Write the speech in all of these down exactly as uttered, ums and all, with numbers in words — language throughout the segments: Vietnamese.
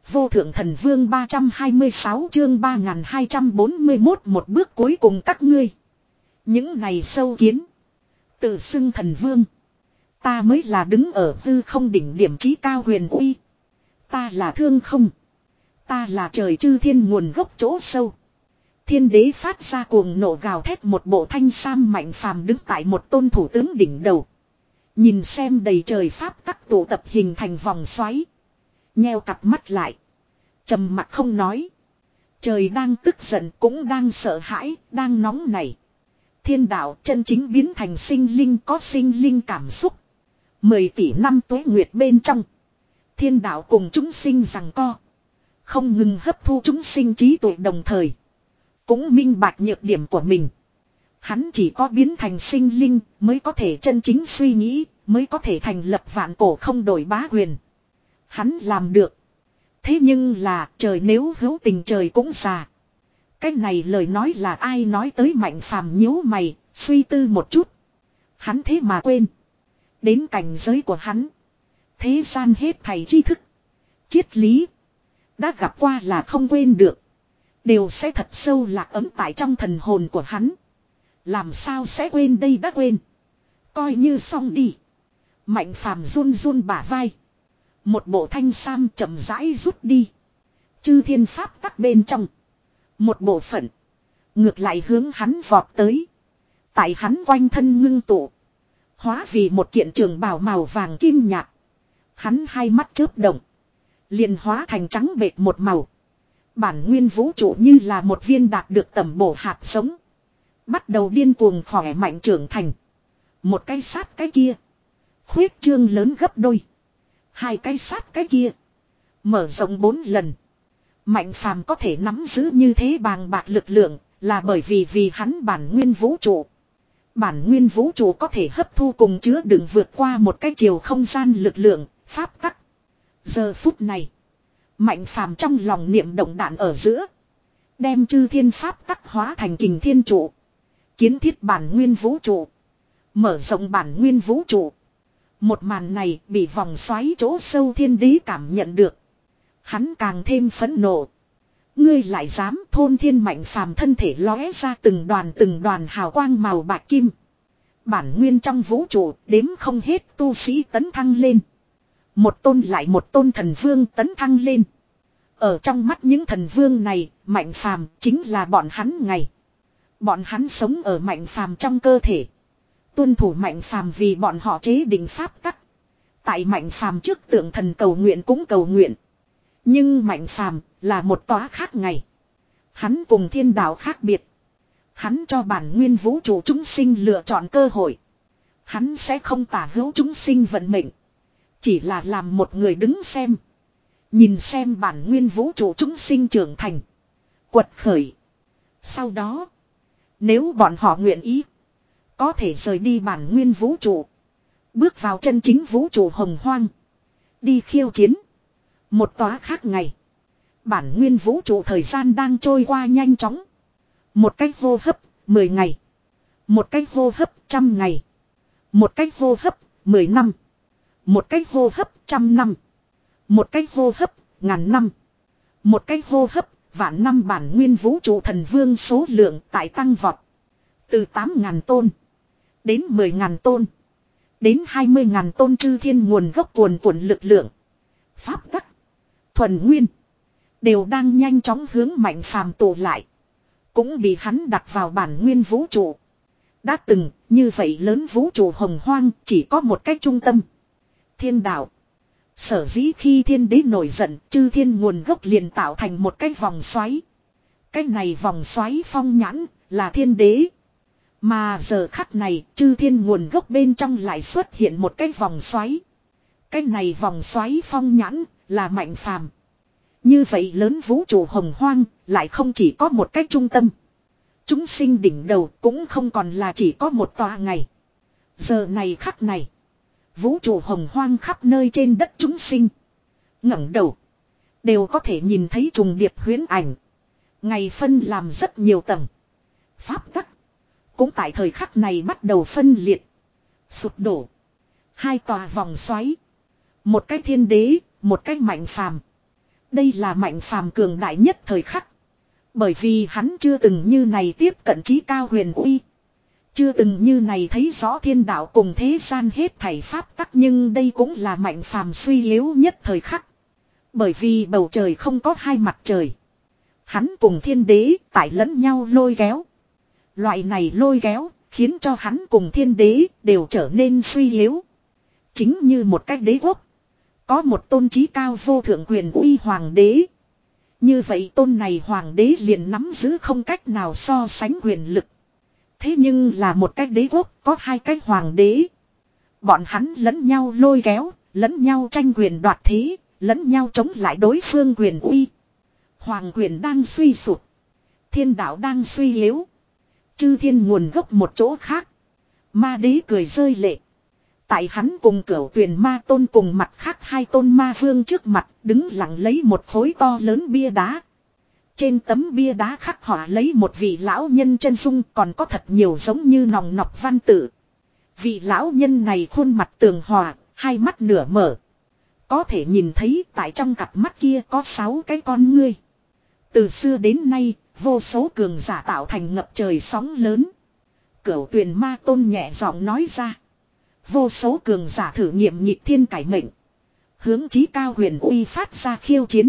Vô thượng thần vương ba trăm hai mươi sáu chương ba nghìn hai trăm bốn mươi mốt một bước cuối cùng các ngươi. Những này sâu kiến. Tự xưng thần vương. Ta mới là đứng ở hư không đỉnh điểm trí cao huyền uy. Ta là thương không. Ta là trời chư thiên nguồn gốc chỗ sâu. Thiên đế phát ra cuồng nộ gào thét, một bộ thanh sam mạnh phàm đứng tại một tôn thủ tướng đỉnh đầu. Nhìn xem đầy trời pháp tắc tụ tập hình thành vòng xoáy. Nheo cặp mắt lại. Trầm mặc không nói. Trời đang tức giận cũng đang sợ hãi, đang nóng nảy. Thiên đạo chân chính biến thành sinh linh, có sinh linh cảm xúc. Mười tỷ năm tuế nguyệt bên trong. Thiên đạo cùng chúng sinh giằng co. Không ngừng hấp thu chúng sinh trí tuệ, đồng thời cũng minh bạch nhược điểm của mình. Hắn chỉ có biến thành sinh linh mới có thể chân chính suy nghĩ, mới có thể thành lập vạn cổ không đổi bá quyền. Hắn làm được. Thế nhưng là trời nếu hữu tình trời cũng già. Cái này lời nói là ai nói tới? Mạnh phàm nhíu mày, suy tư một chút. Hắn thế mà quên. Đến cảnh giới của hắn. Thế gian hết thảy tri thức, triết lý. Đã gặp qua là không quên được. Đều sẽ thật sâu lạc ấm tại trong thần hồn của hắn. Làm sao sẽ quên đây, đã quên. Coi như xong đi. Mạnh phàm run run bả vai. Một bộ thanh sam chậm rãi rút đi. Chư thiên pháp tắc bên trong. Một bộ phận. Ngược lại hướng hắn vọt tới. Tại hắn quanh thân ngưng tụ. Hóa vì một kiện trường bào màu vàng kim nhạt. Hắn hai mắt chớp động. Liền hóa thành trắng bệt một màu. Bản nguyên vũ trụ như là một viên đạt được tẩm bổ hạt giống. Bắt đầu điên cuồng khỏe mạnh trưởng thành. Một cái sát cái kia. Khuyết trương lớn gấp đôi. Hai cái sát cái kia. Mở rộng bốn lần. Mạnh phàm có thể nắm giữ như thế bàng bạc lực lượng. Là bởi vì vì hắn bản nguyên vũ trụ. Bản nguyên vũ trụ có thể hấp thu cùng chứa đựng vượt qua một cái chiều không gian lực lượng, pháp tắc. Giờ phút này. Mạnh phàm trong lòng niệm động đạn ở giữa. Đem chư thiên pháp tắc hóa thành kình thiên trụ. Kiến thiết bản nguyên vũ trụ. Mở rộng bản nguyên vũ trụ. Một màn này bị vòng xoáy chỗ sâu thiên đế cảm nhận được. Hắn càng thêm phẫn nộ. Ngươi lại dám? Thôn thiên mạnh phàm thân thể lóe ra từng đoàn từng đoàn hào quang màu bạc kim. Bản nguyên trong vũ trụ đếm không hết tu sĩ tấn thăng lên. Một tôn lại một tôn thần vương tấn thăng lên. Ở trong mắt những thần vương này, mạnh phàm chính là bọn hắn ngày. Bọn hắn sống ở mạnh phàm trong cơ thể. Tuân thủ mạnh phàm vì bọn họ chế định pháp tắc. Tại mạnh phàm trước tượng thần cầu nguyện cũng cầu nguyện. Nhưng mạnh phàm là một tóa khác ngày. Hắn cùng thiên đạo khác biệt. Hắn cho bản nguyên vũ trụ chúng sinh lựa chọn cơ hội. Hắn sẽ không tả hữu chúng sinh vận mệnh. Chỉ là làm một người đứng xem. Nhìn xem bản nguyên vũ trụ chúng sinh trưởng thành. Quật khởi. Sau đó. Nếu bọn họ nguyện ý. Có thể rời đi bản nguyên vũ trụ. Bước vào chân chính vũ trụ hồng hoang. Đi khiêu chiến. Một tóa khác ngày. Bản nguyên vũ trụ thời gian đang trôi qua nhanh chóng. Một cách hô hấp, mười ngày. Một cách hô hấp, trăm ngày. Một cách hô hấp, mười năm. Một cách hô hấp, trăm năm. Một cách hô hấp, ngàn năm. Một cách hô hấp, vạn năm. Bản nguyên vũ trụ thần vương số lượng tại tăng vọt. Từ tám ngàn tôn. Đến mười ngàn tôn. Đến hai mươi ngàn tôn chư thiên nguồn gốc cuồn cuộn lực lượng. Pháp tắc. Thuần nguyên. Đều đang nhanh chóng hướng mạnh phàm tụ lại. Cũng bị hắn đặt vào bản nguyên vũ trụ. Đã từng, như vậy lớn vũ trụ hồng hoang chỉ có một cái trung tâm. Thiên đạo. Sở dĩ khi thiên đế nổi giận, chư thiên nguồn gốc liền tạo thành một cái vòng xoáy. Cái này vòng xoáy phong nhãn, là thiên đế. Mà giờ khắc này, chư thiên nguồn gốc bên trong lại xuất hiện một cái vòng xoáy. Cái này vòng xoáy phong nhãn, là mạnh phàm. Như vậy lớn vũ trụ hồng hoang, lại không chỉ có một cái trung tâm. Chúng sinh đỉnh đầu cũng không còn là chỉ có một tòa ngày. Giờ này khắc này. Vũ trụ hồng hoang khắp nơi trên đất chúng sinh. ngẩng đầu. Đều có thể nhìn thấy trùng điệp huyễn ảnh. Ngày phân làm rất nhiều tầng. Pháp tắc. Cũng tại thời khắc này bắt đầu phân liệt. Sụp đổ. Hai tòa vòng xoáy. Một cái thiên đế, một cái mạnh phàm. Đây là Mạnh Phàm cường đại nhất thời khắc. Bởi vì hắn chưa từng như này tiếp cận trí cao huyền uy. Chưa từng như này thấy rõ thiên đạo cùng thế gian hết thảy pháp tắc, nhưng đây cũng là Mạnh Phàm suy yếu nhất thời khắc. Bởi vì bầu trời không có hai mặt trời. Hắn cùng thiên đế tại lẫn nhau lôi kéo. Loại này lôi kéo khiến cho hắn cùng thiên đế đều trở nên suy yếu. Chính như một cái đế quốc. Có một tôn trí cao vô thượng quyền uy hoàng đế. Như vậy tôn này hoàng đế liền nắm giữ không cách nào so sánh quyền lực. Thế nhưng là một cái đế quốc có hai cái hoàng đế. Bọn hắn lẫn nhau lôi kéo, lẫn nhau tranh quyền đoạt thế, lẫn nhau chống lại đối phương quyền uy. Hoàng quyền đang suy sụp. Thiên đạo đang suy yếu. Chư thiên nguồn gốc một chỗ khác. Ma đế cười rơi lệ. Tại hắn cùng cửu tuyền ma tôn cùng mặt khác hai tôn ma vương trước mặt đứng lặng lấy một khối to lớn bia đá. Trên tấm bia đá khắc họa lấy một vị lão nhân chân dung, còn có thật nhiều giống như nòng nọc văn tự. Vị lão nhân này khuôn mặt tường hòa, hai mắt nửa mở. Có thể nhìn thấy tại trong cặp mắt kia có sáu cái con ngươi. Từ xưa đến nay, vô số cường giả tạo thành ngập trời sóng lớn. Cửu tuyền ma tôn nhẹ giọng nói ra. Vô số cường giả thử nghiệm nhịp thiên cải mệnh. Hướng chí cao huyền uy phát ra khiêu chiến.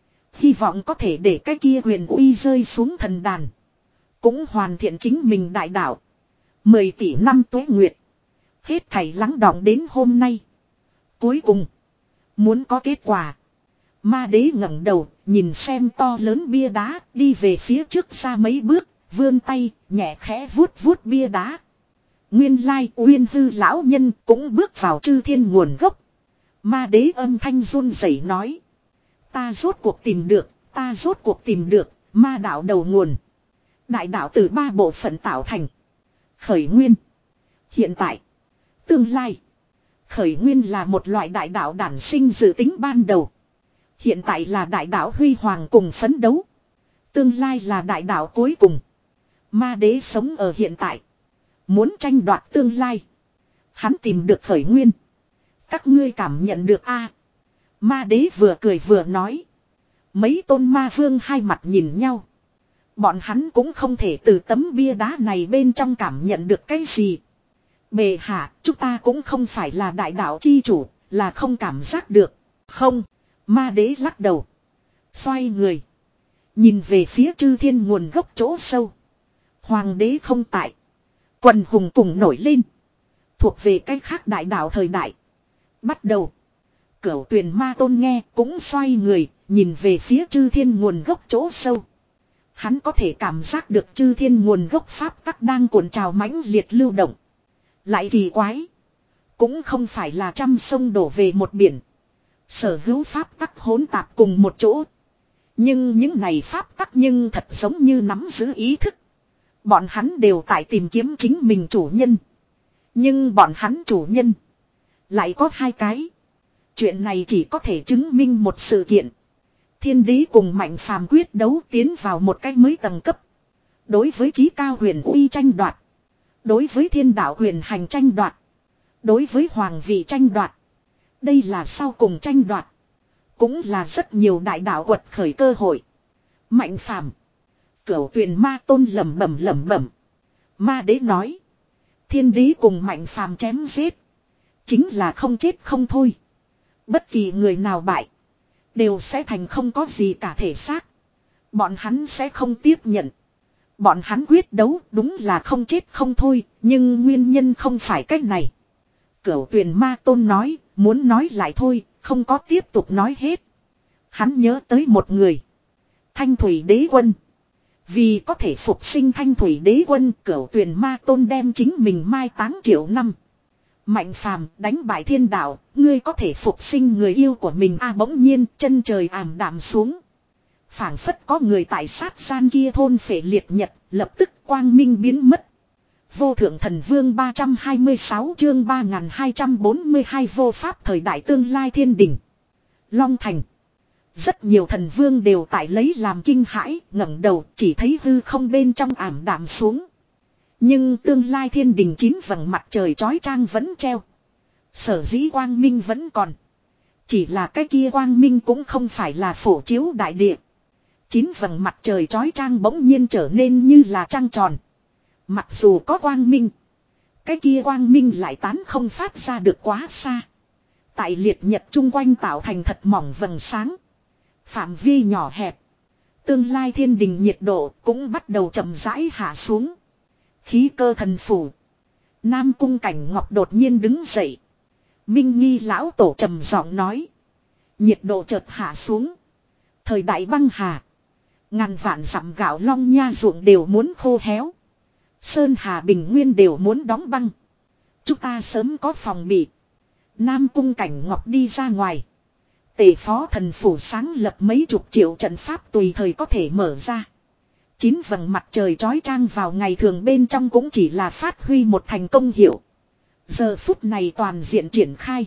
Hy vọng có thể để cái kia huyền uy rơi xuống thần đàn. Cũng hoàn thiện chính mình đại đạo. Mười tỷ năm tuế nguyệt. Hết thảy lắng đọng đến hôm nay. Cuối cùng. Muốn có kết quả. Ma đế ngẩng đầu. Nhìn xem to lớn bia đá. Đi về phía trước ra mấy bước. Vươn tay. Nhẹ khẽ vuốt vuốt bia đá. Nguyên lai uyên hư lão nhân cũng bước vào chư thiên nguồn gốc. Ma đế âm thanh run rẩy nói. Ta rốt cuộc tìm được, ta rốt cuộc tìm được, ma đạo đầu nguồn. Đại đạo từ ba bộ phận tạo thành. Khởi nguyên. Hiện tại. Tương lai. Khởi nguyên là một loại đại đạo đản sinh dự tính ban đầu. Hiện tại là đại đạo huy hoàng cùng phấn đấu. Tương lai là đại đạo cuối cùng. Ma đế sống ở hiện tại. Muốn tranh đoạt tương lai. Hắn tìm được khởi nguyên. Các ngươi cảm nhận được a? Ma đế vừa cười vừa nói. Mấy tôn ma vương hai mặt nhìn nhau. Bọn hắn cũng không thể từ tấm bia đá này bên trong cảm nhận được cái gì. Bề hạ, chúng ta cũng không phải là đại đạo chi chủ, là không cảm giác được. Không, ma đế lắc đầu. Xoay người. Nhìn về phía chư thiên nguồn gốc chỗ sâu. Hoàng đế không tại. Quần hùng cùng nổi lên. Thuộc về cái khác đại đạo thời đại. Bắt đầu. Cửu tuyền ma tôn nghe cũng xoay người. Nhìn về phía chư thiên nguồn gốc chỗ sâu. Hắn có thể cảm giác được chư thiên nguồn gốc pháp tắc đang cuộn trào mãnh liệt lưu động. Lại kỳ quái. Cũng không phải là trăm sông đổ về một biển. Sở hữu pháp tắc hỗn tạp cùng một chỗ. Nhưng những này pháp tắc nhưng thật giống như nắm giữ ý thức. Bọn hắn đều tại tìm kiếm chính mình chủ nhân. Nhưng bọn hắn chủ nhân. Lại có hai cái. Chuyện này chỉ có thể chứng minh một sự kiện. Thiên đế cùng Mạnh Phàm quyết đấu tiến vào một cái mới tầng cấp. Đối với chí cao huyền uy tranh đoạt. Đối với thiên đạo huyền hành tranh đoạt. Đối với hoàng vị tranh đoạt. Đây là sau cùng tranh đoạt. Cũng là rất nhiều đại đạo quật khởi cơ hội. Mạnh Phàm. Cửu tuyền ma tôn lẩm bẩm lẩm bẩm. Ma đế nói. Thiên đế cùng Mạnh Phàm chém giết. Chính là không chết không thôi. Bất kỳ người nào bại. Đều sẽ thành không có gì cả thể xác. Bọn hắn sẽ không tiếp nhận. Bọn hắn quyết đấu đúng là không chết không thôi. Nhưng nguyên nhân không phải cách này. Cửu tuyền ma tôn nói. Muốn nói lại thôi. Không có tiếp tục nói hết. Hắn nhớ tới một người. Thanh thủy đế quân. Vì có thể phục sinh thanh thủy đế quân. Cửu tuyền ma tôn đem chính mình mai táng triệu năm. Mạnh Phàm đánh bại thiên đạo, ngươi có thể phục sinh người yêu của mình a à, bỗng nhiên chân trời ảm đạm xuống. Phảng phất có người tại sát gian kia thôn phệ liệt nhật, lập tức quang minh biến mất. Vô thượng thần vương ba trăm hai mươi sáu chương ba nghìn hai trăm bốn mươi hai vô pháp thời đại tương lai thiên đỉnh. Long Thành. Rất nhiều thần vương đều tại lấy làm kinh hãi, ngẩng đầu chỉ thấy hư không bên trong ảm đạm xuống. Nhưng tương lai thiên đình chín vầng mặt trời chói chang vẫn treo. Sở dĩ quang minh vẫn còn. Chỉ là cái kia quang minh cũng không phải là phổ chiếu đại địa. Chín vầng mặt trời chói chang bỗng nhiên trở nên như là trăng tròn. Mặc dù có quang minh, cái kia quang minh lại tán không phát ra được quá xa. Tại liệt nhật chung quanh tạo thành thật mỏng vầng sáng. Phạm vi nhỏ hẹp. Tương lai thiên đình nhiệt độ cũng bắt đầu chậm rãi hạ xuống. Khí cơ thần phủ. Nam cung cảnh ngọc đột nhiên đứng dậy. Minh nghi lão tổ trầm giọng nói. Nhiệt độ chợt hạ xuống. Thời đại băng hà. Ngàn vạn dặm gạo long nha ruộng đều muốn khô héo. Sơn Hà Bình Nguyên đều muốn đóng băng. Chúng ta sớm có phòng bị. Nam cung cảnh ngọc đi ra ngoài. Tề phó thần phủ sáng lập mấy chục triệu trận pháp tùy thời có thể mở ra. Chín vầng mặt trời chói chang vào ngày thường bên trong cũng chỉ là phát huy một thành công hiệu. Giờ phút này toàn diện triển khai.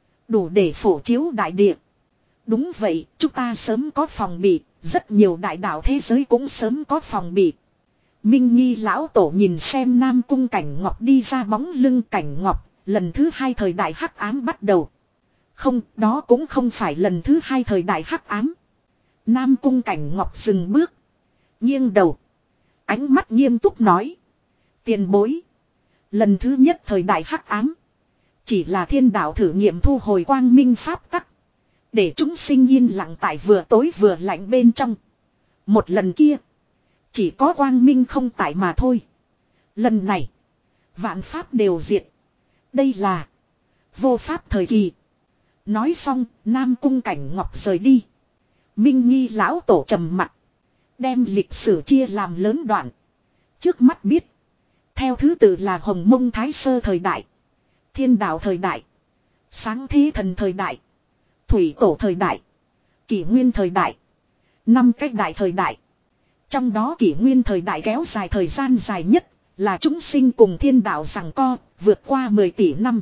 Đủ để phổ chiếu đại địa. Đúng vậy, chúng ta sớm có phòng bị. Rất nhiều đại đạo thế giới cũng sớm có phòng bị. Minh nghi lão tổ nhìn xem Nam cung cảnh ngọc đi ra bóng lưng cảnh ngọc. Lần thứ hai thời đại hắc ám bắt đầu. Không, đó cũng không phải lần thứ hai thời đại hắc ám. Nam cung cảnh ngọc dừng bước. Nghiêng đầu. Ánh mắt nghiêm túc nói. Tiền bối. Lần thứ nhất thời đại hắc ám. Chỉ là thiên đạo thử nghiệm thu hồi quang minh pháp tắc. Để chúng sinh yên lặng tại vừa tối vừa lạnh bên trong. Một lần kia. Chỉ có quang minh không tại mà thôi. Lần này. Vạn pháp đều diệt. Đây là. Vô pháp thời kỳ. Nói xong, Nam cung cảnh ngọc rời đi. Minh nghi lão tổ trầm mặt. Đem lịch sử chia làm lớn đoạn. Trước mắt biết. Theo thứ tự là Hồng Mông Thái Sơ thời đại. Thiên đạo thời đại. Sáng thế thần thời đại. Thủy tổ thời đại. Kỷ nguyên thời đại. Năm cách đại thời đại. Trong đó kỷ nguyên thời đại kéo dài thời gian dài nhất. Là chúng sinh cùng thiên đạo giằng co. Vượt qua mười tỷ năm.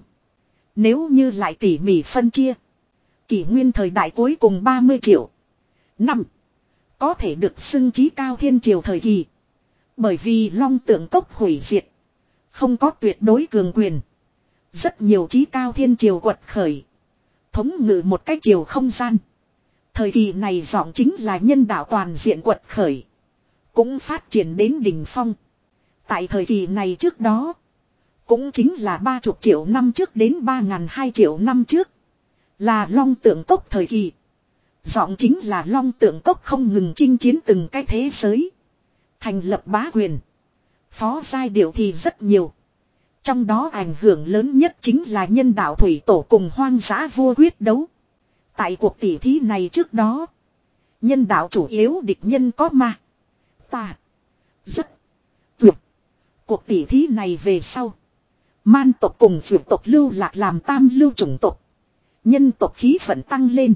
Nếu như lại tỉ mỉ phân chia. Kỷ nguyên thời đại cuối cùng ba mươi triệu năm. Có thể được xưng chí cao thiên triều thời kỳ. Bởi vì long tượng cốc hủy diệt. Không có tuyệt đối cường quyền. Rất nhiều chí cao thiên triều quật khởi. Thống ngự một cách triều không gian. Thời kỳ này giọng chính là nhân đạo toàn diện quật khởi. Cũng phát triển đến đỉnh phong. Tại thời kỳ này trước đó. Cũng chính là ba mươi triệu năm trước đến ba ngàn hai triệu năm trước. Là long tượng cốc thời kỳ. Giọng chính là long tượng cốc không ngừng chinh chiến từng cái thế giới. Thành lập bá quyền. Phó giai điệu thì rất nhiều. Trong đó ảnh hưởng lớn nhất chính là nhân đạo thủy tổ cùng hoang dã vua quyết đấu. Tại cuộc tỉ thí này trước đó. Nhân đạo chủ yếu địch nhân có ma. Ta. Rất. Tuyệt. Cuộc tỉ thí này về sau. Man tộc cùng phượng tộc lưu lạc làm tam lưu chủng tộc. Nhân tộc khí vận tăng lên.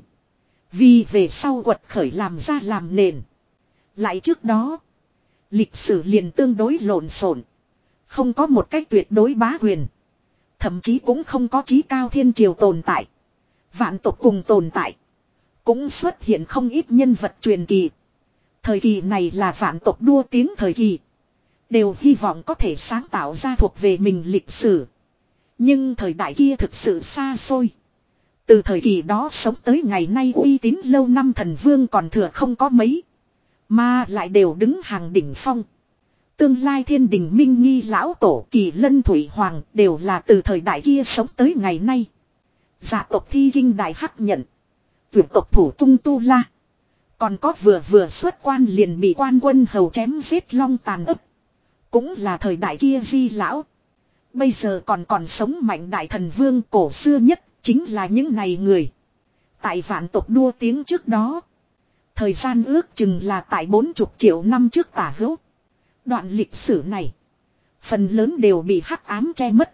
Vì về sau quật khởi làm ra làm nền. Lại trước đó. Lịch sử liền tương đối lộn xộn. Không có một cách tuyệt đối bá quyền. Thậm chí cũng không có chí cao thiên triều tồn tại. Vạn tộc cùng tồn tại. Cũng xuất hiện không ít nhân vật truyền kỳ. Thời kỳ này là vạn tộc đua tiếng thời kỳ. Đều hy vọng có thể sáng tạo ra thuộc về mình lịch sử. Nhưng thời đại kia thực sự xa xôi. Từ thời kỳ đó sống tới ngày nay uy tín lâu năm thần vương còn thừa không có mấy. Mà lại đều đứng hàng đỉnh phong. Tương lai thiên đình minh nghi lão tổ kỳ lân thủy hoàng đều là từ thời đại kia sống tới ngày nay. Giả tộc thi kinh đại hắc nhận. Vượt tộc thủ tung tu la. Còn có vừa vừa xuất quan liền bị quan quân hầu chém giết long tàn ấp. Cũng là thời đại kia di lão. Bây giờ còn còn sống mạnh đại thần vương cổ xưa nhất chính là những này người. Tại vạn tộc đua tiếng trước đó. Thời gian ước chừng là tại bốn mươi triệu năm trước tả hữu. Đoạn lịch sử này. Phần lớn đều bị hắc ám che mất.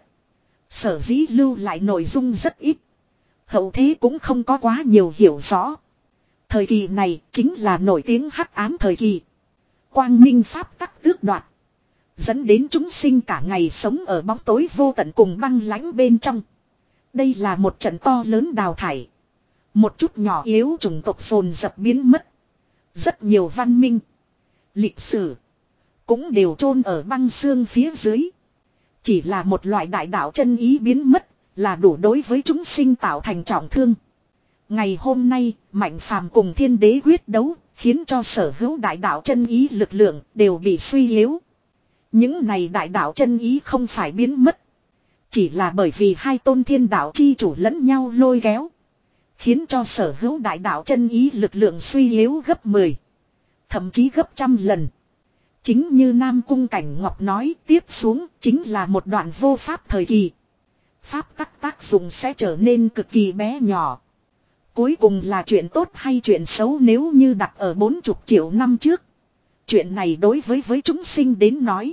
Sở dĩ lưu lại nội dung rất ít. Hậu thế cũng không có quá nhiều hiểu rõ. Thời kỳ này chính là nổi tiếng hắc ám thời kỳ. Quang minh pháp tắc tước đoạt. Dẫn đến chúng sinh cả ngày sống ở bóng tối vô tận cùng băng lãnh bên trong. Đây là một trận to lớn đào thải. Một chút nhỏ yếu chủng tộc phồn dập biến mất. Rất nhiều văn minh. Lịch sử. Cũng đều chôn ở băng xương phía dưới. Chỉ là một loại đại đạo chân ý biến mất. Là đủ đối với chúng sinh tạo thành trọng thương. Ngày hôm nay, Mạnh Phàm cùng thiên đế quyết đấu, khiến cho sở hữu đại đạo chân ý lực lượng đều bị suy yếu. Những này đại đạo chân ý không phải biến mất. Chỉ là bởi vì hai tôn thiên đạo chi chủ lẫn nhau lôi kéo. Khiến cho sở hữu đại đạo chân ý lực lượng suy yếu gấp mười. Thậm chí gấp trăm lần. Chính như Nam Cung Cảnh Ngọc nói, tiếp xuống chính là một đoạn vô pháp thời kỳ. Pháp tắc tác dụng sẽ trở nên cực kỳ bé nhỏ. Cuối cùng là chuyện tốt hay chuyện xấu nếu như đặt ở bốn mươi triệu năm trước. Chuyện này đối với với chúng sinh đến nói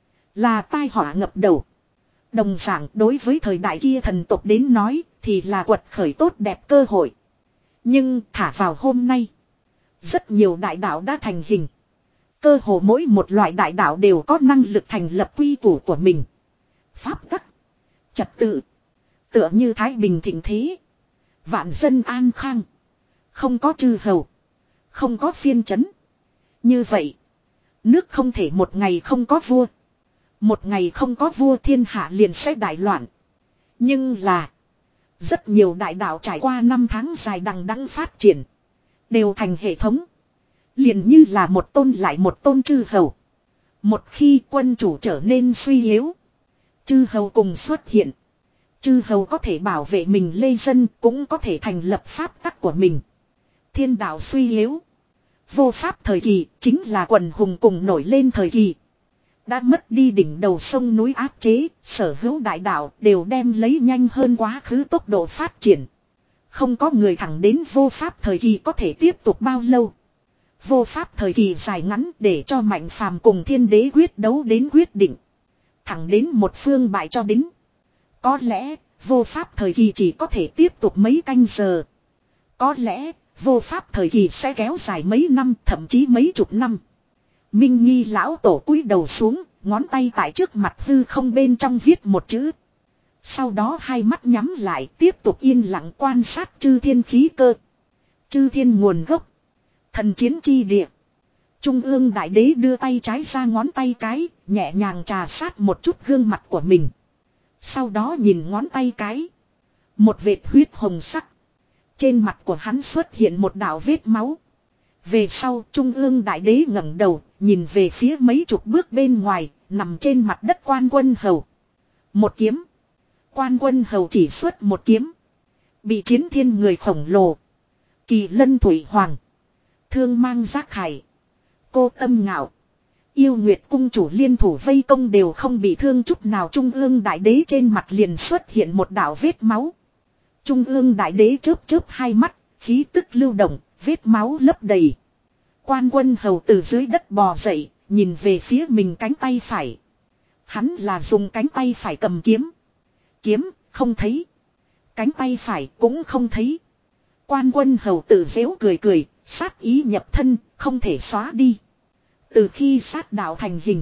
là tai họa ngập đầu. Đồng dạng đối với thời đại kia thần tộc đến nói thì là quật khởi tốt đẹp cơ hội. Nhưng thả vào hôm nay, rất nhiều đại đạo đã thành hình. Cơ hồ mỗi một loại đại đạo đều có năng lực thành lập quy củ của mình. Pháp tắc, trật tự, tựa như thái bình thịnh thế, vạn dân an khang, không có chư hầu, không có phiên trấn. Như vậy, nước không thể một ngày không có vua. Một ngày không có vua thiên hạ liền sẽ đại loạn. Nhưng là, rất nhiều đại đạo trải qua năm tháng dài đằng đẵng phát triển, đều thành hệ thống. Liền như là một tôn lại một tôn chư hầu. Một khi quân chủ trở nên suy yếu, chư hầu cùng xuất hiện. Chư hầu có thể bảo vệ mình lê dân, cũng có thể thành lập pháp tắc của mình. Thiên đạo suy yếu, vô pháp thời kỳ chính là quần hùng cùng nổi lên thời kỳ. Đã mất đi đỉnh đầu sông núi áp chế, sở hữu đại đạo đều đem lấy nhanh hơn quá khứ tốc độ phát triển. Không có người thẳng đến vô pháp thời kỳ có thể tiếp tục bao lâu. Vô pháp thời kỳ dài ngắn để cho Mạnh Phàm cùng thiên đế quyết đấu đến quyết định. Thẳng đến một phương bại cho đến. Có lẽ vô pháp thời kỳ chỉ có thể tiếp tục mấy canh giờ. Có lẽ vô pháp thời kỳ sẽ kéo dài mấy năm, thậm chí mấy chục năm. Minh Nghi lão tổ cúi đầu xuống, ngón tay tại trước mặt hư không bên trong viết một chữ. Sau đó hai mắt nhắm lại, tiếp tục yên lặng quan sát chư thiên khí cơ. Chư thiên nguồn gốc, thần chiến chi địa. Trung ương đại đế đưa tay trái ra ngón tay cái, nhẹ nhàng trà sát một chút gương mặt của mình. Sau đó nhìn ngón tay cái, một vệt huyết hồng sắc. Trên mặt của hắn xuất hiện một đạo vết máu. Về sau Trung ương đại đế ngẩng đầu, nhìn về phía mấy chục bước bên ngoài, nằm trên mặt đất Quan Quân Hầu. Một kiếm. Quan Quân Hầu chỉ xuất một kiếm. Bị Chiến Thiên người khổng lồ, Kỳ Lân Thủy Hoàng, Thương Mang Giác Khải, Cô Tâm Ngạo, Yêu Nguyệt cung chủ liên thủ vây công đều không bị thương chút nào. Trung ương đại đế trên mặt liền xuất hiện một đạo vết máu. Trung ương đại đế chớp chớp hai mắt, khí tức lưu động, vết máu lấp đầy. Quan Quân Hầu từ dưới đất bò dậy, nhìn về phía mình cánh tay phải. Hắn là dùng cánh tay phải cầm kiếm. Kiếm, không thấy. Cánh tay phải cũng không thấy. Quan Quân Hầu tự giễu cười cười, sát ý nhập thân, không thể xóa đi. Từ khi sát đạo thành hình,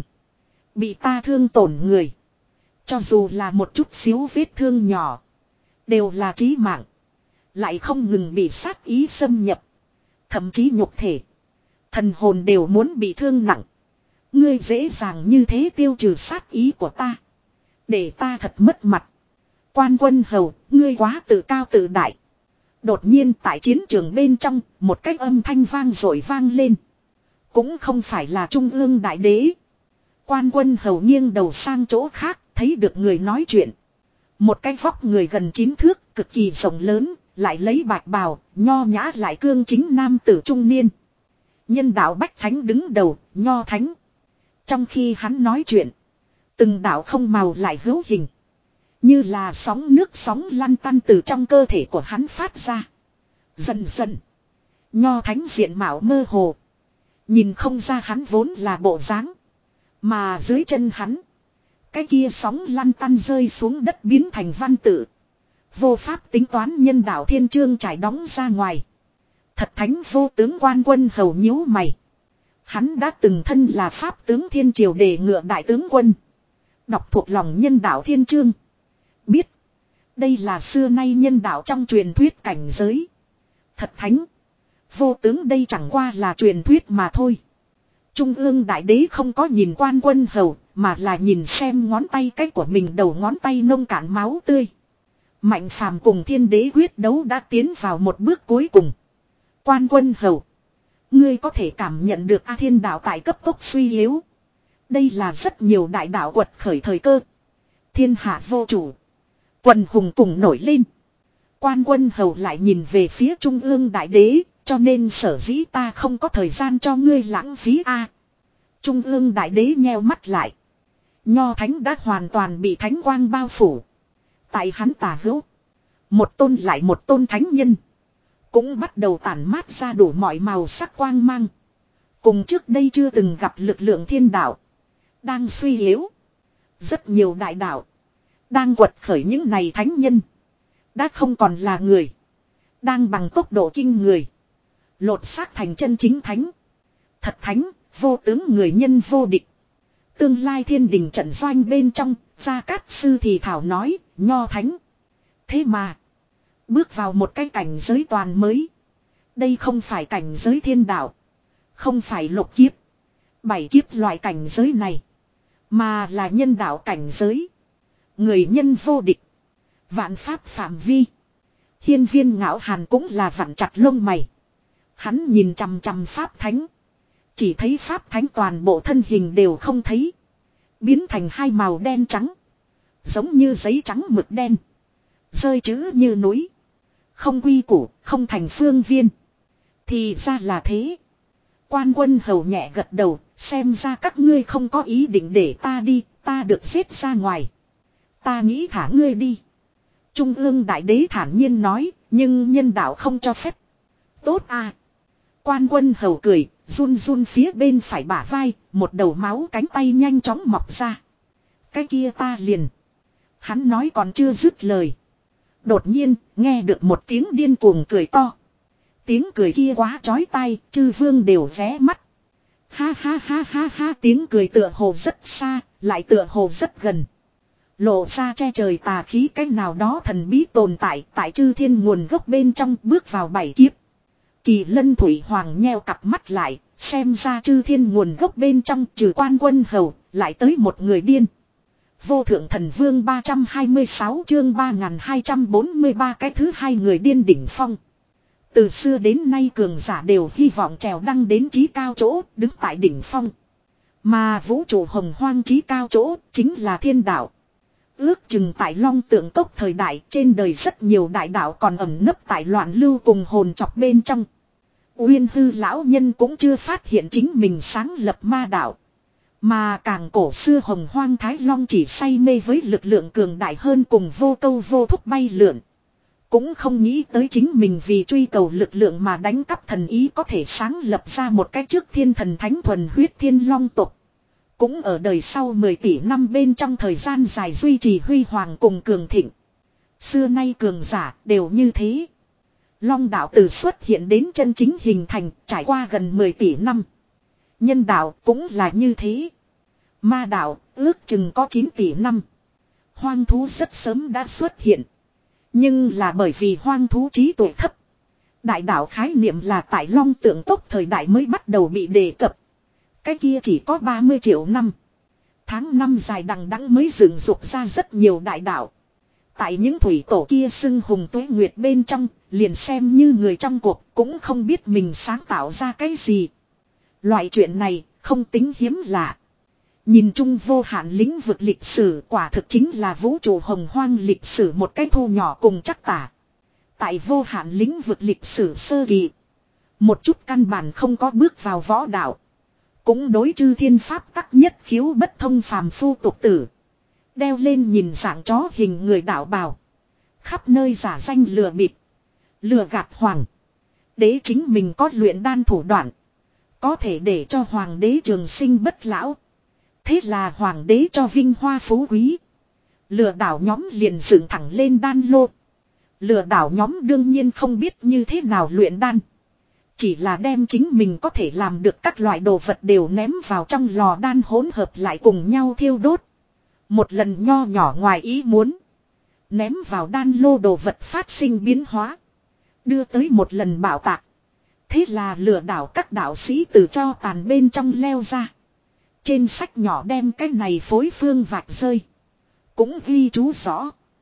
bị ta thương tổn người, cho dù là một chút xíu vết thương nhỏ, đều là chí mạng. Lại không ngừng bị sát ý xâm nhập. Thậm chí nhục thể, thần hồn đều muốn bị thương nặng. Ngươi dễ dàng như thế tiêu trừ sát ý của ta, để ta thật mất mặt. Quan Quân Hầu, ngươi quá tự cao tự đại. Đột nhiên tại chiến trường bên trong, một cái âm thanh vang dội vang lên. Cũng không phải là Trung ương đại đế. Quan Quân Hầu nghiêng đầu sang chỗ khác, thấy được người nói chuyện. Một cái vóc người gần chín thước, cực kỳ rộng lớn, lại lấy bạch bào, nho nhã lại cương chính nam tử trung niên. Nhân đạo Bách Thánh đứng đầu, nho thánh. Trong khi hắn nói chuyện, từng đạo không màu lại hữu hình, như là sóng nước sóng lăn tăn từ trong cơ thể của hắn phát ra. Dần dần, nho thánh diện mạo mơ hồ, nhìn không ra hắn vốn là bộ dáng. Mà dưới chân hắn, cái kia sóng lăn tăn rơi xuống đất biến thành văn tự. Vô pháp tính toán nhân đạo thiên chương trải đóng ra ngoài. Thật thánh vô tướng. Quan Quân Hầu nhíu mày. Hắn đã từng thân là pháp tướng thiên triều đề ngựa đại tướng quân. Đọc thuộc lòng nhân đạo thiên chương, biết đây là xưa nay nhân đạo trong truyền thuyết cảnh giới. Thật thánh vô tướng đây chẳng qua là truyền thuyết mà thôi. Trung ương đại đế không có nhìn Quan Quân Hầu, mà là nhìn xem ngón tay cái của mình, đầu ngón tay nông cạn máu tươi. Mạnh phàm cùng thiên đế quyết đấu đã tiến vào một bước cuối cùng. Quan Quân Hầu. Ngươi có thể cảm nhận được A Thiên đạo tại cấp tốc suy yếu. Đây là rất nhiều đại đạo quật khởi thời cơ. Thiên hạ vô chủ. Quần hùng cùng nổi lên. Quan Quân Hầu lại nhìn về phía trung ương đại đế. Cho nên sở dĩ ta không có thời gian cho ngươi lãng phí a. Trung ương đại đế nheo mắt lại. Nho thánh đã hoàn toàn bị thánh quang bao phủ. Tại hắn tà hữu. Một tôn lại một tôn thánh nhân. Cũng bắt đầu tản mát ra đủ mọi màu sắc quang mang. Cùng trước đây chưa từng gặp lực lượng thiên đạo. Đang suy yếu. Rất nhiều đại đạo. Đang quật khởi những này thánh nhân. Đã không còn là người. Đang bằng tốc độ kinh người. Lột xác thành chân chính thánh. Thật thánh, vô tướng người nhân vô địch. Tương lai thiên đình trận doanh bên trong, Gia Cát Sư thì thảo nói, nho thánh. Thế mà, bước vào một cái cảnh giới toàn mới. Đây không phải cảnh giới thiên đạo. Không phải lục kiếp. Bảy kiếp loại cảnh giới này. Mà là nhân đạo cảnh giới. Người nhân vô địch. Vạn pháp phạm vi. Hiên Viên Ngạo Hàn cũng là vặn chặt lông mày. Hắn nhìn chằm chằm Pháp Thánh. Chỉ thấy Pháp Thánh toàn bộ thân hình đều không thấy. Biến thành hai màu đen trắng. Giống như giấy trắng mực đen. Rơi chữ như núi. Không quy củ, không thành phương viên. Thì ra là thế. Quan Quân Hầu nhẹ gật đầu. Xem ra các ngươi không có ý định để ta đi. Ta được giết ra ngoài. Ta nghĩ thả ngươi đi. Trung ương đại đế thản nhiên nói. Nhưng nhân đạo không cho phép. Tốt à. Quan Quân Hầu cười, run run phía bên phải bả vai, một đầu máu cánh tay nhanh chóng mọc ra. Cái kia ta liền. Hắn nói còn chưa dứt lời. Đột nhiên, nghe được một tiếng điên cuồng cười to. Tiếng cười kia quá chói tai, chư vương đều vé mắt. Ha ha ha ha ha, tiếng cười tựa hồ rất xa, lại tựa hồ rất gần. Lộ ra che trời tà khí cách nào đó thần bí tồn tại tại chư thiên nguồn gốc bên trong bước vào bảy kiếp. Kỳ Lân Thủy Hoàng nheo cặp mắt lại, xem ra chư thiên nguồn gốc bên trong trừ Quan Quân Hầu, lại tới một người điên. Vô Thượng Thần Vương ba trăm hai mươi sáu chương ba nghìn hai trăm bốn mươi ba cái thứ hai người điên đỉnh phong. Từ xưa đến nay cường giả đều hy vọng trèo đăng đến chí cao chỗ, đứng tại đỉnh phong. Mà vũ trụ hồng hoang chí cao chỗ, chính là thiên đạo. Ước chừng tại Long Tượng Cốc thời đại, trên đời rất nhiều đại đạo còn ẩn nấp tại loạn lưu cùng hồn chọc bên trong. Uyên Hư lão nhân cũng chưa phát hiện chính mình sáng lập ma đạo. Mà càng cổ xưa hồng hoang Thái Long chỉ say mê với lực lượng cường đại hơn cùng vô câu vô thúc bay lượn. Cũng không nghĩ tới chính mình vì truy cầu lực lượng mà đánh cắp thần ý có thể sáng lập ra một cái trước thiên thần thánh thuần huyết thiên long tộc. Cũng ở đời sau mười tỷ năm bên trong thời gian dài duy trì huy hoàng cùng cường thịnh. Xưa nay cường giả đều như thế. Long đạo từ xuất hiện đến chân chính hình thành trải qua gần mười tỷ năm. Nhân đạo cũng là như thế. Ma đạo ước chừng có chín tỷ năm. Hoang thú rất sớm đã xuất hiện. Nhưng là bởi vì hoang thú trí tuệ thấp. Đại đạo khái niệm là tại Long Tượng Cốc thời đại mới bắt đầu bị đề cập. Cái kia chỉ có ba mươi triệu năm. Tháng năm dài đằng đẵng mới dựng dục ra rất nhiều đại đạo. Tại những thủy tổ kia xưng hùng tuế nguyệt bên trong, liền xem như người trong cuộc cũng không biết mình sáng tạo ra cái gì. Loại chuyện này không tính hiếm lạ. Nhìn chung vô hạn lĩnh vực lịch sử quả thực chính là vũ trụ hồng hoang lịch sử một cái thu nhỏ cùng chắc tả. Tại vô hạn lĩnh vực lịch sử sơ kỳ, một chút căn bản không có bước vào võ đạo. Cũng đối chư thiên pháp tắc nhất khiếu bất thông phàm phu tục tử. Đeo lên nhìn dạng chó hình người đạo bào. Khắp nơi giả danh lừa bịp. Lừa gạt hoàng. Đế chính mình có luyện đan thủ đoạn. Có thể để cho hoàng đế trường sinh bất lão. Thế là hoàng đế cho vinh hoa phú quý. Lừa đảo nhóm liền dựng thẳng lên đan lô. Lừa đảo nhóm đương nhiên không biết như thế nào luyện đan. Chỉ là đem chính mình có thể làm được các loại đồ vật đều ném vào trong lò đan hỗn hợp lại cùng nhau thiêu đốt. Một lần nho nhỏ ngoài ý muốn. Ném vào đan lô đồ vật phát sinh biến hóa. Đưa tới một lần bảo tạc. Thế là lừa đảo các đạo sĩ từ cho tàn bên trong leo ra. Trên sách nhỏ đem cái này phối phương vạch rơi. Cũng ghi chú rõ.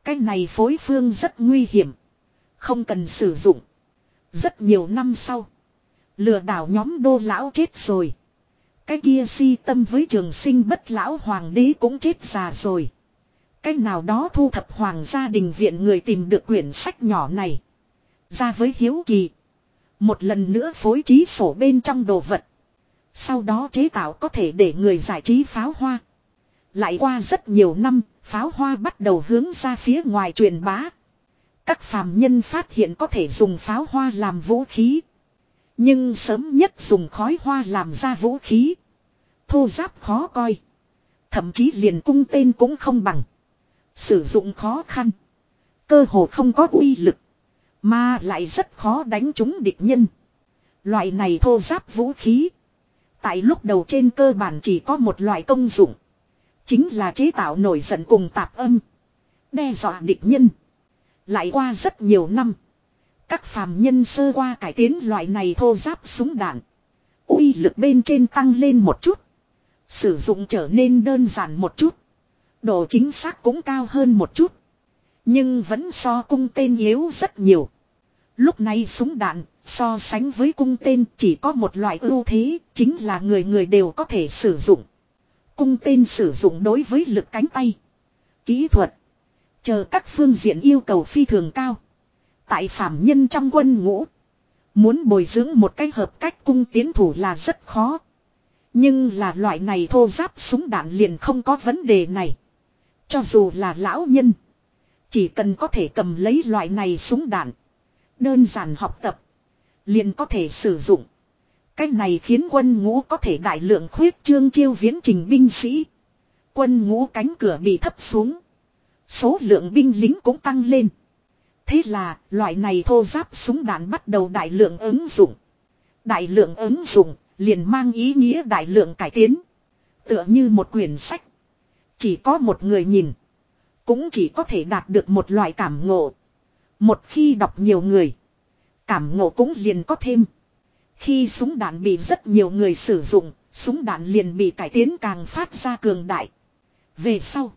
Cái này phối phương rất nguy hiểm. Không cần sử dụng. Rất nhiều năm sau. Lừa đảo nhóm đô lão chết rồi. Cái kia si tâm với trường sinh bất lão hoàng đế cũng chết già rồi. Cái nào đó thu thập hoàng gia đình viện người tìm được quyển sách nhỏ này. Ra với hiếu kỳ. Một lần nữa phối trí sổ bên trong đồ vật. Sau đó chế tạo có thể để người giải trí pháo hoa. Lại qua rất nhiều năm, pháo hoa bắt đầu hướng ra phía ngoài truyền bá. Các phàm nhân phát hiện có thể dùng pháo hoa làm vũ khí. Nhưng sớm nhất dùng khói hoa làm ra vũ khí. Thô giáp khó coi. Thậm chí liền cung tên cũng không bằng. Sử dụng khó khăn. Cơ hồ không có uy lực. Mà lại rất khó đánh trúng địch nhân. Loại này thô giáp vũ khí. Tại lúc đầu trên cơ bản chỉ có một loại công dụng. Chính là chế tạo nổi giận cùng tạp âm. Đe dọa địch nhân. Lại qua rất nhiều năm. Các phàm nhân sơ qua cải tiến loại này thô giáp súng đạn. Uy lực bên trên tăng lên một chút. Sử dụng trở nên đơn giản một chút. Độ chính xác cũng cao hơn một chút. Nhưng vẫn so cung tên yếu rất nhiều. Lúc này súng đạn so sánh với cung tên chỉ có một loại ưu thế. Chính là người người đều có thể sử dụng. Cung tên sử dụng đối với lực cánh tay. Kỹ thuật. Chờ các phương diện yêu cầu phi thường cao. Tại phạm nhân trong quân ngũ. Muốn bồi dưỡng một cái hợp cách cung tiến thủ là rất khó. Nhưng là loại này thô giáp súng đạn liền không có vấn đề này. Cho dù là lão nhân. Chỉ cần có thể cầm lấy loại này súng đạn. Đơn giản học tập. Liền có thể sử dụng. Cái này khiến quân ngũ có thể đại lượng khuyết trương chiêu viễn trình binh sĩ. Quân ngũ cánh cửa bị thấp xuống. Số lượng binh lính cũng tăng lên. Thế là loại này thô giáp súng đạn bắt đầu đại lượng ứng dụng. Đại lượng ứng dụng liền mang ý nghĩa đại lượng cải tiến. Tựa như một quyển sách. Chỉ có một người nhìn. Cũng chỉ có thể đạt được một loại cảm ngộ. Một khi đọc nhiều người. Cảm ngộ cũng liền có thêm. Khi súng đạn bị rất nhiều người sử dụng. Súng đạn liền bị cải tiến càng phát ra cường đại. Về sau.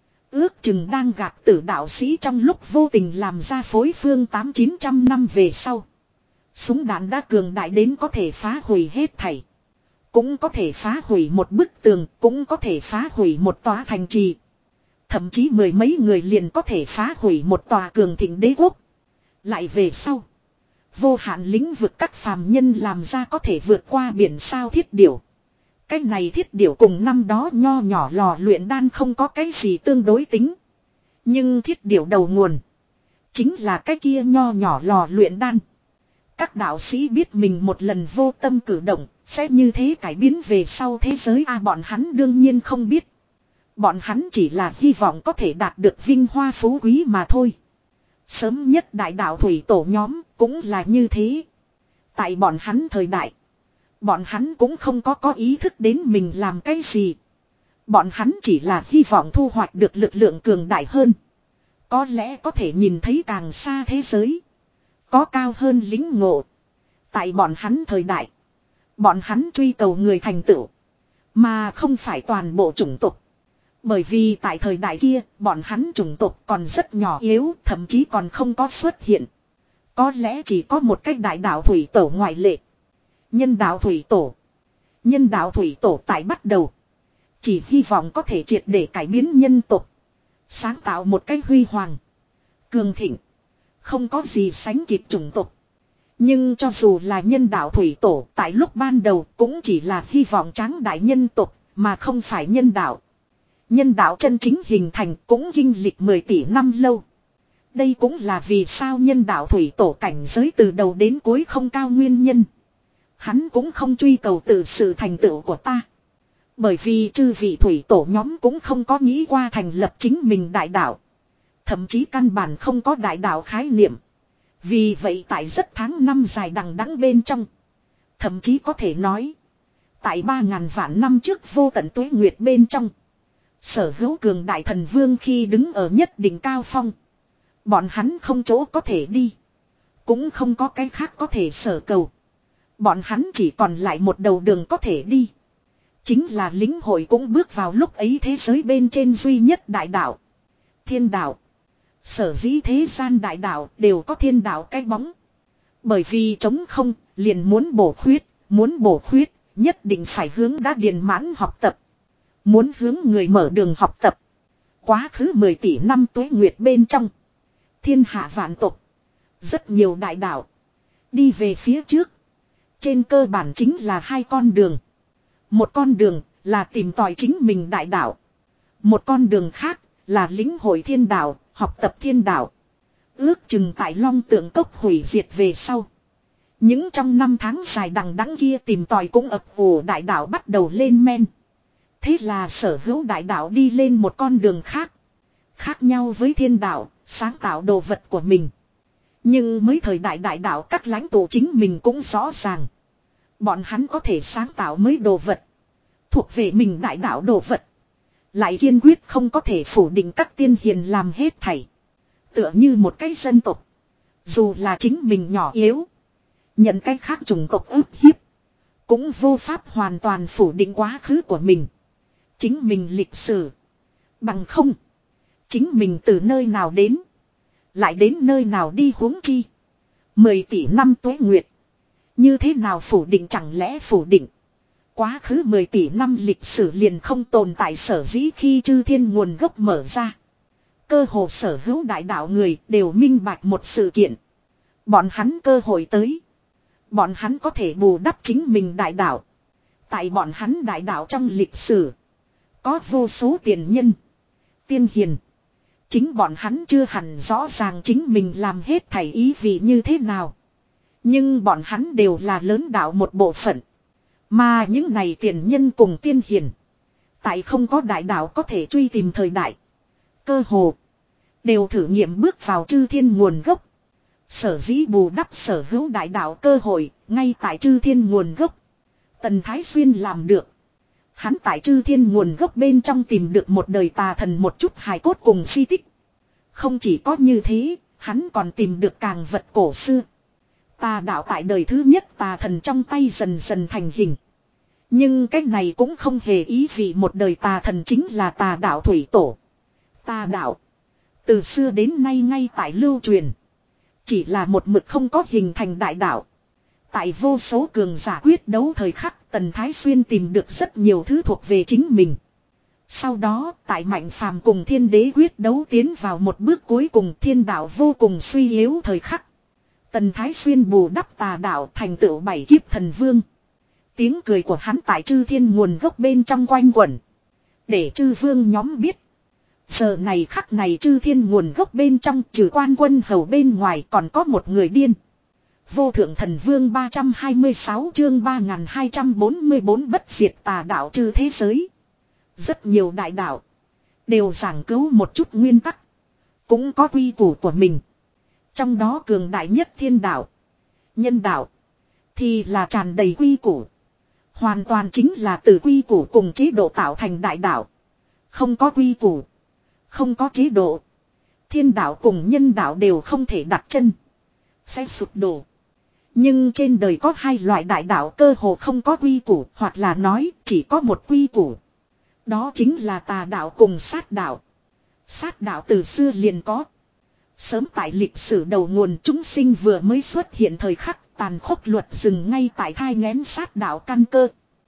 Ước chừng đang gạt tử đạo sĩ trong lúc vô tình làm ra phối phương tám chín trăm năm về sau. Súng đạn đã cường đại đến có thể phá hủy hết thảy. Cũng có thể phá hủy một bức tường, cũng có thể phá hủy một tòa thành trì. Thậm chí mười mấy người liền có thể phá hủy một tòa cường thịnh đế quốc. Lại về sau. Vô hạn lĩnh vực các phàm nhân làm ra có thể vượt qua biển sao thiết điểu. Cái này thiết điểu cùng năm đó nho nhỏ lò luyện đan không có cái gì tương đối tính. Nhưng thiết điểu đầu nguồn. Chính là cái kia nho nhỏ lò luyện đan. Các đạo sĩ biết mình một lần vô tâm cử động. Sẽ như thế cải biến về sau thế giới a à, bọn hắn đương nhiên không biết. Bọn hắn chỉ là hy vọng có thể đạt được vinh hoa phú quý mà thôi. Sớm nhất đại đạo thủy tổ nhóm cũng là như thế. Tại bọn hắn thời đại. Bọn hắn cũng không có có ý thức đến mình làm cái gì. Bọn hắn chỉ là hy vọng thu hoạch được lực lượng cường đại hơn. Có lẽ có thể nhìn thấy càng xa thế giới. Có cao hơn lính ngộ. Tại bọn hắn thời đại. Bọn hắn truy cầu người thành tựu. Mà không phải toàn bộ chủng tộc. Bởi vì tại thời đại kia, bọn hắn chủng tộc còn rất nhỏ yếu, thậm chí còn không có xuất hiện. Có lẽ chỉ có một cách đại đạo thủy tổ ngoại lệ. Nhân đạo thủy tổ. Nhân đạo thủy tổ tại bắt đầu. Chỉ hy vọng có thể triệt để cải biến nhân tộc. Sáng tạo một cách huy hoàng. Cường thịnh. Không có gì sánh kịp chủng tộc. Nhưng cho dù là nhân đạo thủy tổ tại lúc ban đầu cũng chỉ là hy vọng tráng đại nhân tộc mà không phải nhân đạo. Nhân đạo chân chính hình thành cũng kinh lịch mười tỷ năm lâu. Đây cũng là vì sao nhân đạo thủy tổ cảnh giới từ đầu đến cuối không cao nguyên nhân. Hắn cũng không truy cầu từ sự thành tựu của ta. Bởi vì chư vị thủy tổ nhóm cũng không có nghĩ qua thành lập chính mình đại đạo. Thậm chí căn bản không có đại đạo khái niệm. Vì vậy tại rất tháng năm dài đằng đẵng bên trong. Thậm chí có thể nói. Tại ba ngàn vạn năm trước vô tận tuế nguyệt bên trong. Sở hữu cường đại thần vương khi đứng ở nhất đỉnh cao phong. Bọn hắn không chỗ có thể đi. Cũng không có cái khác có thể sở cầu. Bọn hắn chỉ còn lại một đầu đường có thể đi. Chính là lính hội cũng bước vào lúc ấy thế giới bên trên duy nhất đại đạo. Thiên đạo. Sở dĩ thế gian đại đạo đều có thiên đạo cái bóng. Bởi vì trống không, liền muốn bổ khuyết, muốn bổ khuyết, nhất định phải hướng đã điền mãn học tập. Muốn hướng người mở đường học tập. Quá khứ mười tỷ năm tuế nguyệt bên trong. Thiên hạ vạn tộc. Rất nhiều đại đạo. Đi về phía trước. Trên cơ bản chính là hai con đường. Một con đường là tìm tòi chính mình đại đạo. Một con đường khác là lĩnh hội thiên đạo, học tập thiên đạo. Ước chừng tại Long Tượng Cốc hủy diệt về sau. Những trong năm tháng dài đằng đẵng kia tìm tòi cũng ập ủ đại đạo bắt đầu lên men. Thế là sở hữu đại đạo đi lên một con đường khác. Khác nhau với thiên đạo, sáng tạo đồ vật của mình. Nhưng mới thời đại đại đạo các lãnh tụ chính mình cũng rõ ràng. Bọn hắn có thể sáng tạo mới đồ vật. Thuộc về mình đại đạo đồ vật. Lại kiên quyết không có thể phủ định các tiên hiền làm hết thảy. Tựa như một cái dân tộc. Dù là chính mình nhỏ yếu. Nhận cái khác chủng tộc ức hiếp. Cũng vô pháp hoàn toàn phủ định quá khứ của mình. Chính mình lịch sử. Bằng không. Chính mình từ nơi nào đến. Lại đến nơi nào đi huống chi. Mười tỷ năm tuế nguyệt. Như thế nào phủ định chẳng lẽ phủ định. Quá khứ mười tỷ năm lịch sử liền không tồn tại sở dĩ khi chư thiên nguồn gốc mở ra. Cơ hồ sở hữu đại đạo người đều minh bạch một sự kiện. Bọn hắn cơ hội tới. Bọn hắn có thể bù đắp chính mình đại đạo. Tại bọn hắn đại đạo trong lịch sử. Có vô số tiền nhân. Tiên hiền. Chính bọn hắn chưa hẳn rõ ràng chính mình làm hết thảy ý vị như thế nào. Nhưng bọn hắn đều là lớn đạo một bộ phận. Mà những này tiền nhân cùng tiên hiền. Tại không có đại đạo có thể truy tìm thời đại. Cơ hồ. Đều thử nghiệm bước vào chư thiên nguồn gốc. Sở dĩ bù đắp sở hữu đại đạo cơ hội. Ngay tại chư thiên nguồn gốc. Tần Thái Xuyên làm được. Hắn tại chư thiên nguồn gốc bên trong tìm được một đời tà thần một chút hài cốt cùng di tích. Không chỉ có như thế, hắn còn tìm được càng vật cổ xưa. Tà đạo tại đời thứ nhất tà thần trong tay dần dần thành hình. Nhưng cái này cũng không hề ý vị một đời tà thần chính là tà đạo thủy tổ. Tà đạo. Từ xưa đến nay ngay tại lưu truyền. Chỉ là một mực không có hình thành đại đạo. Tại vô số cường giả quyết đấu thời khắc Tần Thái Xuyên tìm được rất nhiều thứ thuộc về chính mình. Sau đó tại Mạnh Phàm cùng thiên đế quyết đấu tiến vào một bước cuối cùng thiên đạo vô cùng suy yếu thời khắc. Tần Thái Xuyên bù đắp tà đạo thành tựu bảy kiếp thần vương. Tiếng cười của hắn tại chư thiên nguồn gốc bên trong quanh quẩn. Để chư vương nhóm biết. Giờ này khắc này chư thiên nguồn gốc bên trong trừ quan quân hầu bên ngoài còn có một người điên. Vô thượng thần vương ba trăm hai mươi sáu chương ba nghìn hai trăm bốn mươi bốn bất diệt tà đạo chư thế giới. Rất nhiều đại đạo. Đều giảng cứu một chút nguyên tắc. Cũng có quy củ của mình. Trong đó cường đại nhất thiên đạo. Nhân đạo. Thì là tràn đầy quy củ. Hoàn toàn chính là từ quy củ cùng chế độ tạo thành đại đạo. Không có quy củ. Không có chế độ. Thiên đạo cùng nhân đạo đều không thể đặt chân. Sẽ sụp đổ. Nhưng trên đời có hai loại đại đạo cơ hồ không có quy củ. Hoặc là nói chỉ có một quy củ. Đó chính là tà đạo cùng sát đạo. Sát đạo từ xưa liền có. Sớm tại lịch sử đầu nguồn chúng sinh vừa mới xuất hiện thời khắc tàn khốc luật dừng ngay tại thai nghén sát đạo căn cơ.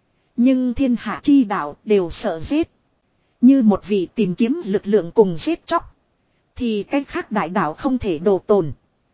Nhưng thiên hạ chi đạo đều sợ giết. Như một vị tìm kiếm lực lượng cùng giết chóc. Thì cách khác đại đạo không thể đồ tồn.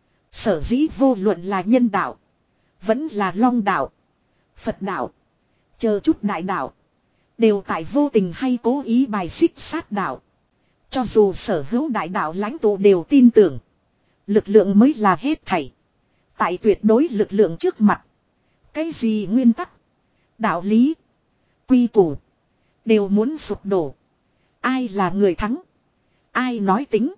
Sở dĩ vô luận là nhân đạo. Vẫn là long đạo. Phật đạo. Chờ chút đại đạo. Đều tại vô tình hay cố ý bài xích sát đạo. Cho dù sở hữu đại đạo lãnh tụ đều tin tưởng. Lực lượng mới là hết thảy. Tại tuyệt đối lực lượng trước mặt. Cái gì nguyên tắc. Đạo lý. Quy củ. Đều muốn sụp đổ. Ai là người thắng. Ai nói tính.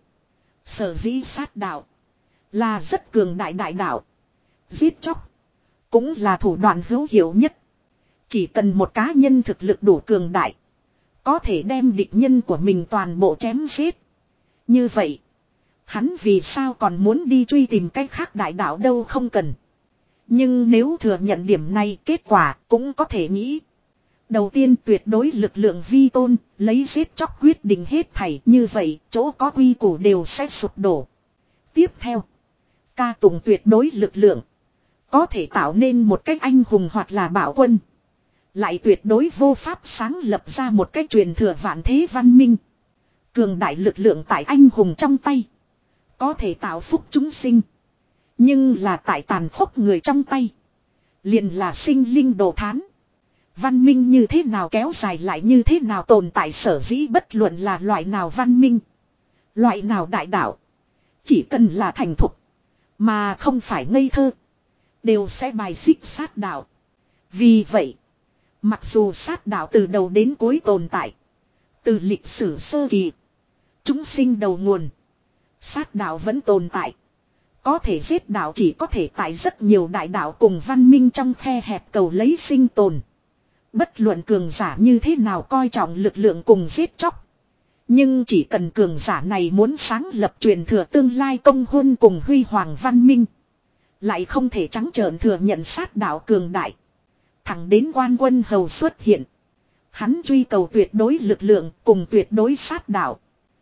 Sở dĩ sát đạo. Là rất cường đại đại đạo. Giết chóc. Cũng là thủ đoạn hữu hiệu nhất. Chỉ cần một cá nhân thực lực đủ cường đại. Có thể đem địch nhân của mình toàn bộ chém giết. Như vậy. Hắn vì sao còn muốn đi truy tìm cách khác đại đạo đâu không cần. Nhưng nếu thừa nhận điểm này kết quả cũng có thể nghĩ. Đầu tiên tuyệt đối lực lượng vi tôn, lấy giết chóc quyết định hết thảy, như vậy chỗ có quy củ đều sẽ sụp đổ. Tiếp theo, ca tụng tuyệt đối lực lượng, có thể tạo nên một cách anh hùng hoặc là bảo quân. Lại tuyệt đối vô pháp sáng lập ra một cách truyền thừa vạn thế văn minh. Cường đại lực lượng tại anh hùng trong tay, có thể tạo phúc chúng sinh. Nhưng là tại tàn khốc người trong tay, liền là sinh linh đồ thán. Văn minh như thế nào kéo dài lại như thế nào tồn tại, sở dĩ bất luận là loại nào văn minh, loại nào đại đạo, chỉ cần là thành thục, mà không phải ngây thơ, đều sẽ bài xích sát đạo. Vì vậy, mặc dù sát đạo từ đầu đến cuối tồn tại, từ lịch sử sơ kỳ, chúng sinh đầu nguồn, sát đạo vẫn tồn tại. Có thể giết đạo chỉ có thể tại rất nhiều đại đạo cùng văn minh trong khe hẹp cầu lấy sinh tồn. Bất luận cường giả như thế nào coi trọng lực lượng cùng giết chóc, nhưng chỉ cần cường giả này muốn sáng lập truyền thừa tương lai công huân cùng huy hoàng văn minh, lại không thể trắng trợn thừa nhận sát đạo cường đại. Thẳng đến Quan Quân Hầu xuất hiện, hắn truy cầu tuyệt đối lực lượng cùng tuyệt đối sát đạo.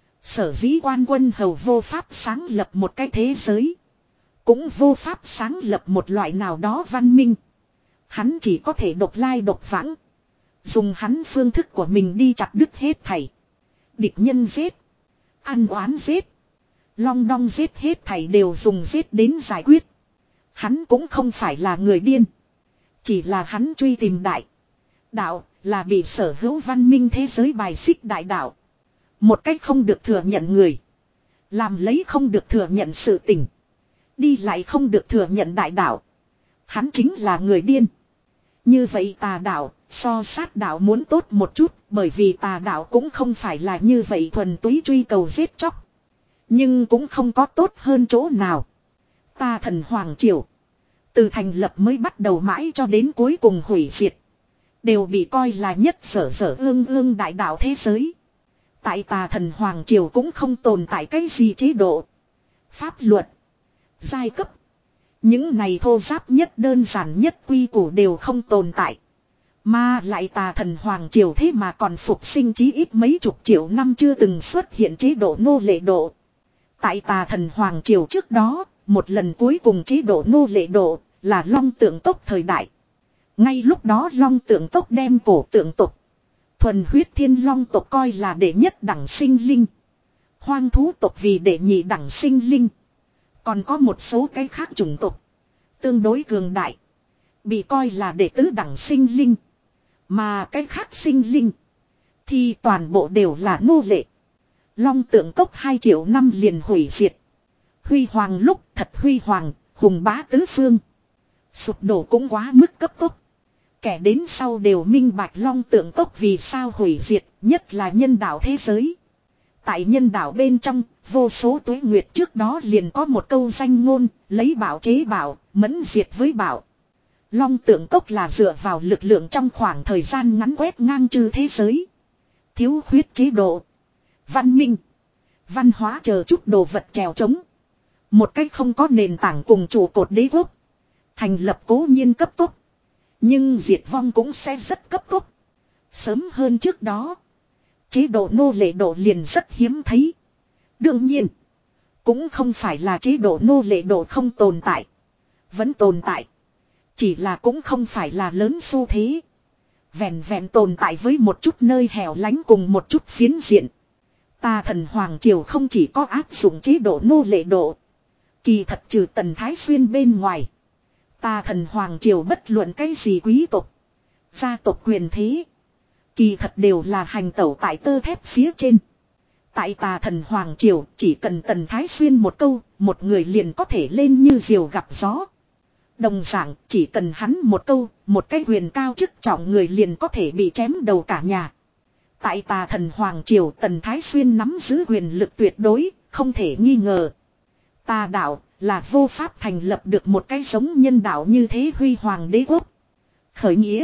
Sở dĩ Quan Quân Hầu vô pháp sáng lập một cái thế giới, cũng vô pháp sáng lập một loại nào đó văn minh. Hắn chỉ có thể độc lai độc vãng, dùng hắn phương thức của mình đi chặt đứt hết thảy. Địch nhân giết, ăn oán giết, long đong giết, hết thảy đều dùng giết đến giải quyết. Hắn cũng không phải là người điên, chỉ là hắn truy tìm đại đạo, là bị sở hữu văn minh thế giới bài xích đại đạo. Một cách không được thừa nhận người, làm lấy không được thừa nhận sự tình, đi lại không được thừa nhận đại đạo. Hắn chính là người điên. Như vậy tà đạo so sát đạo muốn tốt một chút, bởi vì tà đạo cũng không phải là như vậy thuần túy truy cầu giết chóc, nhưng cũng không có tốt hơn chỗ nào. Tà thần Hoàng Triều từ thành lập mới bắt đầu mãi cho đến cuối cùng hủy diệt, đều bị coi là nhất sở sở ương ương đại đạo thế giới. Tại tà thần Hoàng Triều cũng không tồn tại cái gì chế độ, pháp luật, giai cấp. Những này thô giáp nhất đơn giản nhất quy củ đều không tồn tại. Mà lại tà thần Hoàng Triều thế mà còn phục sinh chí ít mấy chục triệu năm chưa từng xuất hiện chế độ nô lệ độ. Tại tà thần Hoàng Triều trước đó, một lần cuối cùng chế độ nô lệ độ là Long Tượng Tốc thời đại. Ngay lúc đó Long Tượng Tốc đem cổ tượng tộc, thuần huyết thiên long tộc coi là đệ nhất đẳng sinh linh, hoang thú tộc vì đệ nhị đẳng sinh linh. Còn có một số cái khác chủng tộc tương đối cường đại, bị coi là đệ tứ đẳng sinh linh. Mà cái khác sinh linh thì toàn bộ đều là nô lệ. Long Tượng Cốc hai triệu năm liền hủy diệt. Huy hoàng lúc thật huy hoàng, hùng bá tứ phương. Sụp đổ cũng quá mức cấp tốc. Kẻ đến sau đều minh bạch Long Tượng Cốc vì sao hủy diệt, nhất là nhân đạo thế giới. Tại nhân đạo bên trong, vô số tuế nguyệt trước đó liền có một câu danh ngôn, lấy bảo chế bảo, mẫn diệt với bảo. Long Tượng Cốc là dựa vào lực lượng trong khoảng thời gian ngắn quét ngang chư thế giới. Thiếu khuyết chế độ, văn minh, văn hóa chờ chút đồ vật trèo trống. Một cách không có nền tảng cùng trụ cột đế quốc. Thành lập cố nhiên cấp tốc, nhưng diệt vong cũng sẽ rất cấp tốc. Sớm hơn trước đó, chế độ nô lệ độ liền rất hiếm thấy. Đương nhiên, cũng không phải là chế độ nô lệ độ không tồn tại. Vẫn tồn tại. Chỉ là cũng không phải là lớn xu thế. Vẹn vẹn tồn tại với một chút nơi hẻo lánh cùng một chút phiến diện. Tà thần Hoàng Triều không chỉ có áp dụng chế độ nô lệ độ. Kỳ thật trừ Tần Thái Xuyên bên ngoài, Tà thần Hoàng Triều bất luận cái gì quý tộc, gia tộc quyền thế, kỳ thật đều là hành tẩu tại tơ thép phía trên. Tại Tà thần Hoàng Triều, chỉ cần Tần Thái Xuyên một câu, một người liền có thể lên như diều gặp gió. Đồng dạng, chỉ cần hắn một câu, một cái quyền cao chức trọng người liền có thể bị chém đầu cả nhà. Tại Tà thần Hoàng Triều, Tần Thái Xuyên nắm giữ quyền lực tuyệt đối, không thể nghi ngờ. Tà đạo là vô pháp thành lập được một cái giống nhân đạo như thế huy hoàng đế quốc. Khởi nghĩa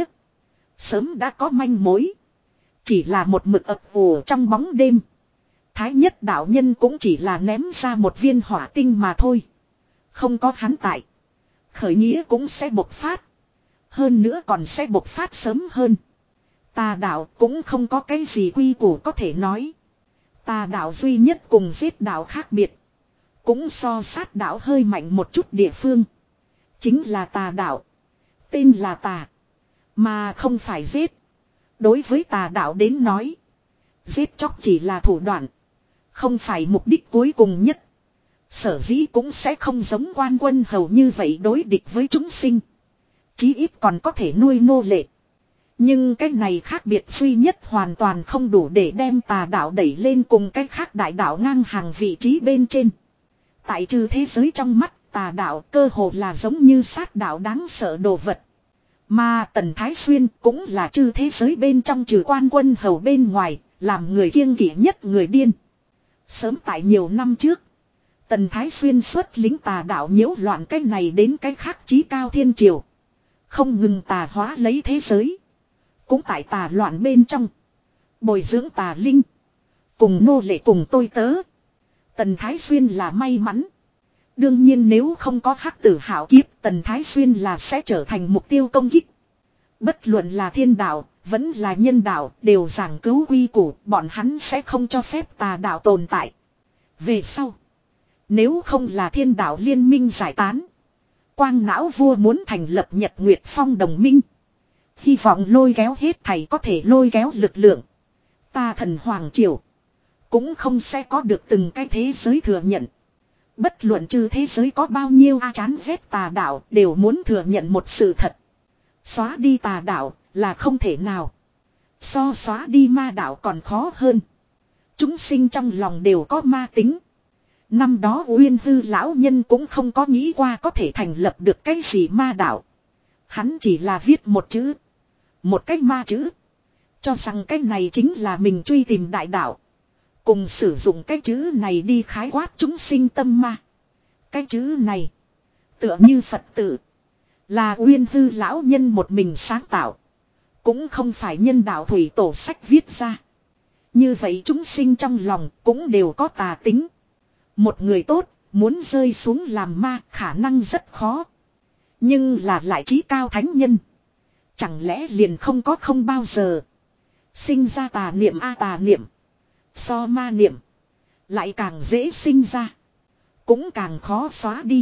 sớm đã có manh mối, chỉ là một mực ập ùa trong bóng đêm. Thái nhất đạo nhân cũng chỉ là ném ra một viên hỏa tinh mà thôi. Không có hắn tại, khởi nghĩa cũng sẽ bộc phát. Hơn nữa còn sẽ bộc phát sớm hơn. Tà đạo cũng không có cái gì quy củ có thể nói. Tà đạo duy nhất cùng giết đạo khác biệt. Cũng so sát đạo hơi mạnh một chút địa phương. Chính là tà đạo. Tên là tà. Mà không phải giết. Đối với tà đạo đến nói. Giết chóc chỉ là thủ đoạn. Không phải mục đích cuối cùng nhất. Sở dĩ cũng sẽ không giống quan quân hầu như vậy đối địch với chúng sinh. Chí ít còn có thể nuôi nô lệ. Nhưng cái này khác biệt duy nhất hoàn toàn không đủ để đem tà đạo đẩy lên cùng cái khác đại đạo ngang hàng vị trí bên trên. Tại trừ thế giới trong mắt tà đạo cơ hồ là giống như sát đạo đáng sợ đồ vật. Mà Tần Thái Xuyên cũng là trừ thế giới bên trong trừ quan quân hầu bên ngoài, làm người kiêng kỵ nhất người điên. Sớm tại nhiều năm trước, Tần Thái Xuyên xuất lính tà đạo nhiễu loạn cái này đến cái khác chí cao thiên triều. Không ngừng tà hóa lấy thế giới. Cũng tại tà loạn bên trong. Bồi dưỡng tà linh. Cùng nô lệ cùng tôi tớ. Tần Thái Xuyên là may mắn. Đương nhiên nếu không có hắc tử hảo kiếp, Tần Thái Xuyên là sẽ trở thành mục tiêu công kích. Bất luận là thiên đạo, vẫn là nhân đạo, đều giảng cứu quy củ, bọn hắn sẽ không cho phép tà đạo tồn tại. Về sau, nếu không là thiên đạo liên minh giải tán, Quang Não vua muốn thành lập Nhật Nguyệt Phong đồng minh. Hy vọng lôi kéo hết thầy có thể lôi kéo lực lượng. Ta thần Hoàng Triều cũng không sẽ có được từng cái thế giới thừa nhận. Bất luận trừ thế giới có bao nhiêu a chán ghét tà đạo đều muốn thừa nhận một sự thật. Xóa đi tà đạo là không thể nào. So xóa đi ma đạo còn khó hơn. Chúng sinh trong lòng đều có ma tính. Năm đó Uyên Hư lão nhân cũng không có nghĩ qua có thể thành lập được cái gì ma đạo. Hắn chỉ là viết một chữ. Một cái ma chữ. Cho rằng cái này chính là mình truy tìm đại đạo. Cùng sử dụng cái chữ này đi khái quát chúng sinh tâm ma. Cái chữ này tựa như Phật tử. Là Uyên Hư lão nhân một mình sáng tạo. Cũng không phải nhân đạo thủy tổ sách viết ra. Như vậy chúng sinh trong lòng cũng đều có tà tính. Một người tốt muốn rơi xuống làm ma khả năng rất khó. Nhưng là lại trí cao thánh nhân. Chẳng lẽ liền không có không bao giờ sinh ra tà niệm a tà niệm. So ma niệm lại càng dễ sinh ra. Cũng càng khó xóa đi.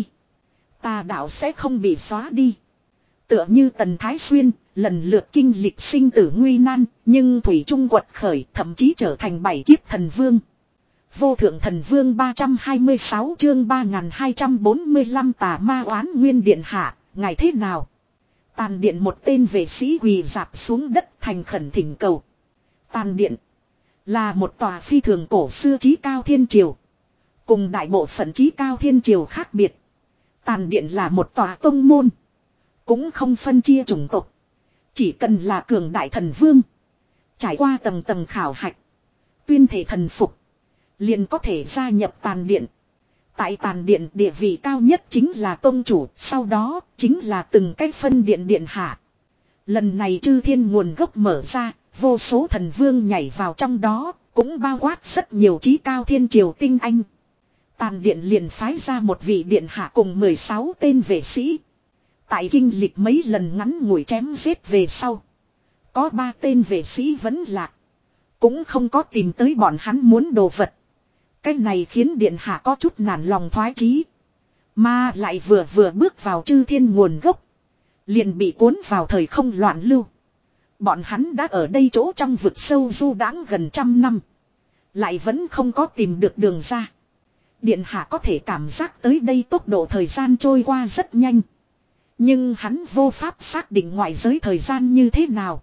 Tà đạo sẽ không bị xóa đi. Tựa như Tần Thái Xuyên lần lượt kinh lịch sinh tử nguy nan. Nhưng thủy trung quật khởi thậm chí trở thành bảy kiếp thần vương. Vô thượng thần vương ba trăm hai mươi sáu chương ba nghìn hai trăm bốn mươi lăm tà ma oán nguyên điện hạ. Ngài thế nào? Tàn điện một tên vệ sĩ quỳ dạp xuống đất thành khẩn thỉnh cầu. Tàn điện là một tòa phi thường cổ xưa chí cao thiên triều. Cùng đại bộ phận chí cao thiên triều khác biệt. Tàn điện là một tòa tông môn. Cũng không phân chia chủng tộc. Chỉ cần là cường đại thần vương. Trải qua tầng tầng khảo hạch. Tuyên thể thần phục. Liền có thể gia nhập tàn điện. Tại tàn điện địa vị cao nhất chính là tông chủ. Sau đó chính là từng cái phân điện điện hạ. Lần này chư thiên nguồn gốc mở ra. Vô số thần vương nhảy vào trong đó. Cũng bao quát rất nhiều chí cao thiên triều tinh anh. Tàn điện liền phái ra một vị điện hạ cùng mười sáu tên vệ sĩ. Tại kinh lịch mấy lần ngắn ngủi chém giết về sau. Có ba tên vệ sĩ vẫn lạc. Cũng không có tìm tới bọn hắn muốn đồ vật. Cái này khiến điện hạ có chút nản lòng thoái chí. Mà lại vừa vừa bước vào chư thiên nguồn gốc. Liền bị cuốn vào thời không loạn lưu. Bọn hắn đã ở đây chỗ trong vực sâu du đãng gần trăm năm. Lại vẫn không có tìm được đường ra. Điện hạ có thể cảm giác tới đây tốc độ thời gian trôi qua rất nhanh. Nhưng hắn vô pháp xác định ngoại giới thời gian như thế nào.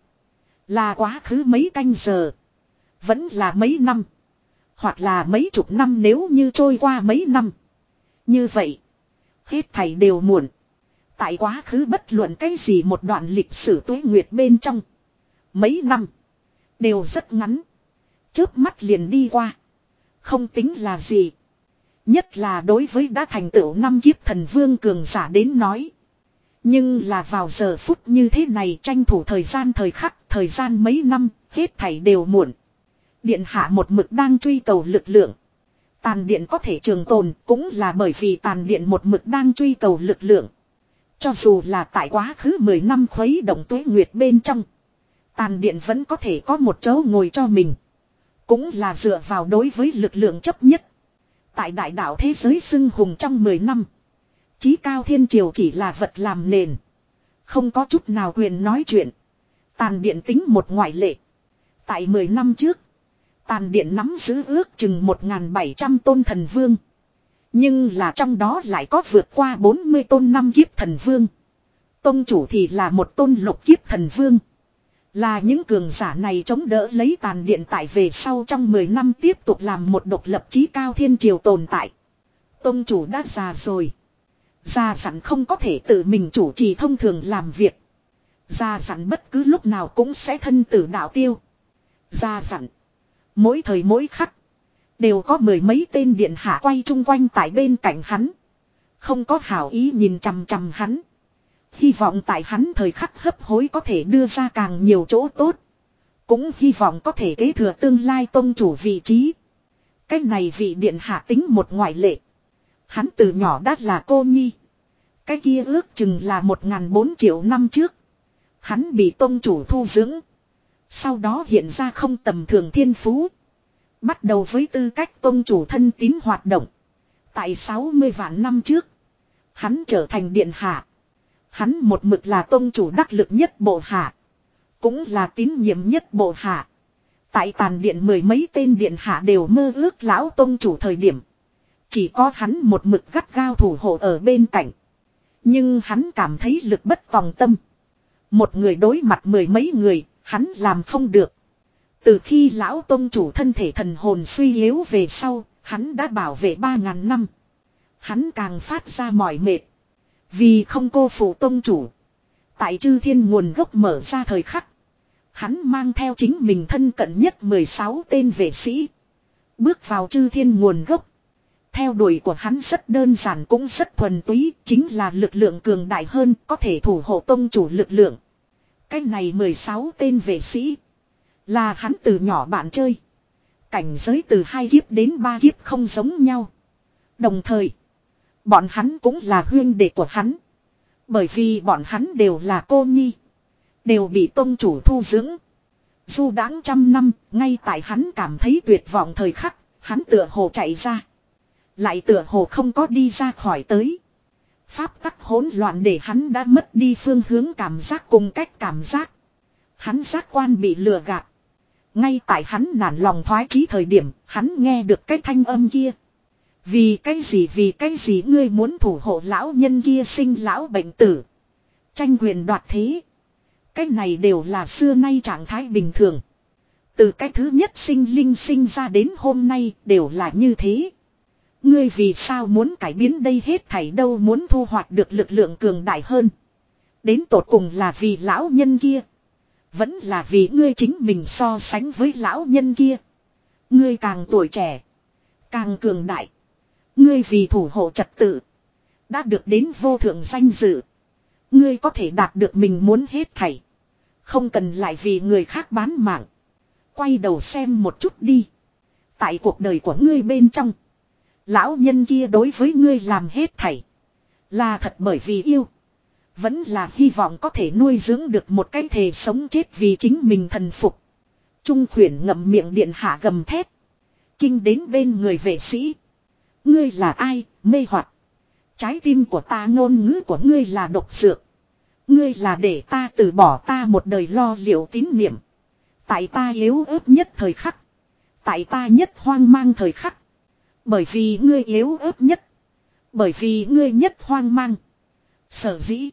Là quá khứ mấy canh giờ. Vẫn là mấy năm. Hoặc là mấy chục năm nếu như trôi qua mấy năm. Như vậy. Hết thảy đều muộn. Tại quá khứ bất luận cái gì một đoạn lịch sử tuế nguyệt bên trong. Mấy năm. Đều rất ngắn. Chớp mắt liền đi qua. Không tính là gì. Nhất là đối với đã thành tựu năm kiếp thần vương cường giả đến nói. Nhưng là vào giờ phút như thế này tranh thủ thời gian thời khắc, thời gian mấy năm, hết thảy đều muộn. Điện hạ một mực đang truy cầu lực lượng. Tàn điện có thể trường tồn cũng là bởi vì tàn điện một mực đang truy cầu lực lượng. Cho dù là tại quá khứ mười năm khuấy động tuế nguyệt bên trong. Tàn điện vẫn có thể có một chỗ ngồi cho mình. Cũng là dựa vào đối với lực lượng chấp nhất. Tại đại đạo thế giới xưng hùng trong mười năm. Chí cao thiên triều chỉ là vật làm nền. Không có chút nào quyền nói chuyện. Tàn điện tính một ngoại lệ. Tại mười năm trước. Tàn điện nắm giữ ước chừng một nghìn bảy trăm tôn thần vương. Nhưng là trong đó lại có vượt qua bốn mươi tôn năm kiếp thần vương. Tông chủ thì là một tôn lục kiếp thần vương. Là những cường giả này chống đỡ lấy tàn điện tại về sau trong mười năm tiếp tục làm một độc lập chí cao thiên triều tồn tại. Tông chủ đã già rồi. Già dặn không có thể tự mình chủ trì thông thường làm việc. Già dặn bất cứ lúc nào cũng sẽ thân tử đạo tiêu. Già dặn. Mỗi thời mỗi khắc. Đều có mười mấy tên điện hạ quay chung quanh tại bên cạnh hắn. Không có hảo ý nhìn chằm chằm hắn. Hy vọng tại hắn thời khắc hấp hối có thể đưa ra càng nhiều chỗ tốt. Cũng hy vọng có thể kế thừa tương lai tông chủ vị trí. Cái này vị điện hạ tính một ngoại lệ. Hắn từ nhỏ đã là cô nhi. Cái kia ước chừng là một ngàn bốn triệu năm trước. Hắn bị tông chủ thu dưỡng. Sau đó hiện ra không tầm thường thiên phú. Bắt đầu với tư cách tông chủ thân tín hoạt động. Tại sáu mươi vạn năm trước. Hắn trở thành điện hạ. Hắn một mực là tông chủ đắc lực nhất bộ hạ. Cũng là tín nhiệm nhất bộ hạ. Tại tàn điện mười mấy tên điện hạ đều mơ ước lão tông chủ thời điểm. Chỉ có hắn một mực gắt gao thủ hộ ở bên cạnh. Nhưng hắn cảm thấy lực bất tòng tâm. Một người đối mặt mười mấy người, hắn làm không được. Từ khi lão tông chủ thân thể thần hồn suy yếu về sau, hắn đã bảo vệ ba ngàn năm. Hắn càng phát ra mỏi mệt. Vì không cô phụ tông chủ. Tại chư thiên nguồn gốc mở ra thời khắc. Hắn mang theo chính mình thân cận nhất mười sáu tên vệ sĩ. Bước vào chư thiên nguồn gốc. Theo đuổi của hắn rất đơn giản cũng rất thuần túy. Chính là lực lượng cường đại hơn có thể thủ hộ tông chủ lực lượng. Cái này mười sáu tên vệ sĩ. Là hắn từ nhỏ bạn chơi. Cảnh giới từ hai kiếp đến ba kiếp không giống nhau. Đồng thời. Bọn hắn cũng là huyên đệ của hắn. Bởi vì bọn hắn đều là cô nhi. Đều bị tông chủ thu dưỡng. Du đãng trăm năm, ngay tại hắn cảm thấy tuyệt vọng thời khắc, hắn tựa hồ chạy ra. Lại tựa hồ không có đi ra khỏi tới. Pháp tắc hỗn loạn để hắn đã mất đi phương hướng cảm giác cùng cách cảm giác. Hắn giác quan bị lừa gạt. Ngay tại hắn nản lòng thoái chí thời điểm, hắn nghe được cái thanh âm kia. Vì cái gì vì cái gì ngươi muốn thủ hộ lão nhân kia sinh lão bệnh tử. Tranh quyền đoạt thế. Cái này đều là xưa nay trạng thái bình thường. Từ cái thứ nhất sinh linh sinh ra đến hôm nay đều là như thế. Ngươi vì sao muốn cải biến đây hết thảy đâu muốn thu hoạch được lực lượng cường đại hơn. Đến tột cùng là vì lão nhân kia. Vẫn là vì ngươi chính mình so sánh với lão nhân kia. Ngươi càng tuổi trẻ. Càng cường đại. Ngươi vì thủ hộ trật tự. Đã được đến vô thượng danh dự. Ngươi có thể đạt được mình muốn hết thảy. Không cần lại vì người khác bán mạng. Quay đầu xem một chút đi. Tại cuộc đời của ngươi bên trong. Lão nhân kia đối với ngươi làm hết thảy. Là thật bởi vì yêu. Vẫn là hy vọng có thể nuôi dưỡng được một cái thể sống chết vì chính mình thần phục. Trung khuyển ngậm miệng điện hạ gầm thét. Kinh đến bên người vệ sĩ. Ngươi là ai, mê hoặc. Trái tim của ta ngôn ngữ của ngươi là độc dược. Ngươi là để ta từ bỏ ta một đời lo liệu tín niệm. Tại ta yếu ớt nhất thời khắc. Tại ta nhất hoang mang thời khắc. Bởi vì ngươi yếu ớt nhất. Bởi vì ngươi nhất hoang mang. Sở dĩ.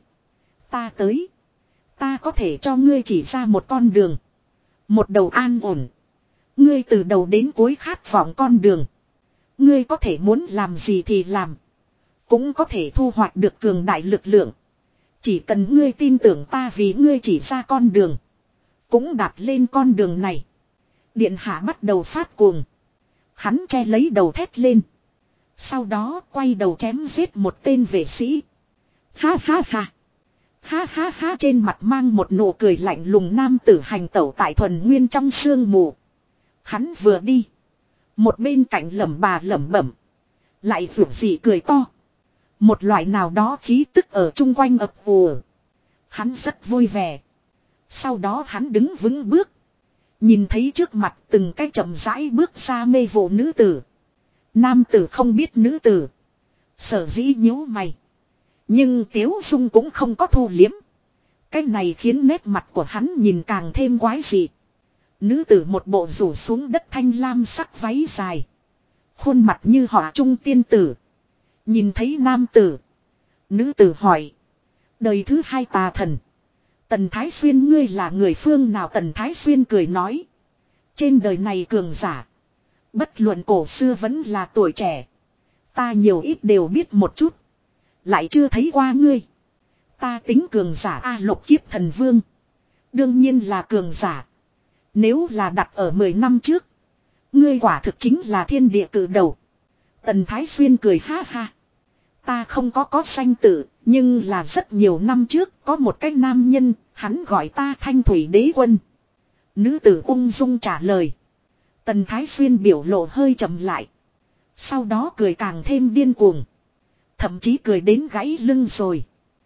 Ta tới. Ta có thể cho ngươi chỉ ra một con đường. Một đầu an ổn. Ngươi từ đầu đến cuối khát vọng con đường. Ngươi có thể muốn làm gì thì làm. Cũng có thể thu hoạch được cường đại lực lượng. Chỉ cần ngươi tin tưởng ta vì ngươi chỉ ra con đường. Cũng đạp lên con đường này. Điện hạ bắt đầu phát cuồng. Hắn che lấy đầu thét lên. Sau đó quay đầu chém giết một tên vệ sĩ. Ha ha ha. Ha ha ha trên mặt mang một nụ cười lạnh lùng nam tử hành tẩu tại thuần nguyên trong sương mù. Hắn vừa đi. Một bên cạnh lẩm bà lẩm bẩm. Lại vượt gì cười to. Một loại nào đó khí tức ở chung quanh ập ùa. Hắn rất vui vẻ. Sau đó hắn đứng vững bước. Nhìn thấy trước mặt từng cái chậm rãi bước ra mê vụ nữ tử. Nam tử không biết nữ tử. Sở dĩ nhíu mày. Nhưng Tiếu Dung cũng không có thu liếm. Cái này khiến nét mặt của hắn nhìn càng thêm quái dị. Nữ tử một bộ rủ xuống đất thanh lam sắc váy dài. Khuôn mặt như họa trung tiên tử. Nhìn thấy nam tử. Nữ tử hỏi. Đời thứ hai tà thần. Tần Thái Xuyên ngươi là người phương nào? Tần Thái Xuyên cười nói. Trên đời này cường giả. Bất luận cổ xưa vẫn là tuổi trẻ. Ta nhiều ít đều biết một chút. Lại chưa thấy qua ngươi. Ta tính cường giả A Lục Kiếp Thần Vương. Đương nhiên là cường giả. Nếu là đặt ở mười năm trước. Ngươi quả thực chính là thiên địa cử đầu. Tần Thái Xuyên cười ha ha. Ta không có có danh tự. Nhưng là rất nhiều năm trước có một cái nam nhân. Hắn gọi ta Thanh Thủy Đế Quân. Nữ tử ung dung trả lời. Tần Thái Xuyên biểu lộ hơi chậm lại. Sau đó cười càng thêm điên cuồng. Thậm chí cười đến gãy lưng rồi.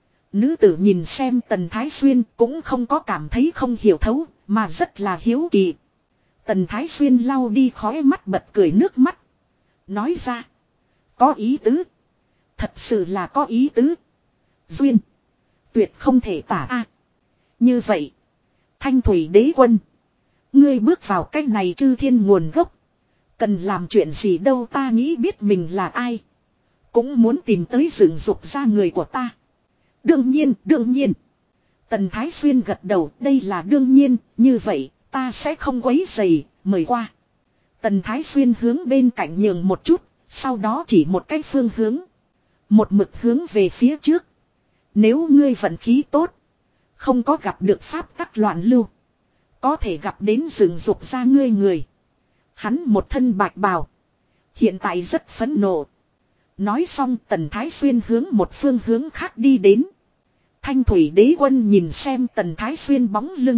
Nữ tử nhìn xem Tần Thái Xuyên cũng không có cảm thấy không hiểu thấu. Mà rất là hiếu kỳ. Tần Thái Xuyên lau đi khói mắt bật cười nước mắt. Nói ra. Có ý tứ. Thật sự là có ý tứ. Duyên. Tuyệt không thể tả a. Như vậy. Thanh Thủy Đế Quân. Ngươi bước vào cách này chư thiên nguồn gốc. Cần làm chuyện gì đâu, ta nghĩ biết mình là ai. Cũng muốn tìm tới dựng dục ra người của ta. Đương nhiên, đương nhiên. Tần Thái Xuyên gật đầu, đây là đương nhiên, như vậy, ta sẽ không quấy rầy, mời qua. Tần Thái Xuyên hướng bên cạnh nhường một chút, sau đó chỉ một cái phương hướng. Một mực hướng về phía trước. Nếu ngươi vận khí tốt, không có gặp được pháp tắc loạn lưu, có thể gặp đến dựng dục ra ngươi người. Hắn một thân bạch bào. Hiện tại rất phẫn nộ. Nói xong Tần Thái Xuyên hướng một phương hướng khác đi đến. Thanh Thủy Đế Quân nhìn xem Tần Thái Xuyên bóng lưng.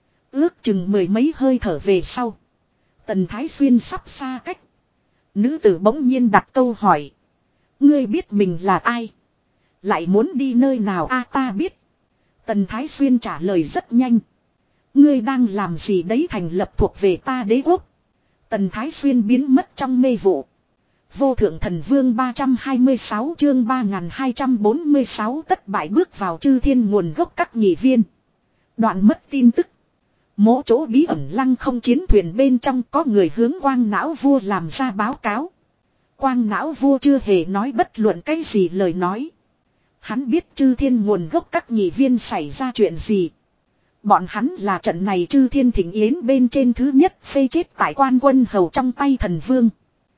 Ước chừng mười mấy hơi thở về sau. Tần Thái Xuyên sắp xa cách. Nữ tử bỗng nhiên đặt câu hỏi. Ngươi biết mình là ai? Lại muốn đi nơi nào? A ta biết. Tần Thái Xuyên trả lời rất nhanh. Ngươi đang làm gì đấy? Thành lập thuộc về ta đế quốc. Tần Thái Xuyên biến mất trong mê vụ. Vô thượng thần vương ba trăm hai mươi sáu chương ba nghìn hai trăm bốn mươi sáu tất bại bước vào chư thiên nguồn gốc các nhị viên. Đoạn mất tin tức. Mỗ chỗ bí ẩn lăng không chiến thuyền bên trong có người hướng Quang Não Vua làm ra báo cáo. Quang Não Vua chưa hề nói bất luận cái gì lời nói. Hắn biết chư thiên nguồn gốc các nhị viên xảy ra chuyện gì. Bọn hắn là trận này chư thiên thỉnh yến bên trên thứ nhất phê chết tại Quan Quân Hầu trong tay thần vương.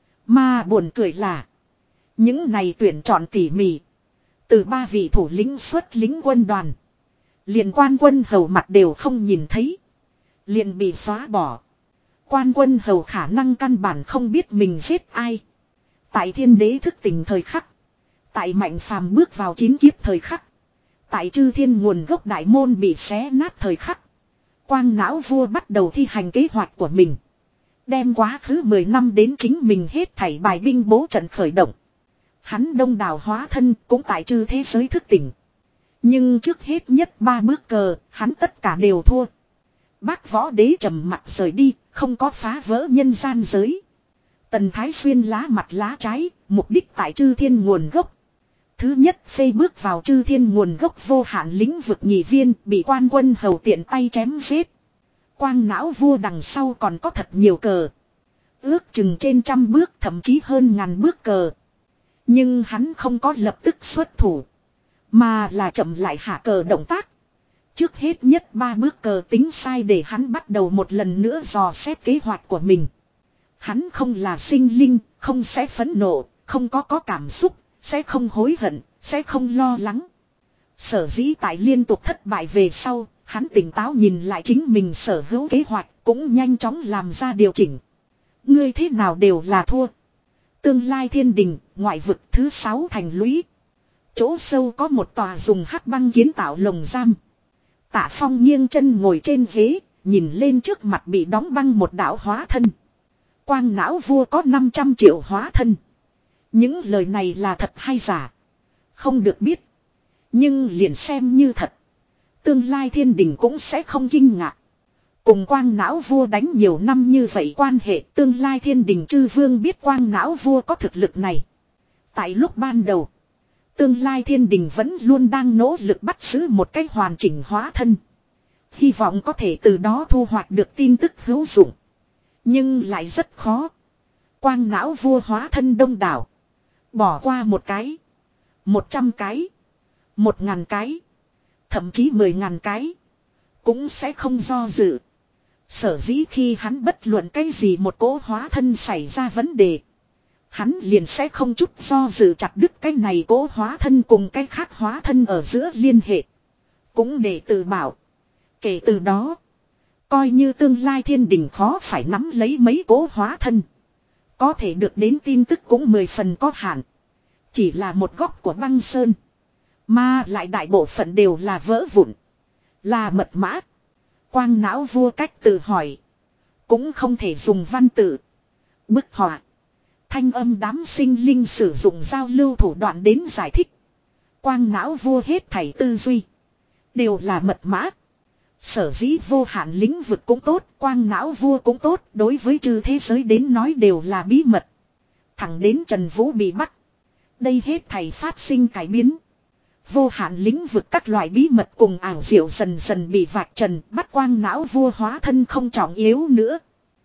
Mà buồn cười là những này tuyển chọn tỉ mỉ. Từ ba vị thủ lĩnh xuất lính quân đoàn. Liền Quan Quân Hầu mặt đều không nhìn thấy. Liền bị xóa bỏ. Quan Quân Hầu khả năng căn bản không biết mình giết ai. Tại thiên đế thức tỉnh thời khắc. Tại Mạnh Phàm bước vào chín kiếp thời khắc. Tại chư thiên nguồn gốc đại môn bị xé nát thời khắc. Quang Não Vua bắt đầu thi hành kế hoạch của mình. Đem quá khứ mười năm đến chính mình hết thảy bài binh bố trận khởi động. Hắn đông đảo hóa thân cũng tại chư thế giới thức tỉnh. Nhưng trước hết nhất ba bước cờ, hắn tất cả đều thua. Bác Võ Đế trầm mặt rời đi, không có phá vỡ nhân gian giới. Tần Thái Xuyên lá mặt lá trái, mục đích tại chư thiên nguồn gốc. Thứ nhất phê bước vào chư thiên nguồn gốc vô hạn lĩnh vực nhị viên, bị Quan Quân Hầu tiện tay chém giết. Quang Não Vua đằng sau còn có thật nhiều cờ. Ước chừng trên trăm bước, thậm chí hơn ngàn bước cờ. Nhưng hắn không có lập tức xuất thủ. Mà là chậm lại hạ cờ động tác. Trước hết nhất ba bước cờ tính sai để hắn bắt đầu một lần nữa dò xét kế hoạch của mình. Hắn không là sinh linh, không sẽ phẫn nộ, không có có cảm xúc, sẽ không hối hận, sẽ không lo lắng. Sở dĩ tại liên tục thất bại về sau, hắn tỉnh táo nhìn lại chính mình sở hữu kế hoạch, cũng nhanh chóng làm ra điều chỉnh. Ngươi thế nào đều là thua. Tương lai thiên đình, ngoại vực thứ sáu thành lũy. Chỗ sâu có một tòa dùng hắc băng kiến tạo lồng giam. Tạ Phong nghiêng chân ngồi trên ghế, nhìn lên trước mặt bị đóng băng một đạo hóa thân. Quang Não Vua có năm trăm triệu hóa thân. Những lời này là thật hay giả? Không được biết. Nhưng liền xem như thật. Tương lai thiên đình cũng sẽ không kinh ngạc. Cùng quang não vua đánh nhiều năm như vậy quan hệ, tương lai thiên đình chư vương biết quang não vua có thực lực này. Tại lúc ban đầu, tương lai thiên đình vẫn luôn đang nỗ lực bắt giữ một cách hoàn chỉnh hóa thân. Hy vọng có thể từ đó thu hoạch được tin tức hữu dụng. Nhưng lại rất khó. Quang não vua hóa thân đông đảo. Bỏ qua một cái. Một trăm cái. Một ngàn cái. Thậm chí mười ngàn cái. Cũng sẽ không do dự. Sở dĩ khi hắn bất luận cái gì một cỗ hóa thân xảy ra vấn đề. Hắn liền sẽ không chút do dự chặt đứt cái này cỗ hóa thân cùng cái khác hóa thân ở giữa liên hệ. Cũng để tự bảo. Kể từ đó. Coi như tương lai thiên đình khó phải nắm lấy mấy cỗ hóa thân. Có thể được đến tin tức cũng mười phần có hạn. Chỉ là một góc của băng sơn. Mà lại đại bộ phận đều là vỡ vụn. Là mật mã. Quang não vua cách tự hỏi. Cũng không thể dùng văn tự. Bức họa. Thanh âm đám sinh linh sử dụng giao lưu thủ đoạn đến giải thích. Quang não vua hết thảy tư duy. Đều là mật mã. Sở dĩ vô hạn lĩnh vực cũng tốt. Quang não vua cũng tốt. Đối với chư thế giới đến nói đều là bí mật. Thẳng đến Trần Vũ bị bắt. Đây hết thảy phát sinh cải biến. Vô hạn lĩnh vực các loại bí mật cùng ảo diệu dần dần bị vạch trần, bắt quang não vua hóa thân không trọng yếu nữa.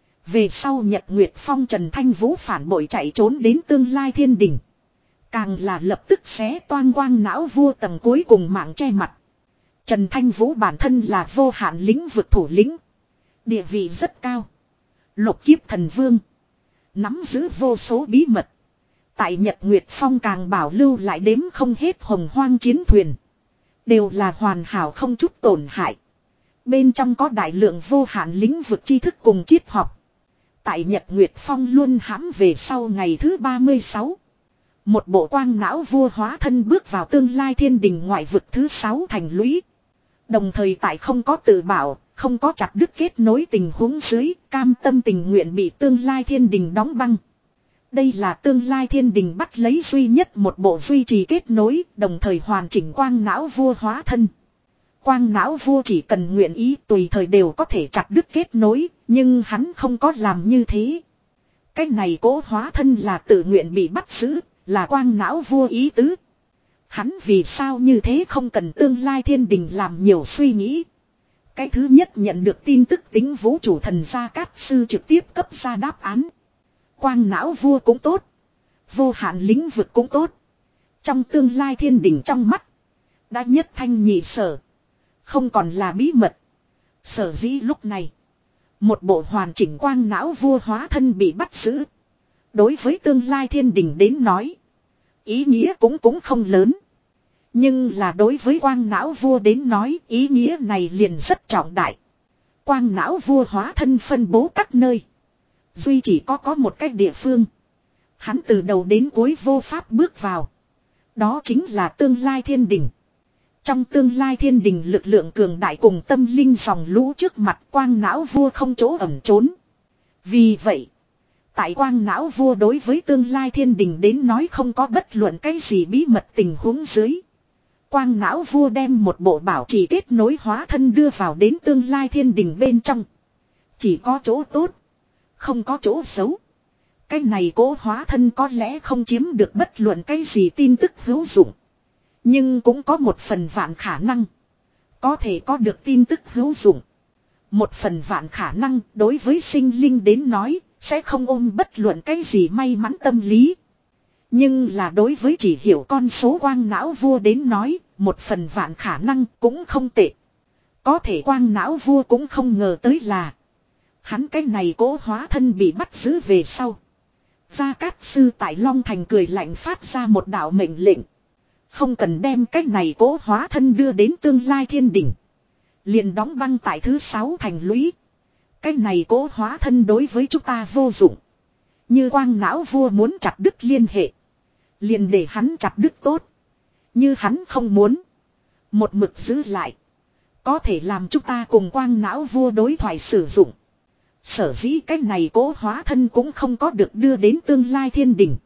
Về sau Nhật Nguyệt Phong Trần Thanh Vũ phản bội chạy trốn đến tương lai thiên đình. Càng là lập tức xé toang quang não vua tầng cuối cùng mạng che mặt. Trần Thanh Vũ bản thân là vô hạn lĩnh vực thủ lĩnh. Địa vị rất cao. Lục kiếp thần vương. Nắm giữ vô số bí mật. Tại Nhật Nguyệt Phong càng bảo lưu lại đếm không hết hồng hoang chiến thuyền. Đều là hoàn hảo không chút tổn hại. Bên trong có đại lượng vô hạn lĩnh vực tri thức cùng triết học. Tại Nhật Nguyệt Phong luôn hãm về sau ngày thứ ba mươi sáu. Một bộ quang não vua hóa thân bước vào tương lai thiên đình ngoại vực thứ sáu thành lũy. Đồng thời tại không có tự bảo, không có chặt đứt kết nối tình huống dưới, cam tâm tình nguyện bị tương lai thiên đình đóng băng. Đây là tương lai thiên đình bắt lấy duy nhất một bộ duy trì kết nối, đồng thời hoàn chỉnh quang não vua hóa thân. Quang não vua chỉ cần nguyện ý tùy thời đều có thể chặt đứt kết nối, nhưng hắn không có làm như thế. Cái này cố hóa thân là tự nguyện bị bắt giữ, là quang não vua ý tứ. Hắn vì sao như thế không cần tương lai thiên đình làm nhiều suy nghĩ. Cái thứ nhất nhận được tin tức tính vũ trụ thần Gia Cát Sư trực tiếp cấp ra đáp án. Quang não vua cũng tốt. Vô hạn lĩnh vực cũng tốt. Trong tương lai thiên đình trong mắt. Đã nhất thanh nhị sở. Không còn là bí mật. Sở dĩ lúc này. Một bộ hoàn chỉnh quang não vua hóa thân bị bắt giữ. Đối với tương lai thiên đình đến nói. Ý nghĩa cũng cũng không lớn. Nhưng là đối với quang não vua đến nói ý nghĩa này liền rất trọng đại. Quang não vua hóa thân phân bố các nơi. Duy chỉ có có một cách địa phương. Hắn từ đầu đến cuối vô pháp bước vào. Đó chính là tương lai thiên đình. Trong tương lai thiên đình lực lượng cường đại cùng tâm linh dòng lũ trước mặt quang não vua không chỗ ẩn trốn. Vì vậy, tại quang não vua đối với tương lai thiên đình đến nói không có bất luận cái gì bí mật tình huống dưới. Quang não vua đem một bộ bảo trì kết nối hóa thân đưa vào đến tương lai thiên đình bên trong. Chỉ có chỗ tốt. Không có chỗ xấu. Cái này cố hóa thân có lẽ không chiếm được bất luận cái gì tin tức hữu dụng. Nhưng cũng có một phần vạn khả năng. Có thể có được tin tức hữu dụng. Một phần vạn khả năng đối với sinh linh đến nói sẽ không ôm bất luận cái gì may mắn tâm lý. Nhưng là đối với chỉ hiểu con số quang não vua đến nói một phần vạn khả năng cũng không tệ. Có thể quang não vua cũng không ngờ tới là. Hắn cái này cố hóa thân bị bắt giữ về sau. Gia Cát Sư tại Long Thành cười lạnh phát ra một đạo mệnh lệnh. Không cần đem cái này cố hóa thân đưa đến tương lai thiên đình. Liền đóng băng tại thứ sáu thành lũy. Cái này cố hóa thân đối với chúng ta vô dụng. Như quang não vua muốn chặt đứt liên hệ. Liền để hắn chặt đứt tốt. Như hắn không muốn. Một mực giữ lại. Có thể làm chúng ta cùng quang não vua đối thoại sử dụng. Sở dĩ cách này cố hóa thân cũng không có được đưa đến tương lai thiên đình.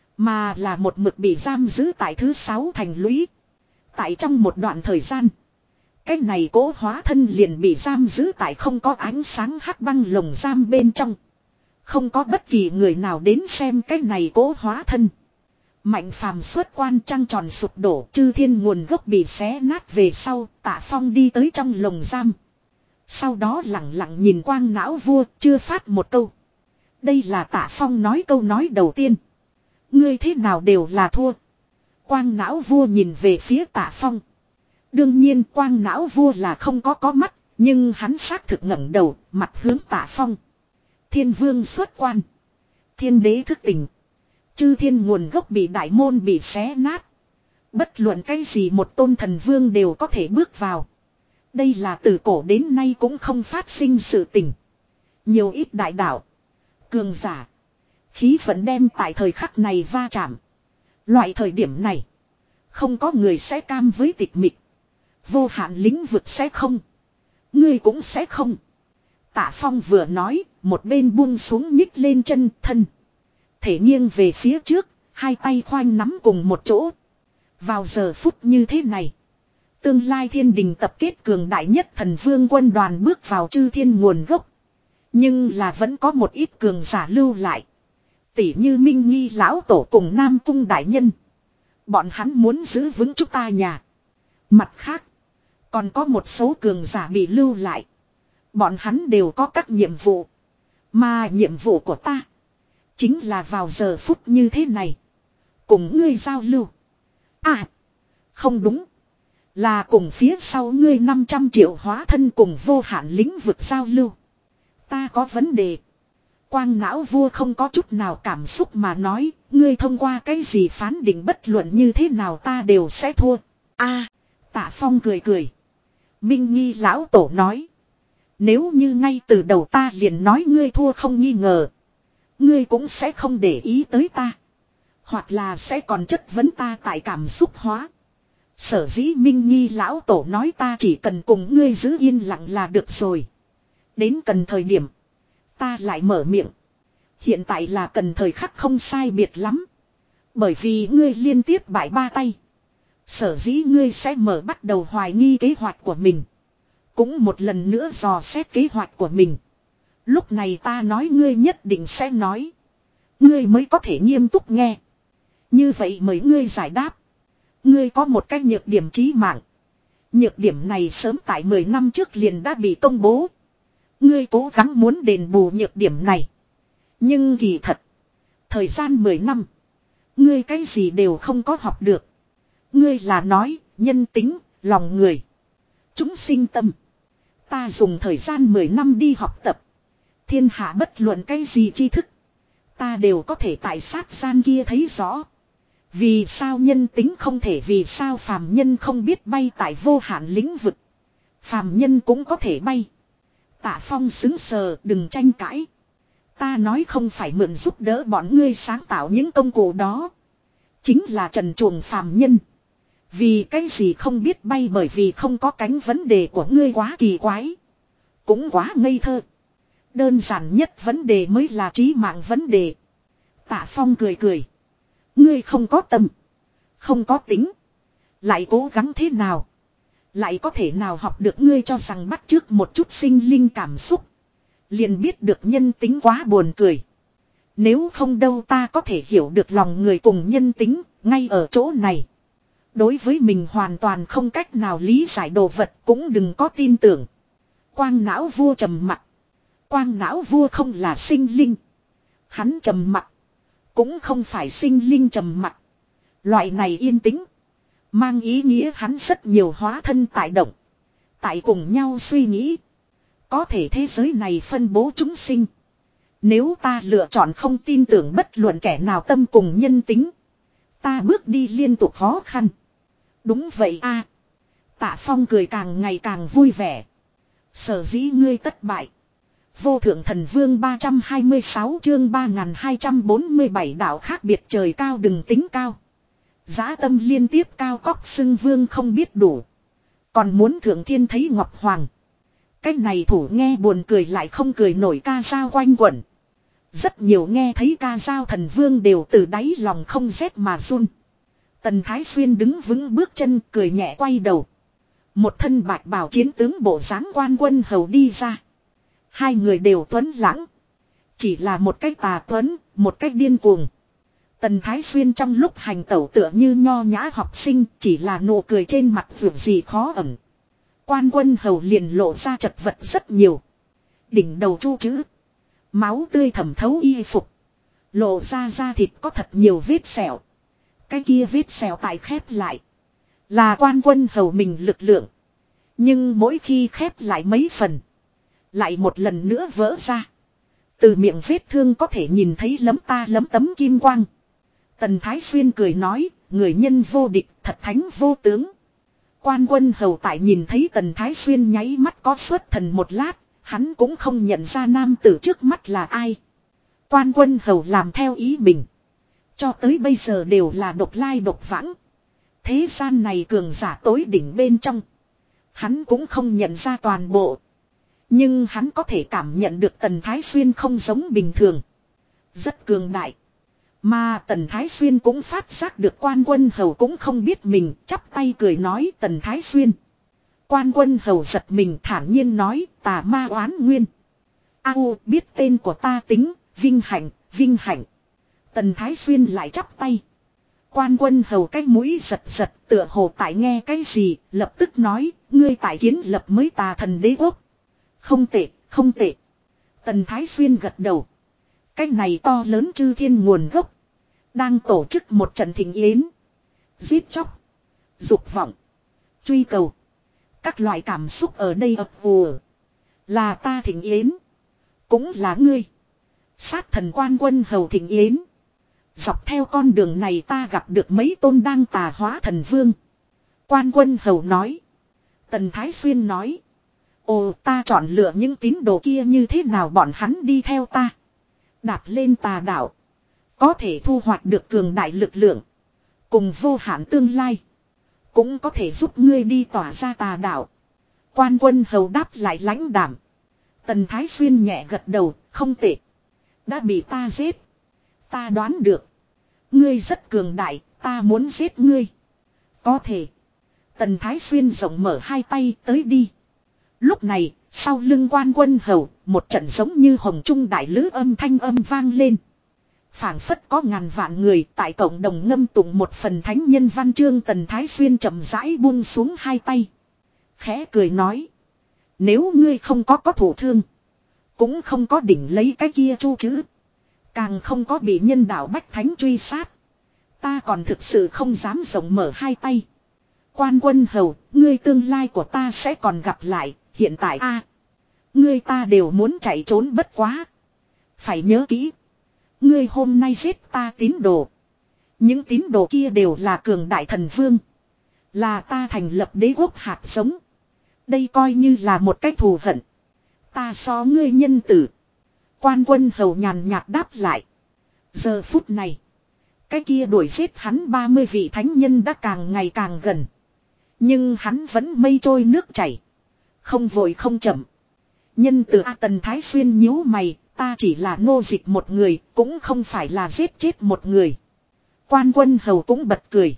Mà là một mực bị giam giữ tại thứ sáu thành lũy. Tại trong một đoạn thời gian. Cái này cố hóa thân liền bị giam giữ tại không có ánh sáng hắc băng lồng giam bên trong. Không có bất kỳ người nào đến xem cái này cố hóa thân. Mạnh phàm xuất quan trăng tròn sụp đổ, chư thiên nguồn gốc bị xé nát về sau, Tạ Phong đi tới trong lồng giam. Sau đó lặng lặng nhìn quang não vua, chưa phát một câu. Đây là Tạ Phong nói câu nói đầu tiên. Ngươi thế nào đều là thua. Quang não vua nhìn về phía Tạ Phong. Đương nhiên quang não vua là không có có mắt, nhưng hắn xác thực ngẩng đầu, mặt hướng Tạ Phong. Thiên vương xuất quan. Thiên đế thức tỉnh. Chư thiên nguồn gốc bị đại môn bị xé nát. Bất luận cái gì một tôn thần vương đều có thể bước vào. Đây là từ cổ đến nay cũng không phát sinh sự tình. Nhiều ít đại đạo. Cường giả. Khí vẫn đem tại thời khắc này va chạm. Loại thời điểm này. Không có người sẽ cam với tịch mịch. Vô hạn lĩnh vực sẽ không. Ngươi cũng sẽ không. Tạ Phong vừa nói. Một bên buông xuống nhích lên chân thân. Thể nghiêng về phía trước. Hai tay khoanh nắm cùng một chỗ. Vào giờ phút như thế này. Tương lai thiên đình tập kết cường đại nhất thần vương quân đoàn bước vào chư thiên nguồn gốc. Nhưng là vẫn có một ít cường giả lưu lại. Tỷ như Minh Nghi lão tổ cùng Nam Cung đại nhân. Bọn hắn muốn giữ vững chúng ta nhà. Mặt khác. Còn có một số cường giả bị lưu lại. Bọn hắn đều có các nhiệm vụ. Mà nhiệm vụ của ta. Chính là vào giờ phút như thế này. Cùng ngươi giao lưu. À. Không đúng. Là cùng phía sau ngươi năm trăm triệu hóa thân cùng vô hạn lĩnh vực giao lưu. Ta có vấn đề. Quang não vua không có chút nào cảm xúc mà nói. Ngươi thông qua cái gì phán định bất luận như thế nào ta đều sẽ thua. A, Tạ Phong cười cười. Minh Nghi lão tổ nói. Nếu như ngay từ đầu ta liền nói ngươi thua không nghi ngờ. Ngươi cũng sẽ không để ý tới ta. Hoặc là sẽ còn chất vấn ta tại cảm xúc hóa. Sở dĩ Minh Nghi lão tổ nói ta chỉ cần cùng ngươi giữ yên lặng là được rồi. Đến cần thời điểm. Ta lại mở miệng. Hiện tại là cần thời khắc không sai biệt lắm. Bởi vì ngươi liên tiếp bại ba tay. Sở dĩ ngươi sẽ mở bắt đầu hoài nghi kế hoạch của mình. Cũng một lần nữa dò xét kế hoạch của mình. Lúc này ta nói ngươi nhất định sẽ nói. Ngươi mới có thể nghiêm túc nghe. Như vậy mới ngươi giải đáp. Ngươi có một cái nhược điểm chí mạng. Nhược điểm này sớm tại mười năm trước liền đã bị công bố. Ngươi cố gắng muốn đền bù nhược điểm này. Nhưng kỳ thật. Thời gian mười năm. Ngươi cái gì đều không có học được. Ngươi là nói, nhân tính, lòng người. Chúng sinh tâm. Ta dùng thời gian mười năm đi học tập. Thiên hạ bất luận cái gì tri thức. Ta đều có thể tại sát gian kia thấy rõ. Vì sao nhân tính không thể, vì sao phàm nhân không biết bay tại vô hạn lĩnh vực. Phàm nhân cũng có thể bay. Tạ Phong xứng sờ, đừng tranh cãi. Ta nói không phải mượn giúp đỡ bọn ngươi sáng tạo những công cụ đó. Chính là trần truồng phàm nhân. Vì cái gì không biết bay, bởi vì không có cánh. Vấn đề của ngươi quá kỳ quái. Cũng quá ngây thơ. Đơn giản nhất vấn đề mới là trí mạng vấn đề. Tạ Phong cười cười. Ngươi không có tâm. Không có tính. Lại cố gắng thế nào. Lại có thể nào học được, ngươi cho rằng bắt chước một chút sinh linh cảm xúc. Liền biết được nhân tính, quá buồn cười. Nếu không đâu ta có thể hiểu được lòng người cùng nhân tính, ngay ở chỗ này. Đối với mình hoàn toàn không cách nào lý giải đồ vật cũng đừng có tin tưởng. Quang não vua trầm mặc. Quang não vua không là sinh linh. Hắn trầm mặc. Cũng không phải sinh linh trầm mặc. Loại này yên tĩnh. Mang ý nghĩa hắn rất nhiều hóa thân tại động. Tại cùng nhau suy nghĩ. Có thể thế giới này phân bố chúng sinh. Nếu ta lựa chọn không tin tưởng bất luận kẻ nào tâm cùng nhân tính. Ta bước đi liên tục khó khăn. Đúng vậy a. Tạ Phong cười càng ngày càng vui vẻ. Sở dĩ ngươi thất bại. Vô thượng thần vương ba trăm hai mươi sáu chương ba nghìn hai trăm bốn mươi bảy đạo khác biệt trời cao đừng tính cao. Giá tâm liên tiếp cao cóc xưng vương không biết đủ. Còn muốn thượng thiên thấy ngọc hoàng. Cái này thủ nghe buồn cười lại không cười nổi ca dao quanh quẩn. Rất nhiều nghe thấy ca dao thần vương đều từ đáy lòng không rét mà run. Tần Thái Xuyên đứng vững bước chân cười nhẹ quay đầu. Một thân bạch bào chiến tướng bộ dáng Quan Quân Hầu đi ra. Hai người đều tuấn lãng. Chỉ là một cách tà tuấn, một cách điên cuồng. Tần Thái Xuyên trong lúc hành tẩu tựa như nho nhã học sinh, chỉ là nụ cười trên mặt vượt gì khó ẩn. Quan Quân Hầu liền lộ ra chật vật rất nhiều. Đỉnh đầu chu chữ. Máu tươi thẩm thấu y phục. Lộ ra da thịt có thật nhiều vết sẹo. Cái kia vết sẹo tại khép lại. Là Quan Quân Hầu mình lực lượng. Nhưng mỗi khi khép lại mấy phần. Lại một lần nữa vỡ ra. Từ miệng vết thương có thể nhìn thấy lấm ta lấm tấm kim quang. Tần Thái Xuyên cười nói, người nhân vô địch, thật thánh vô tướng. Quan Quân Hầu tại nhìn thấy Tần Thái Xuyên nháy mắt có xuất thần một lát, hắn cũng không nhận ra nam tử trước mắt là ai. Quan Quân Hầu làm theo ý mình. Cho tới bây giờ đều là độc lai độc vãng. Thế gian này cường giả tối đỉnh bên trong. Hắn cũng không nhận ra toàn bộ. Nhưng hắn có thể cảm nhận được Tần Thái Xuyên không giống bình thường. Rất cường đại. Mà Tần Thái Xuyên cũng phát giác được Quan Quân Hầu cũng không biết mình, chắp tay cười nói Tần Thái Xuyên. Quan Quân Hầu giật mình thản nhiên nói tà ma oán nguyên. Ao biết tên của ta tính, vinh hạnh, vinh hạnh. Tần Thái Xuyên lại chắp tay. Quan Quân Hầu cái mũi giật giật tựa hồ tại nghe cái gì, lập tức nói, ngươi tại kiến lập mới tà thần đế quốc. Không tệ, không tệ. Tần Thái Xuyên gật đầu. Cái này to lớn chư thiên nguồn gốc. Đang tổ chức một trận thịnh yến. Giết chóc. Dục vọng. Truy cầu. Các loại cảm xúc ở đây ập ùa. Là ta thịnh yến. Cũng là ngươi. Sát thần Quan Quân Hầu thịnh yến. Dọc theo con đường này ta gặp được mấy tôn đang tà hóa thần vương. Quan Quân Hầu nói. Tần Thái Xuyên nói. Ồ ta chọn lựa những tín đồ kia như thế nào bọn hắn đi theo ta. Đạp lên tà đạo. Có thể thu hoạch được cường đại lực lượng. Cùng vô hạn tương lai. Cũng có thể giúp ngươi đi tỏa ra tà đạo. Quan Quân Hầu đáp lại lãnh đảm. Tần Thái Xuyên nhẹ gật đầu, không tệ. Đã bị ta giết. Ta đoán được. Ngươi rất cường đại, ta muốn giết ngươi. Có thể. Tần Thái Xuyên rộng mở hai tay tới đi. Lúc này, sau lưng Quan Quân Hầu, một trận giống như hồng trung đại lữ âm thanh âm vang lên. Phảng phất có ngàn vạn người tại cộng đồng ngâm tụng một phần thánh nhân văn chương. Tần Thái Xuyên chậm rãi buông xuống hai tay. Khẽ cười nói. Nếu ngươi không có có thủ thương. Cũng không có đỉnh lấy cái kia chu chữ. Càng không có bị nhân đạo bách thánh truy sát. Ta còn thực sự không dám rộng mở hai tay. Quan Quân Hầu, ngươi tương lai của ta sẽ còn gặp lại. Hiện tại a, ngươi ta đều muốn chạy trốn bất quá. Phải nhớ kỹ. Ngươi hôm nay giết ta tín đồ. Những tín đồ kia đều là cường đại thần vương. Là ta thành lập đế quốc hạt giống. Đây coi như là một cái thù hận. Ta so ngươi nhân tử. Quan Quân Hầu nhàn nhạt đáp lại. Giờ phút này. Cái kia đuổi giết hắn ba mươi vị thánh nhân đã càng ngày càng gần. Nhưng hắn vẫn mây trôi nước chảy. Không vội không chậm. Nhân từ A Tần Thái Xuyên nhíu mày. Ta chỉ là nô dịch một người. Cũng không phải là giết chết một người. Quan Quân Hầu cũng bật cười.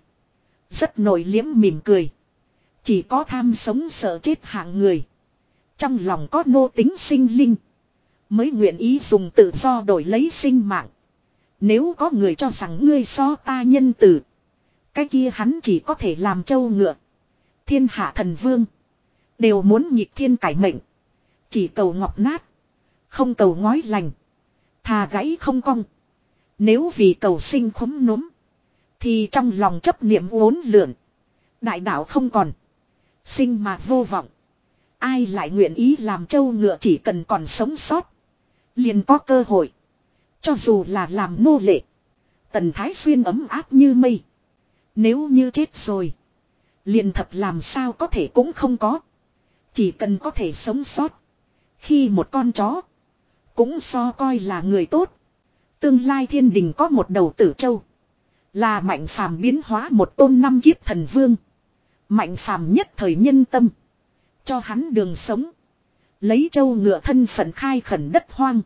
Rất nổi liếm mỉm cười. Chỉ có tham sống sợ chết hạng người. Trong lòng có nô tính sinh linh. Mới nguyện ý dùng tự do đổi lấy sinh mạng. Nếu có người cho rằng ngươi so ta nhân tử. Cái kia hắn chỉ có thể làm trâu ngựa. Thiên hạ thần vương. Đều muốn nhịp thiên cải mệnh. Chỉ cầu ngọc nát. Không cầu ngói lành. Thà gãy không cong. Nếu vì cầu sinh khúm núm. Thì trong lòng chấp niệm uốn lượn. Đại đạo không còn. Sinh mà vô vọng. Ai lại nguyện ý làm trâu ngựa chỉ cần còn sống sót. Liền có cơ hội. Cho dù là làm nô lệ. Tần Thái Xuyên ấm áp như mây. Nếu như chết rồi. Liền thật làm sao có thể cũng không có. Chỉ cần có thể sống sót. Khi một con chó. Cũng so coi là người tốt. Tương lai thiên đình có một đầu tử châu. Là Mạnh Phàm biến hóa một tôn năm kiếp thần vương. Mạnh Phàm nhất thời nhân tâm. Cho hắn đường sống. Lấy châu ngựa thân phận khai khẩn đất hoang.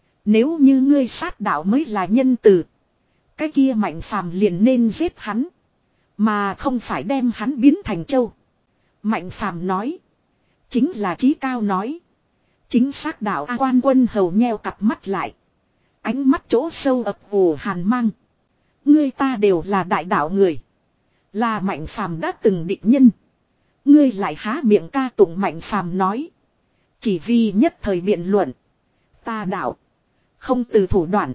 Nếu như ngươi sát đạo mới là nhân từ. Cái kia Mạnh Phàm liền nên giết hắn. Mà không phải đem hắn biến thành châu. Mạnh Phàm nói. Chính là chí cao nói. Chính xác đạo A Quan Quân Hầu nheo cặp mắt lại. Ánh mắt chỗ sâu ập ù hàn mang. Ngươi ta đều là đại đạo người. Là Mạnh Phàm đã từng địch nhân. Ngươi lại há miệng ca tụng Mạnh Phàm nói. Chỉ vì nhất thời biện luận. Ta đạo. Không từ thủ đoạn.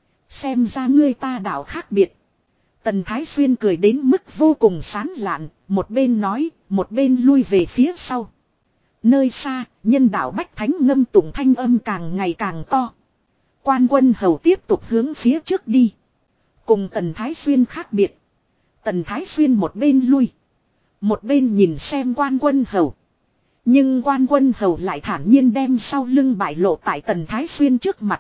Xem ra ngươi ta đạo khác biệt. Tần Thái Xuyên cười đến mức vô cùng sán lạn. Một bên nói, một bên lui về phía sau. Nơi xa, nhân đạo Bách Thánh ngâm tụng thanh âm càng ngày càng to. Quan Quân Hầu tiếp tục hướng phía trước đi. Cùng Tần Thái Xuyên khác biệt. Tần Thái Xuyên một bên lui. Một bên nhìn xem Quan Quân Hầu. Nhưng Quan Quân Hầu lại thản nhiên đem sau lưng bại lộ tại Tần Thái Xuyên trước mặt.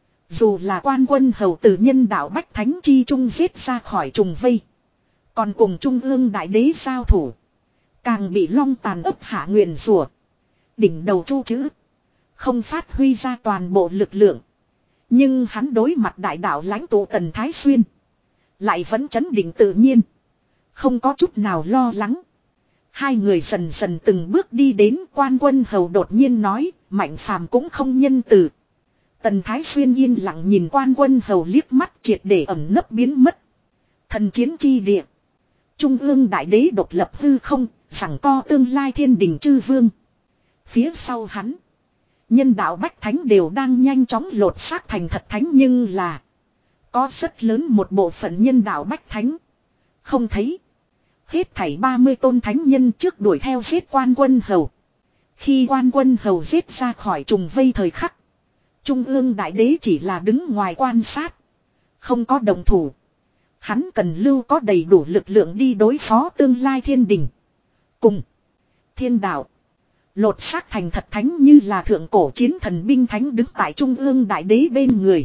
Dù là Quan Quân Hầu từ nhân đạo Bách Thánh chi trung giết ra khỏi trùng vây. Còn cùng Trung ương Đại Đế giao thủ. Càng bị long tàn ấp hạ nguyền rủa. Đỉnh đầu chu chữ. Không phát huy ra toàn bộ lực lượng. Nhưng hắn đối mặt đại đạo lãnh tụ Tần Thái Xuyên. Lại vẫn chấn định tự nhiên. Không có chút nào lo lắng. Hai người dần dần từng bước đi đến. Quan Quân Hầu đột nhiên nói. Mạnh Phàm cũng không nhân từ. Tần Thái Xuyên yên lặng nhìn Quan Quân Hầu liếc mắt triệt để ẩn nấp biến mất. Thần chiến chi địa. Trung ương Đại Đế độc lập hư không. Rằng co tương lai thiên đình chư vương. Phía sau hắn. Nhân đạo Bách Thánh đều đang nhanh chóng lột xác thành thật thánh, nhưng là có rất lớn một bộ phận nhân đạo Bách Thánh không thấy. Hết thảy ba mươi tôn thánh nhân trước đuổi theo giết Quan Quân Hầu. Khi Quan Quân Hầu giết ra khỏi trùng vây thời khắc, Trung ương Đại Đế chỉ là đứng ngoài quan sát, không có động thủ. Hắn cần lưu có đầy đủ lực lượng đi đối phó tương lai thiên đình. Cùng thiên đạo lột xác thành thật thánh như là thượng cổ chiến thần binh thánh đứng tại Trung ương Đại Đế bên người.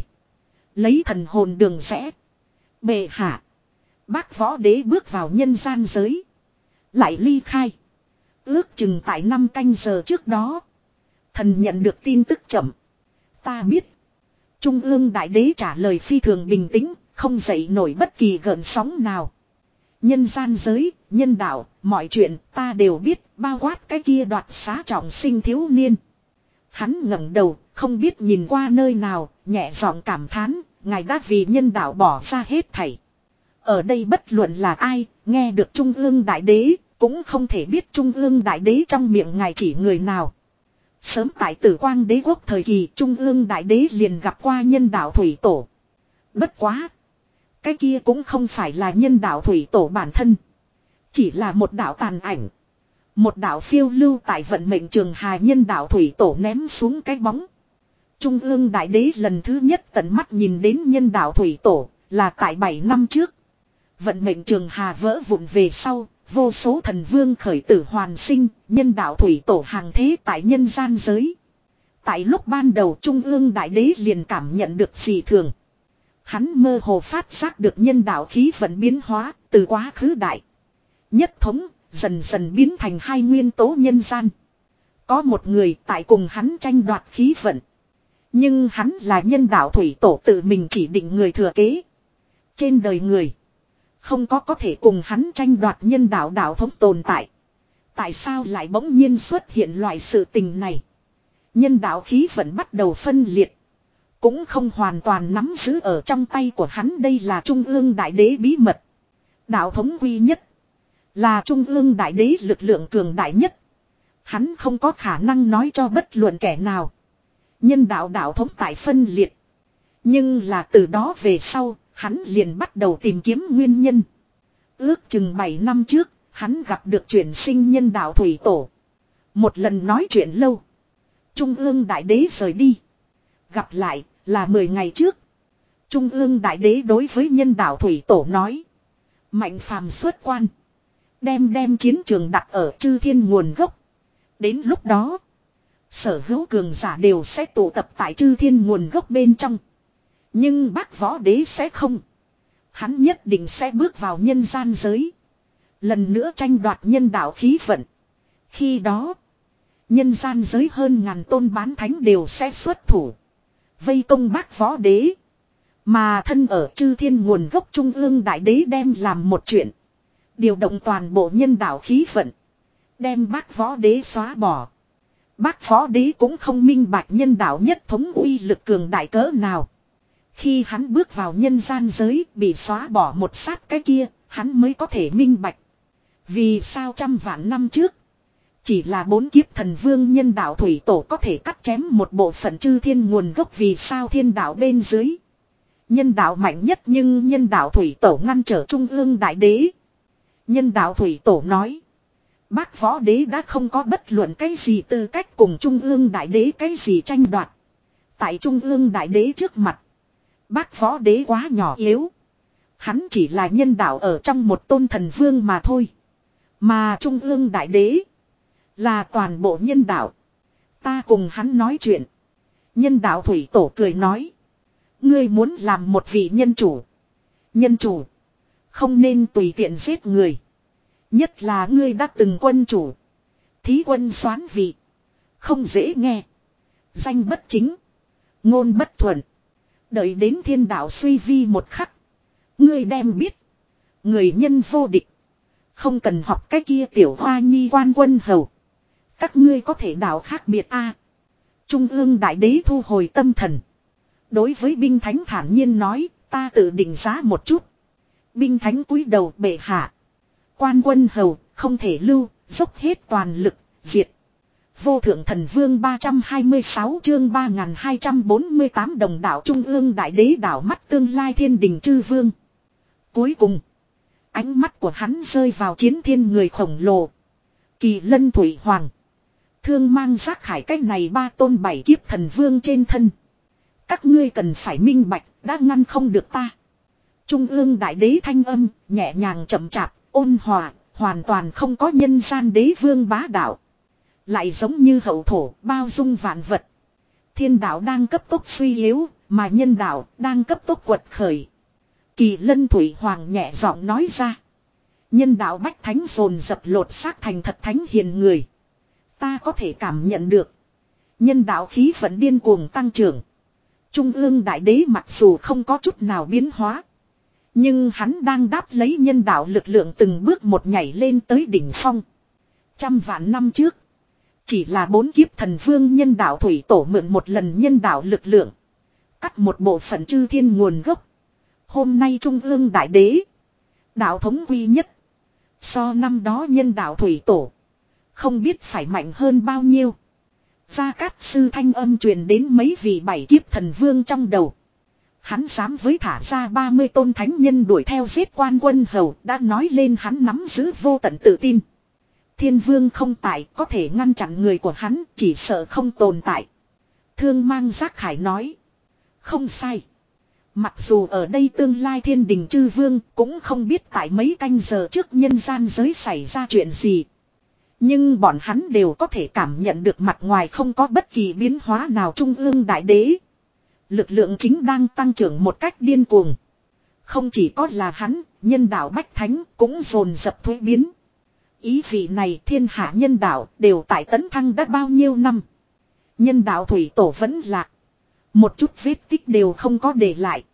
Lấy thần hồn đường rẽ. Bệ hạ. Bác Võ Đế bước vào nhân gian giới. Lại ly khai. Ước chừng tại năm canh giờ trước đó. Thần nhận được tin tức chậm. Ta biết. Trung ương Đại Đế trả lời phi thường bình tĩnh. Không dậy nổi bất kỳ gợn sóng nào. Nhân gian giới, nhân đạo, mọi chuyện ta đều biết, bao quát cái kia đoạt xá trọng sinh thiếu niên. Hắn ngẩng đầu, không biết nhìn qua nơi nào, nhẹ giọng cảm thán, ngài đã vì nhân đạo bỏ ra hết thảy. Ở đây bất luận là ai, nghe được Trung ương Đại Đế, cũng không thể biết Trung ương Đại Đế trong miệng ngài chỉ người nào. Sớm tại Tử Quang Đế quốc thời kỳ, Trung ương Đại Đế liền gặp qua nhân đạo Thủy Tổ. Bất quá! Cái kia cũng không phải là nhân đạo Thủy Tổ bản thân. Chỉ là một đạo tàn ảnh. Một đạo phiêu lưu tại vận mệnh trường hà nhân đạo Thủy Tổ ném xuống cái bóng. Trung ương Đại Đế lần thứ nhất tận mắt nhìn đến nhân đạo Thủy Tổ là tại bảy năm trước. Vận mệnh trường hà vỡ vụn về sau, vô số thần vương khởi tử hoàn sinh, nhân đạo Thủy Tổ hàng thế tại nhân gian giới. Tại lúc ban đầu Trung ương Đại Đế liền cảm nhận được dị thường. Hắn mơ hồ phát giác được nhân đạo khí vận biến hóa từ quá khứ đại. Nhất thống dần dần biến thành hai nguyên tố nhân gian. Có một người tại cùng hắn tranh đoạt khí vận. Nhưng hắn là nhân đạo Thủy Tổ tự mình chỉ định người thừa kế. Trên đời người không có có thể cùng hắn tranh đoạt nhân đạo đạo thống tồn tại. Tại sao lại bỗng nhiên xuất hiện loại sự tình này? Nhân đạo khí vận bắt đầu phân liệt. Cũng không hoàn toàn nắm giữ ở trong tay của hắn, đây là Trung ương Đại Đế bí mật. Đạo thống quy nhất. Là Trung ương Đại Đế lực lượng cường đại nhất. Hắn không có khả năng nói cho bất luận kẻ nào. Nhân đạo đạo thống tại phân liệt. Nhưng là từ đó về sau, hắn liền bắt đầu tìm kiếm nguyên nhân. Ước chừng bảy năm trước, hắn gặp được chuyển sinh nhân đạo Thủy Tổ. Một lần nói chuyện lâu. Trung ương Đại Đế rời đi. Gặp lại là mười ngày trước. Trung ương Đại Đế đối với nhân đạo Thủy Tổ nói. Mạnh Phàm xuất quan. Đem đem chiến trường đặt ở chư thiên nguồn gốc. Đến lúc đó. Sở hữu cường giả đều sẽ tụ tập tại chư thiên nguồn gốc bên trong. Nhưng Bác Võ Đế sẽ không. Hắn nhất định sẽ bước vào nhân gian giới. Lần nữa tranh đoạt nhân đạo khí vận. Khi đó. Nhân gian giới hơn ngàn tôn bán thánh đều sẽ xuất thủ. Vây công Bác Võ Đế. Mà thân ở chư thiên nguồn gốc Trung ương Đại Đế đem làm một chuyện. Điều động toàn bộ nhân đạo khí vận. Đem bác võ đế xóa bỏ. Bác võ đế cũng không minh bạch nhân đạo nhất thống uy lực cường đại cỡ nào. Khi hắn bước vào nhân gian giới bị xóa bỏ một sát cái kia, hắn mới có thể minh bạch. Vì sao trăm vạn năm trước, chỉ là bốn kiếp thần vương nhân đạo thủy tổ có thể cắt chém một bộ phận chư thiên nguồn gốc, vì sao thiên đạo bên dưới. Nhân đạo mạnh nhất nhưng nhân đạo thủy tổ ngăn trở trung ương đại đế. Nhân đạo thủy tổ nói. Bác võ đế đã không có bất luận cái gì tư cách cùng trung ương đại đế cái gì tranh đoạt. Tại trung ương đại đế trước mặt. Bác võ đế quá nhỏ yếu. Hắn chỉ là nhân đạo ở trong một tôn thần vương mà thôi. Mà trung ương đại đế là toàn bộ nhân đạo. Ta cùng hắn nói chuyện. Nhân đạo thủy tổ cười nói. Ngươi muốn làm một vị nhân chủ. Nhân chủ. Không nên tùy tiện giết người. Nhất là ngươi đã từng quân chủ. Thí quân soán vị. Không dễ nghe. Danh bất chính. Ngôn bất thuận. Đợi đến thiên đạo suy vi một khắc. Ngươi đem biết. Người nhân vô địch. Không cần học cái kia tiểu hoa nhi quan quân hầu. Các ngươi có thể đạo khác biệt a. Trung ương đại đế thu hồi tâm thần. Đối với binh thánh thản nhiên nói. Ta tự định giá một chút. Binh thánh cúi đầu bệ hạ. Quan quân hầu không thể lưu. Dốc hết toàn lực. Diệt. Vô thượng thần vương ba trăm hai mươi sáu chương ba nghìn hai trăm bốn mươi tám đồng đảo trung ương đại đế đảo mắt tương lai thiên đình chư vương. Cuối cùng. Ánh mắt của hắn rơi vào chiến thiên người khổng lồ. Kỳ lân thủy hoàng. Thương mang giác khải cách này ba tôn bảy kiếp thần vương trên thân. Các ngươi cần phải minh bạch, đã ngăn không được ta. Trung ương đại đế thanh âm, nhẹ nhàng chậm chạp, ôn hòa, hoàn toàn không có nhân gian đế vương bá đạo. Lại giống như hậu thổ, bao dung vạn vật. Thiên đạo đang cấp tốc suy yếu, mà nhân đạo đang cấp tốc quật khởi. Kỳ lân thủy hoàng nhẹ giọng nói ra. Nhân đạo bách thánh dồn dập lột xác thành thật thánh hiền người. Ta có thể cảm nhận được. Nhân đạo khí vận điên cuồng tăng trưởng. Trung ương đại đế mặc dù không có chút nào biến hóa. Nhưng hắn đang đáp lấy nhân đạo lực lượng từng bước một nhảy lên tới đỉnh phong. Trăm vạn năm trước. Chỉ là bốn kiếp thần vương nhân đạo thủy tổ mượn một lần nhân đạo lực lượng. Cắt một bộ phận chư thiên nguồn gốc. Hôm nay trung ương đại đế. Đạo thống quy nhất. So năm đó nhân đạo thủy tổ. Không biết phải mạnh hơn bao nhiêu. Gia Cát sư thanh âm truyền đến mấy vị bảy kiếp thần vương trong đầu. Hắn dám với thả ra ba mươi tôn thánh nhân đuổi theo giết quan quân hầu. Đã nói lên hắn nắm giữ vô tận tự tin. Thiên vương không tại có thể ngăn chặn người của hắn, chỉ sợ không tồn tại. Thương mang giác khải nói. Không sai. Mặc dù ở đây tương lai thiên đình chư vương cũng không biết tại mấy canh giờ trước nhân gian giới xảy ra chuyện gì. Nhưng bọn hắn đều có thể cảm nhận được mặt ngoài không có bất kỳ biến hóa nào trung ương đại đế. Lực lượng chính đang tăng trưởng một cách điên cuồng. Không chỉ có là hắn, nhân đạo bách thánh cũng dồn dập thuế biến. Ý vị này thiên hạ nhân đạo đều tại tấn thăng đã bao nhiêu năm. Nhân đạo thủy tổ vẫn lạc. Một chút vết tích đều không có để lại.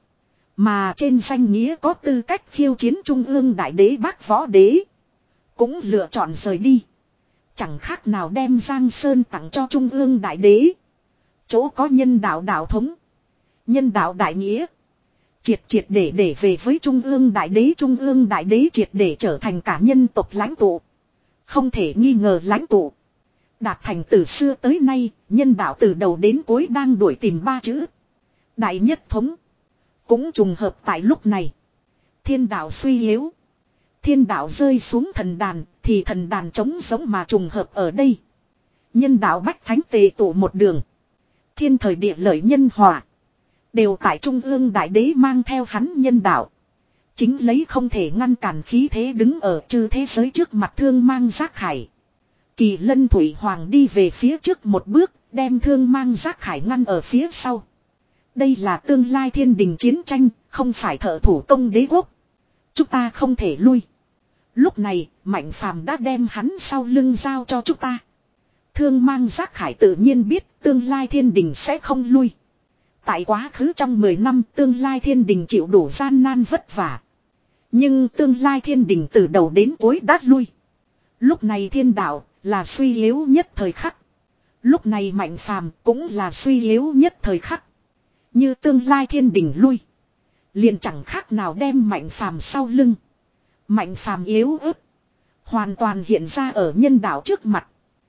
Mà trên danh nghĩa có tư cách khiêu chiến trung ương đại đế bác võ đế. Cũng lựa chọn rời đi. Chẳng khác nào đem Giang Sơn tặng cho trung ương đại đế. Chỗ có nhân đạo đạo thống. Nhân đạo đại nghĩa. Triệt triệt để để về với trung ương đại đế. Trung ương đại đế triệt để trở thành cả nhân tộc lãnh tụ. Không thể nghi ngờ lãnh tụ. Đạt thành từ xưa tới nay, nhân đạo từ đầu đến cuối đang đuổi tìm ba chữ. Đại nhất thống. Cũng trùng hợp tại lúc này. Thiên đạo suy yếu. Thiên đạo rơi xuống thần đàn, thì thần đàn trống giống mà trùng hợp ở đây. Nhân đạo bách thánh tề tụ một đường. Thiên thời địa lợi nhân hòa. Đều tại trung ương đại đế mang theo hắn nhân đạo. Chính lấy không thể ngăn cản khí thế đứng ở chư thế giới trước mặt thương mang giác khải. Kỳ lân thủy hoàng đi về phía trước một bước, đem thương mang giác khải ngăn ở phía sau. Đây là tương lai thiên đình chiến tranh, không phải thợ thủ công đế quốc. Chúng ta không thể lui. Lúc này, Mạnh Phàm đã đem hắn sau lưng giao cho chúng ta. Thương mang giác khải tự nhiên biết tương lai thiên đình sẽ không lui. Tại quá khứ trong mười năm tương lai thiên đình chịu đủ gian nan vất vả. Nhưng tương lai thiên đình từ đầu đến cuối đã lui. Lúc này thiên đạo là suy yếu nhất thời khắc. Lúc này Mạnh Phàm cũng là suy yếu nhất thời khắc. Như tương lai thiên đình lui. Liền chẳng khác nào đem Mạnh Phàm sau lưng. Mạnh Phàm yếu ớt. Hoàn toàn hiện ra ở nhân đạo trước mặt.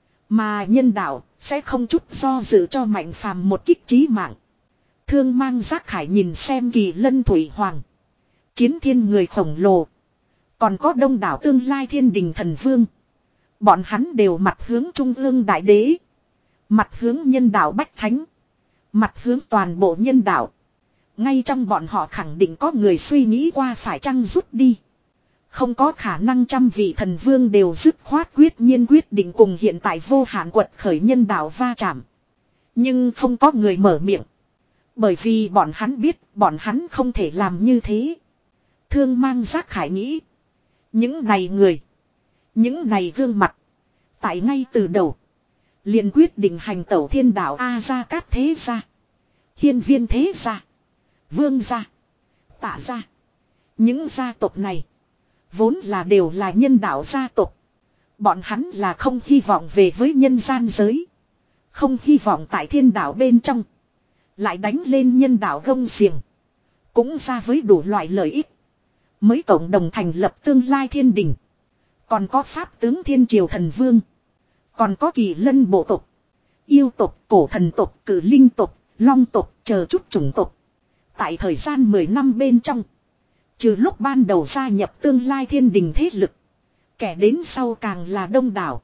Mà nhân đạo sẽ không chút do dự cho Mạnh Phàm một kích chí mạng. Thương mang giác khải nhìn xem Kỳ Lân Thủy Hoàng. Chiến thiên người khổng lồ. Còn có đông đảo tương lai thiên đình thần vương. Bọn hắn đều mặt hướng trung ương đại đế. Mặt hướng nhân đạo bách thánh. Mặt hướng toàn bộ nhân đạo. Ngay trong bọn họ khẳng định có người suy nghĩ qua phải chăng rút đi. Không có khả năng trăm vị thần vương đều dứt khoát quyết nhiên quyết định cùng hiện tại vô hạn quật khởi nhân đạo va chạm. Nhưng không có người mở miệng. Bởi vì bọn hắn biết bọn hắn không thể làm như thế. Thương mang giác khải nghĩ. Những này người. Những này gương mặt. Tại ngay từ đầu. Liền quyết định hành tẩu thiên đạo A-gia Cát thế gia. Hiên viên thế gia. Vương gia. Tạ gia. Những gia tộc này. Vốn là đều là nhân đạo gia tộc. Bọn hắn là không hy vọng về với nhân gian giới. Không hy vọng tại thiên đạo bên trong. Lại đánh lên nhân đạo gông xiềng. Cũng ra với đủ loại lợi ích. Mới cộng đồng thành lập tương lai thiên đình. Còn có pháp tướng thiên triều thần vương. Còn có Kỳ Lân bộ tộc. Yêu tộc, cổ thần tộc, cử linh tộc, long tộc, chờ chút chủng tộc. Tại thời gian mười năm bên trong. Trừ lúc ban đầu gia nhập tương lai thiên đình thế lực. Kẻ đến sau càng là đông đảo.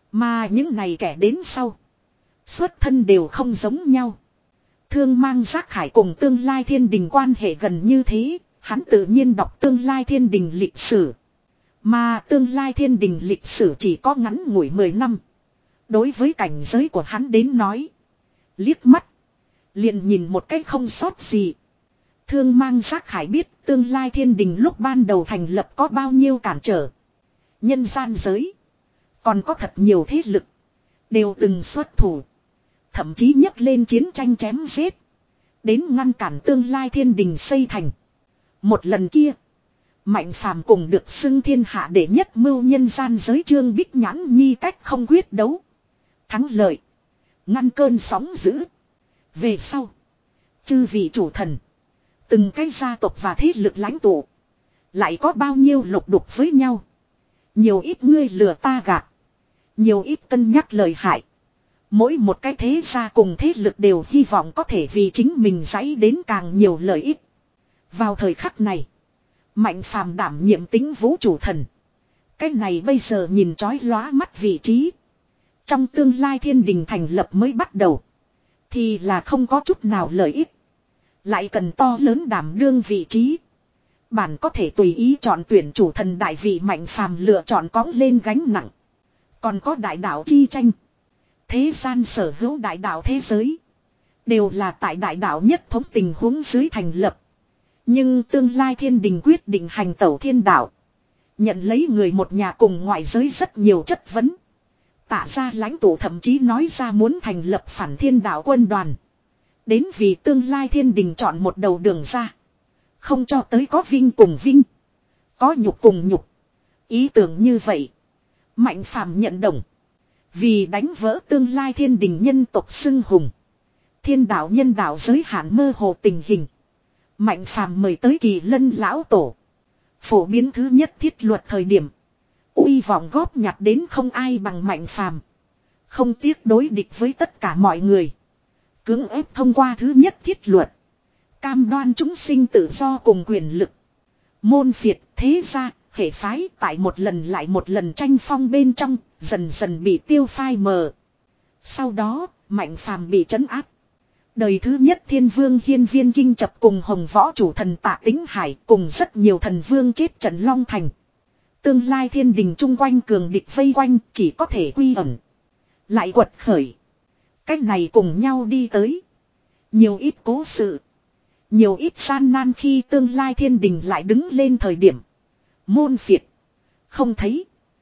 Mà những này kẻ đến sau. Xuất thân đều không giống nhau. Thương mang giác khải cùng tương lai thiên đình quan hệ gần như thế. Hắn tự nhiên đọc tương lai thiên đình lịch sử. Mà tương lai thiên đình lịch sử chỉ có ngắn ngủi mười năm. Đối với cảnh giới của hắn đến nói. Liếc mắt. Liền nhìn một cách không sót gì. Thương mang giác khải biết tương lai thiên đình lúc ban đầu thành lập có bao nhiêu cản trở. Nhân gian giới. Còn có thật nhiều thế lực. Đều từng xuất thủ. Thậm chí nhấc lên chiến tranh chém giết. Đến ngăn cản tương lai thiên đình xây thành. Một lần kia. Mạnh Phàm cùng được xưng thiên hạ đệ nhất mưu nhân gian giới Trương Bích Nhãn Nhi cách không quyết đấu. Thắng lợi. Ngăn cơn sóng dữ. Về sau. Chư vị chủ thần. Từng cái gia tộc và thế lực lãnh tụ. Lại có bao nhiêu lục đục với nhau. Nhiều ít ngươi lừa ta gạt. Nhiều ít cân nhắc lời hại. Mỗi một cái thế gia cùng thế lực đều hy vọng có thể vì chính mình giấy đến càng nhiều lợi ích. Vào thời khắc này. Mạnh Phàm đảm nhiệm tính vũ chủ thần. Cái này bây giờ nhìn chói lóa mắt vị trí. Trong tương lai thiên đình thành lập mới bắt đầu. Thì là không có chút nào lợi ích. Lại cần to lớn đảm đương vị trí. Bản có thể tùy ý chọn tuyển chủ thần đại vị Mạnh Phàm lựa chọn cõng lên gánh nặng. Còn có đại đạo chi tranh. Thế gian sở hữu đại đạo thế giới. Đều là tại đại đạo nhất thống tình huống dưới thành lập. Nhưng tương lai thiên đình quyết định hành tẩu thiên đạo. Nhận lấy người một nhà cùng ngoại giới rất nhiều chất vấn. Tạ ra lãnh tụ thậm chí nói ra muốn thành lập phản thiên đạo quân đoàn. Đến vì tương lai thiên đình chọn một đầu đường ra. Không cho tới có vinh cùng vinh. Có nhục cùng nhục. Ý tưởng như vậy. Mạnh Phàm nhận đồng. Vì đánh vỡ tương lai thiên đình nhân tộc xưng hùng. Thiên đạo nhân đạo giới hạn mơ hồ tình hình. Mạnh Phàm mời tới Kỳ Lân lão tổ. Phổ biến thứ nhất thiết luật thời điểm. Uy vọng góp nhặt đến không ai bằng Mạnh Phàm. Không tiếc đối địch với tất cả mọi người. Cưỡng ép thông qua thứ nhất thiết luật. Cam đoan chúng sinh tự do cùng quyền lực. Môn phiệt thế gia hệ phái tại một lần lại một lần tranh phong bên trong. Dần dần bị tiêu phai mờ. Sau đó Mạnh Phàm bị trấn áp. Đời thứ nhất thiên vương hiên viên kinh chập cùng hồng võ chủ thần Tạ Tính Hải cùng rất nhiều thần vương chết trận Long Thành. Tương lai thiên đình chung quanh cường địch vây quanh chỉ có thể quy ẩn. Lại quật khởi. Cách này cùng nhau đi tới. Nhiều ít cố sự. Nhiều ít gian nan khi tương lai thiên đình lại đứng lên thời điểm. Môn phiệt. Không thấy.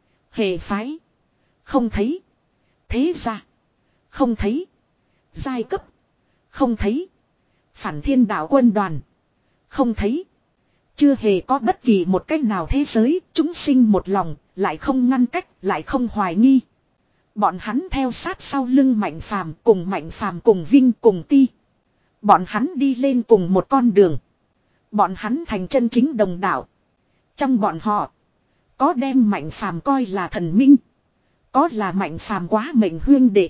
Hệ phái. Không thấy. Thế gia. Không thấy. Giai cấp. Không thấy. Phản thiên đạo quân đoàn. Không thấy. Chưa hề có bất kỳ một cách nào thế giới. Chúng sinh một lòng. Lại không ngăn cách. Lại không hoài nghi. Bọn hắn theo sát sau lưng Mạnh Phàm, cùng Mạnh Phàm cùng Vinh cùng Ti. Bọn hắn đi lên cùng một con đường. Bọn hắn thành chân chính đồng đạo. Trong bọn họ, có đem Mạnh Phàm coi là thần minh, có là Mạnh Phàm quá mệnh huyên đệ,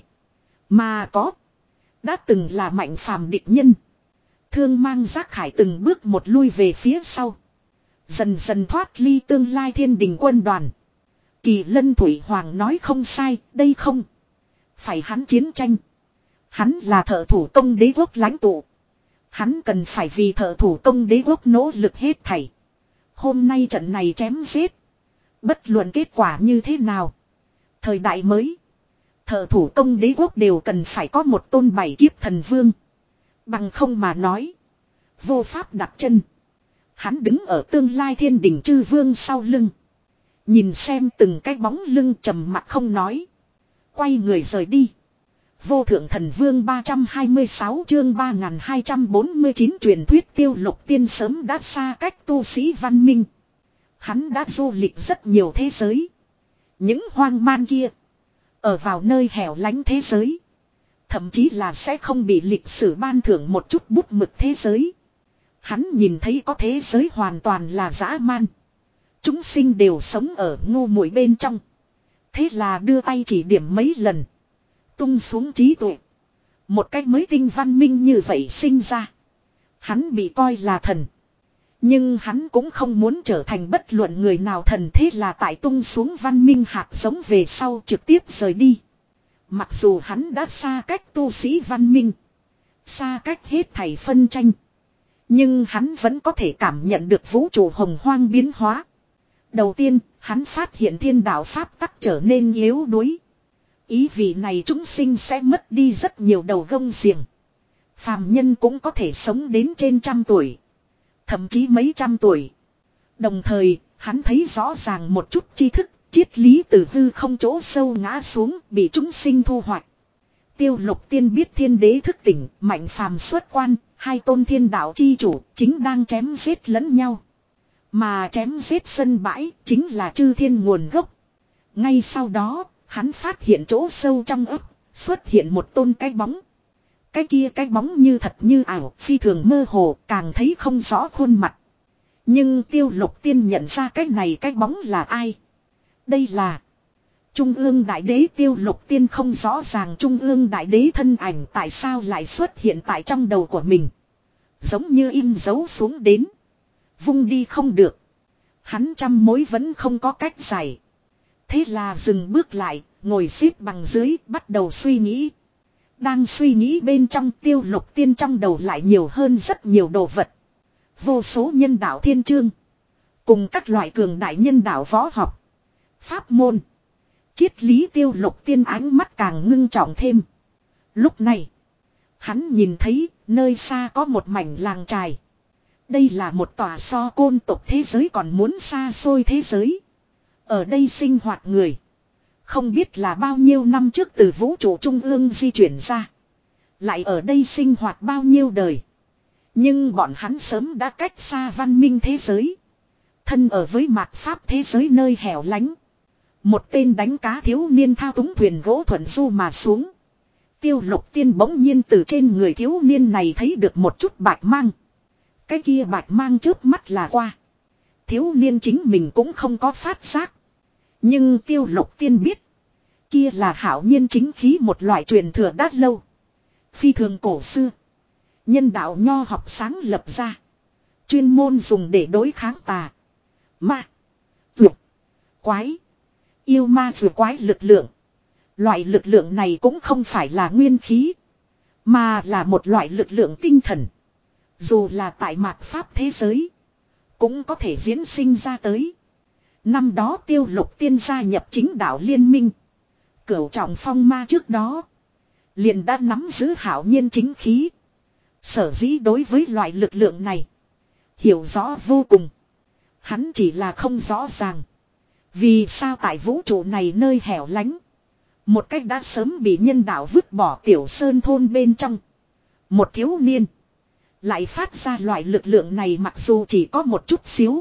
mà có đã từng là Mạnh Phàm địch nhân. Thương Mang Giác Khải từng bước một lui về phía sau, dần dần thoát ly tương lai thiên đình quân đoàn. Kỳ Lân Thủy Hoàng nói không sai, đây không phải hắn chiến tranh. Hắn là thợ thủ công đế quốc lãnh tụ. Hắn cần phải vì thợ thủ công đế quốc nỗ lực hết thảy. Hôm nay trận này chém giết, bất luận kết quả như thế nào, thời đại mới, thợ thủ công đế quốc đều cần phải có một tôn bảy kiếp thần vương. Bằng không mà nói, vô pháp đặt chân. Hắn đứng ở tương lai thiên đình chư vương sau lưng, nhìn xem từng cái bóng lưng trầm mặc không nói, quay người rời đi. Vô thượng thần vương ba trăm hai mươi sáu chương ba nghìn hai trăm bốn mươi chín truyền thuyết Tiêu Lục Tiên sớm đã xa cách tu sĩ văn minh. Hắn đã du lịch rất nhiều thế giới. Những hoang man kia, ở vào nơi hẻo lánh thế giới, thậm chí là sẽ không bị lịch sử ban thưởng một chút bút mực thế giới. Hắn nhìn thấy có thế giới hoàn toàn là dã man. Chúng sinh đều sống ở ngu muội bên trong. Thế là đưa tay chỉ điểm mấy lần, tung xuống trí tuệ. Một cách mới tinh văn minh như vậy sinh ra. Hắn bị coi là thần. Nhưng hắn cũng không muốn trở thành bất luận người nào thần, thế là tại tung xuống văn minh hạt giống về sau trực tiếp rời đi. Mặc dù hắn đã xa cách tu sĩ văn minh, xa cách hết thảy phân tranh, nhưng hắn vẫn có thể cảm nhận được vũ trụ hồng hoang biến hóa. Đầu tiên, hắn phát hiện thiên đạo pháp tắc trở nên yếu đuối. Ý vị này chúng sinh sẽ mất đi rất nhiều đầu gông xiềng. Phàm nhân cũng có thể sống đến trên trăm tuổi, thậm chí mấy trăm tuổi. Đồng thời, hắn thấy rõ ràng một chút tri thức, triết lý từ hư không chỗ sâu ngã xuống, bị chúng sinh thu hoạch. Tiêu Lục Tiên biết thiên đế thức tỉnh, Mạnh Phàm xuất quan, hai tôn thiên đạo chi chủ chính đang chém giết lẫn nhau. Mà chém giết sân bãi chính là chư thiên nguồn gốc. Ngay sau đó, hắn phát hiện chỗ sâu trong ấp xuất hiện một tôn cái bóng. Cái kia cái bóng như thật như ảo, phi thường mơ hồ, càng thấy không rõ khuôn mặt. Nhưng Tiêu Lục Tiên nhận ra cái này cái bóng là ai. Đây là Trung ương Đại Đế. Tiêu Lục Tiên không rõ ràng Trung ương Đại Đế thân ảnh tại sao lại xuất hiện tại trong đầu của mình. Giống như in dấu xuống đến, vung đi không được. Hắn trăm mối vẫn không có cách giải. Thế là dừng bước lại, ngồi xếp bằng dưới, bắt đầu suy nghĩ. Đang suy nghĩ bên trong, Tiêu Lục Tiên trong đầu lại nhiều hơn rất nhiều đồ vật. Vô số nhân đạo thiên chương, cùng các loại cường đại nhân đạo võ học, pháp môn, triết lý. Tiêu Lục Tiên ánh mắt càng ngưng trọng thêm. Lúc này, hắn nhìn thấy nơi xa có một mảnh làng trài. Đây là một tòa so côn tộc thế giới còn muốn xa xôi thế giới. Ở đây sinh hoạt người, không biết là bao nhiêu năm trước từ vũ trụ trung ương di chuyển ra, lại ở đây sinh hoạt bao nhiêu đời. Nhưng bọn hắn sớm đã cách xa văn minh thế giới, thân ở với mạt pháp thế giới nơi hẻo lánh. Một tên đánh cá thiếu niên thao túng thuyền gỗ thuận du mà xuống. Tiêu Lục Tiên bỗng nhiên từ trên người thiếu niên này thấy được một chút bạch mang. Cái kia bạch mang trước mắt là qua. Thiếu niên chính mình cũng không có phát giác. Nhưng Tiêu Lục Tiên biết, kia là hảo nhiên chính khí, một loại truyền thừa đã lâu, phi thường cổ xưa. Nhân đạo nho học sáng lập ra, chuyên môn dùng để đối kháng tà, ma, vượt, quái, yêu ma vượt quái lực lượng. Loại lực lượng này cũng không phải là nguyên khí, mà là một loại lực lượng tinh thần. Dù là tại mạt pháp thế giới, cũng có thể diễn sinh ra tới. Năm đó Tiêu Lục Tiên gia nhập chính đạo liên minh, Cửu Trọng Phong Ma trước đó liền đã nắm giữ hảo nhiên chính khí. Sở dĩ đối với loại lực lượng này hiểu rõ vô cùng. Hắn chỉ là không rõ ràng, vì sao tại vũ trụ này nơi hẻo lánh, một cách đã sớm bị nhân đạo vứt bỏ tiểu sơn thôn bên trong, một thiếu niên lại phát ra loại lực lượng này, mặc dù chỉ có một chút xíu,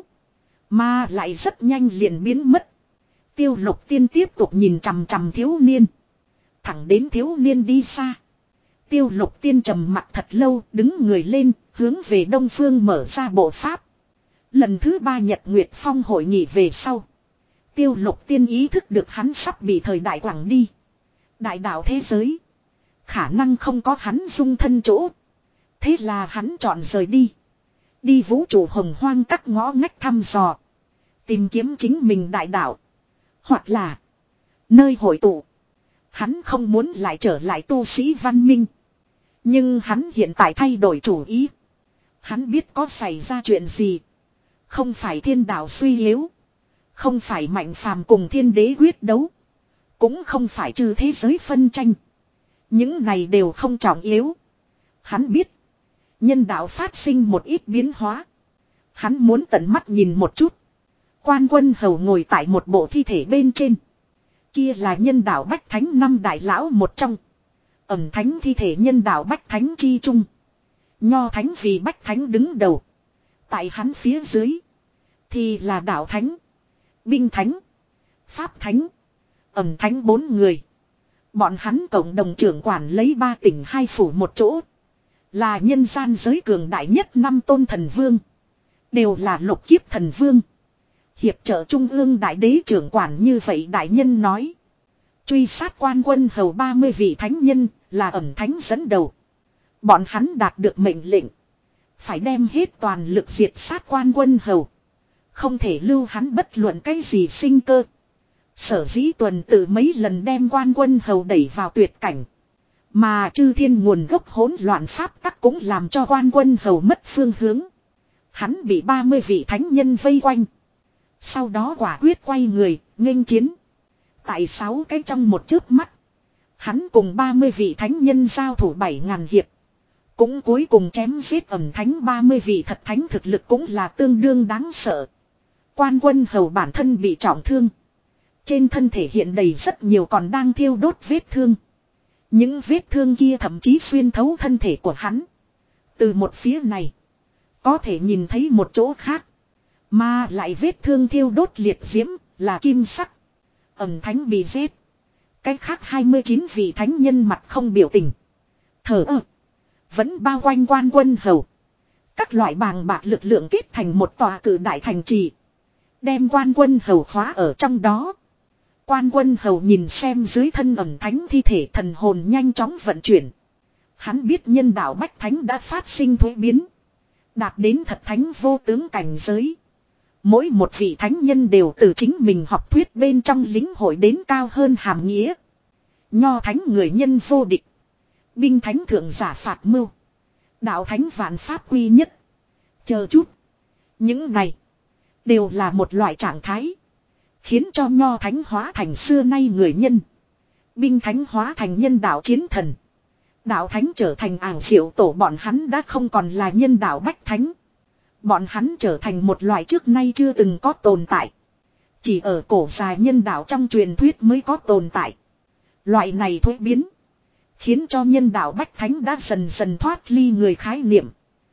mà lại rất nhanh liền biến mất. Tiêu Lục Tiên tiếp tục nhìn chằm chằm thiếu niên, Thẳng đến thiếu niên đi xa. Tiêu Lục Tiên trầm mặc thật lâu, đứng người lên, hướng về đông phương mở ra bộ pháp. Lần thứ ba Nhật Nguyệt Phong hội nghị về sau. Tiêu Lục Tiên ý thức được hắn sắp bị thời đại quẳng đi. Đại đạo thế giới. Khả năng không có hắn dung thân chỗ. Thế là hắn chọn rời đi. Đi vũ trụ hồng hoang các ngõ ngách thăm dò. Tìm kiếm chính mình đại đạo. Hoặc là nơi hội tụ. Hắn không muốn lại trở lại tu sĩ văn minh. Nhưng hắn hiện tại thay đổi chủ ý. Hắn biết có xảy ra chuyện gì. Không phải thiên đạo suy yếu. Không phải mạnh phàm cùng thiên đế quyết đấu. Cũng không phải trừ thế giới phân tranh. Những này đều không trọng yếu. Hắn biết. Nhân đạo phát sinh một ít biến hóa. Hắn muốn tận mắt nhìn một chút. Quan Quân Hầu ngồi tại một bộ thi thể bên trên. Kia là nhân đạo Bách Thánh năm đại lão một trong. Ẩm thánh thi thể nhân đạo Bách Thánh chi trung. Nho Thánh vì Bách Thánh đứng đầu. Tại hắn phía dưới. Thì là đạo Thánh. Binh Thánh. Pháp Thánh. Ẩm Thánh bốn người. Bọn hắn cộng đồng trưởng quản lấy ba tỉnh hai phủ một chỗ. Là nhân gian giới cường đại nhất năm tôn thần vương. Đều là lục kiếp thần vương. Hiệp trợ trung ương đại đế trưởng quản như vậy đại nhân nói. Truy sát Quan Quân Hầu ba mươi vị thánh nhân là ẩm thánh dẫn đầu. Bọn hắn đạt được mệnh lệnh. Phải đem hết toàn lực diệt sát Quan Quân Hầu. Không thể lưu hắn bất luận cái gì sinh cơ. Sở dĩ tuần tự mấy lần đem Quan Quân Hầu đẩy vào tuyệt cảnh. Mà chư thiên nguồn gốc hỗn loạn pháp tắc cũng làm cho Quan Quân Hầu mất phương hướng. Hắn bị ba mươi vị thánh nhân vây quanh. Sau đó quả quyết quay người, nghênh chiến. Tại sáu cái trong một chớp mắt. Hắn cùng ba mươi vị thánh nhân giao thủ bảy ngàn hiệp. Cũng cuối cùng chém giết ẩm thánh ba mươi vị thật thánh thực lực cũng là tương đương đáng sợ. Quan Quân Hầu bản thân bị trọng thương. Trên thân thể hiện đầy rất nhiều còn đang thiêu đốt vết thương. Những vết thương kia thậm chí xuyên thấu thân thể của hắn. Từ một phía này. Có thể nhìn thấy một chỗ khác. Mà lại vết thương thiêu đốt liệt diễm là kim sắc. Ẩm thánh bị giết. Cách khác hai mươi chín vị thánh nhân mặt không biểu tình. Thở ơ. Vẫn bao quanh Quan Quân Hầu. Các loại bàng bạc lực lượng kết thành một tòa cử đại thành trì. Đem Quan Quân Hầu khóa ở trong đó. Quan Quân Hầu nhìn xem dưới thân ẩm thánh thi thể thần hồn nhanh chóng vận chuyển. Hắn biết nhân đạo Bách Thánh đã phát sinh thuế biến. Đạt đến thật thánh vô tướng cảnh giới. Mỗi một vị thánh nhân đều từ chính mình học thuyết bên trong lĩnh hội đến cao hơn hàm nghĩa. Nho thánh người nhân vô địch. Binh thánh thượng giả phạt mưu. Đạo thánh vạn pháp quy nhất. Chờ chút. Những này. Đều là một loại trạng thái. Khiến cho nho thánh hóa thành xưa nay người nhân. Binh thánh hóa thành nhân đạo chiến thần. Đạo thánh trở thành ảo diệu tổ, bọn hắn đã không còn là nhân đạo Bách Thánh. Bọn hắn trở thành một loại trước nay chưa từng có tồn tại. Chỉ ở cổ dài nhân đạo trong truyền thuyết mới có tồn tại. Loại này thuế biến. Khiến cho nhân đạo Bách Thánh đã dần dần thoát ly người khái niệm.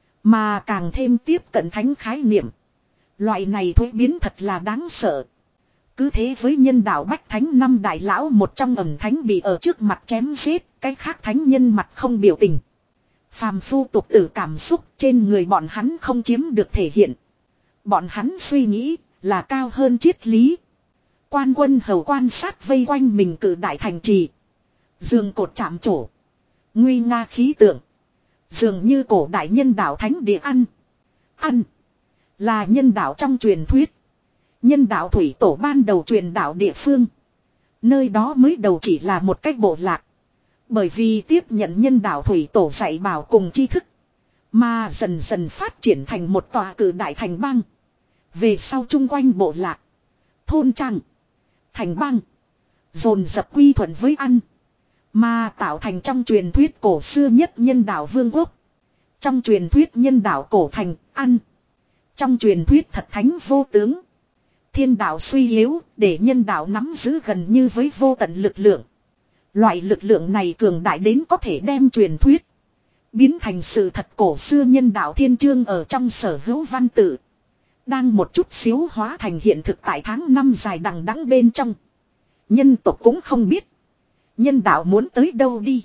Mà càng thêm tiếp cận thánh khái niệm. Loại này thuế biến thật là đáng sợ. Cứ thế với nhân đạo Bách Thánh năm đại lão một trong ẩm thánh bị ở trước mặt chém giết. Cái khác thánh nhân mặt không biểu tình. Phàm phu tục tử cảm xúc trên người bọn hắn không chiếm được thể hiện. Bọn hắn suy nghĩ là cao hơn triết lý. Quan Quân Hầu quan sát vây quanh mình cử đại thành trì. Dường cột chạm trổ. Nguy nga khí tượng. Dường như cổ đại nhân đạo thánh địa ăn. Ăn. Là nhân đạo trong truyền thuyết. Nhân đạo thủy tổ ban đầu truyền đạo địa phương. Nơi đó mới đầu chỉ là một cách bộ lạc. Bởi vì tiếp nhận nhân đạo thủy tổ dạy bảo cùng tri thức. Mà dần dần phát triển thành một tòa cử đại thành bang. Về sau chung quanh bộ lạc. Thôn trang. Thành bang. Dồn dập quy thuận với ăn. Mà tạo thành trong truyền thuyết cổ xưa nhất nhân đạo vương quốc. Trong truyền thuyết nhân đạo cổ thành ăn. Trong truyền thuyết thật thánh vô tướng. Thiên đạo suy yếu để nhân đạo nắm giữ gần như với vô tận lực lượng. Loại lực lượng này cường đại đến có thể đem truyền thuyết. Biến thành sự thật cổ xưa nhân đạo thiên chương ở trong sở hữu văn tự. Đang một chút xíu hóa thành hiện thực tại tháng năm dài đằng đẵng bên trong. Nhân tộc cũng không biết. Nhân đạo muốn tới đâu đi.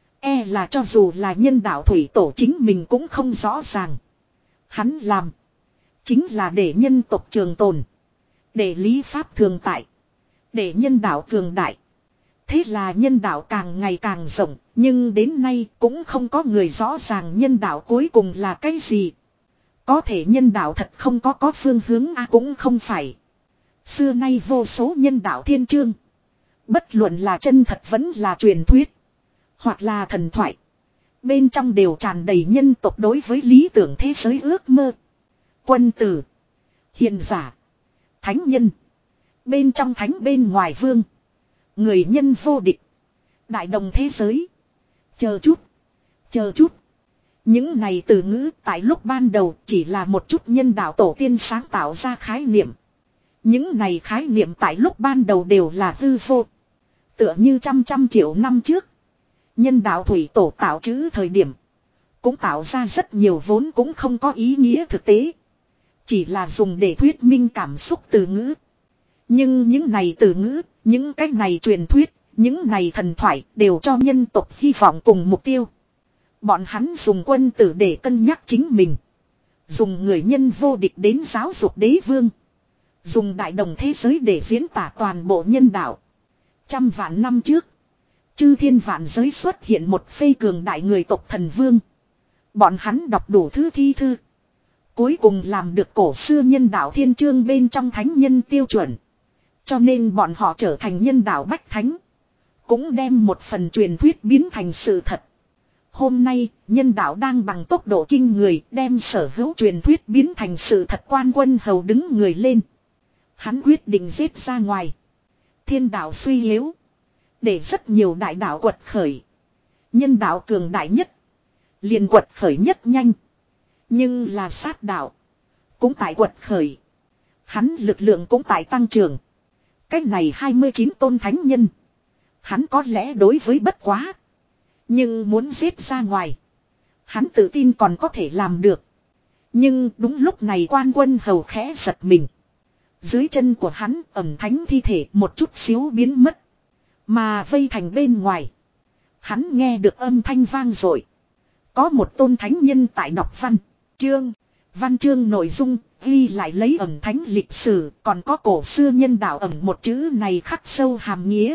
E là cho dù là nhân đạo thủy tổ chính mình cũng không rõ ràng. Hắn làm. Chính là để nhân tộc trường tồn. Để lý pháp thường tại. Để nhân đạo cường đại. Thế là nhân đạo càng ngày càng rộng. Nhưng đến nay cũng không có người rõ ràng nhân đạo cuối cùng là cái gì. Có thể nhân đạo thật không có có phương hướng a cũng không phải. Xưa nay vô số nhân đạo thiên chương. Bất luận là chân thật vẫn là truyền thuyết. Hoặc là thần thoại. Bên trong đều tràn đầy nhân tộc đối với lý tưởng thế giới ước mơ. Quân tử. Hiền giả. Thánh nhân. Bên trong thánh bên ngoài vương. Người nhân vô địch. Đại đồng thế giới. Chờ chút. Chờ chút. Những này từ ngữ tại lúc ban đầu chỉ là một chút nhân đạo tổ tiên sáng tạo ra khái niệm. Những này khái niệm tại lúc ban đầu đều là hư vô. Tựa như trăm trăm triệu năm trước. Nhân đạo thủy tổ tạo chữ thời điểm. Cũng tạo ra rất nhiều vốn cũng không có ý nghĩa thực tế. Chỉ là dùng để thuyết minh cảm xúc từ ngữ. Nhưng những này từ ngữ, những cái này truyền thuyết, những này thần thoại đều cho nhân tộc hy vọng cùng mục tiêu. Bọn hắn dùng quân tử để cân nhắc chính mình. Dùng người nhân vô địch đến giáo dục đế vương. Dùng đại đồng thế giới để diễn tả toàn bộ nhân đạo. Trăm vạn năm trước. Chư thiên vạn giới xuất hiện một phê cường đại người tộc thần vương. Bọn hắn đọc đủ thứ thi thư. Cuối cùng làm được cổ xưa nhân đạo thiên chương bên trong thánh nhân tiêu chuẩn. Cho nên bọn họ trở thành nhân đạo bách thánh. Cũng đem một phần truyền thuyết biến thành sự thật. Hôm nay, nhân đạo đang bằng tốc độ kinh người đem sở hữu truyền thuyết biến thành sự thật. Quan Quân Hầu đứng người lên. Hắn quyết định giết ra ngoài. Thiên đạo suy yếu. Để rất nhiều đại đạo quật khởi. Nhân đạo cường đại nhất. Liền quật khởi nhất nhanh. Nhưng là sát đạo. Cũng tại quật khởi. Hắn lực lượng cũng tại tăng trưởng. Cách này hai mươi chín tôn thánh nhân. Hắn có lẽ đối với bất quá. Nhưng muốn giết ra ngoài. Hắn tự tin còn có thể làm được. Nhưng đúng lúc này Quan Quân Hầu khẽ giật mình. Dưới chân của hắn ẩm thánh thi thể một chút xíu biến mất. Mà vây thành bên ngoài. Hắn nghe được âm thanh vang dội. Có một tôn thánh nhân tại đọc văn. Chương. Văn chương nội dung ghi lại lấy ẩm thánh lịch sử. Còn có cổ xưa nhân đạo ẩm một chữ này khắc sâu hàm nghĩa.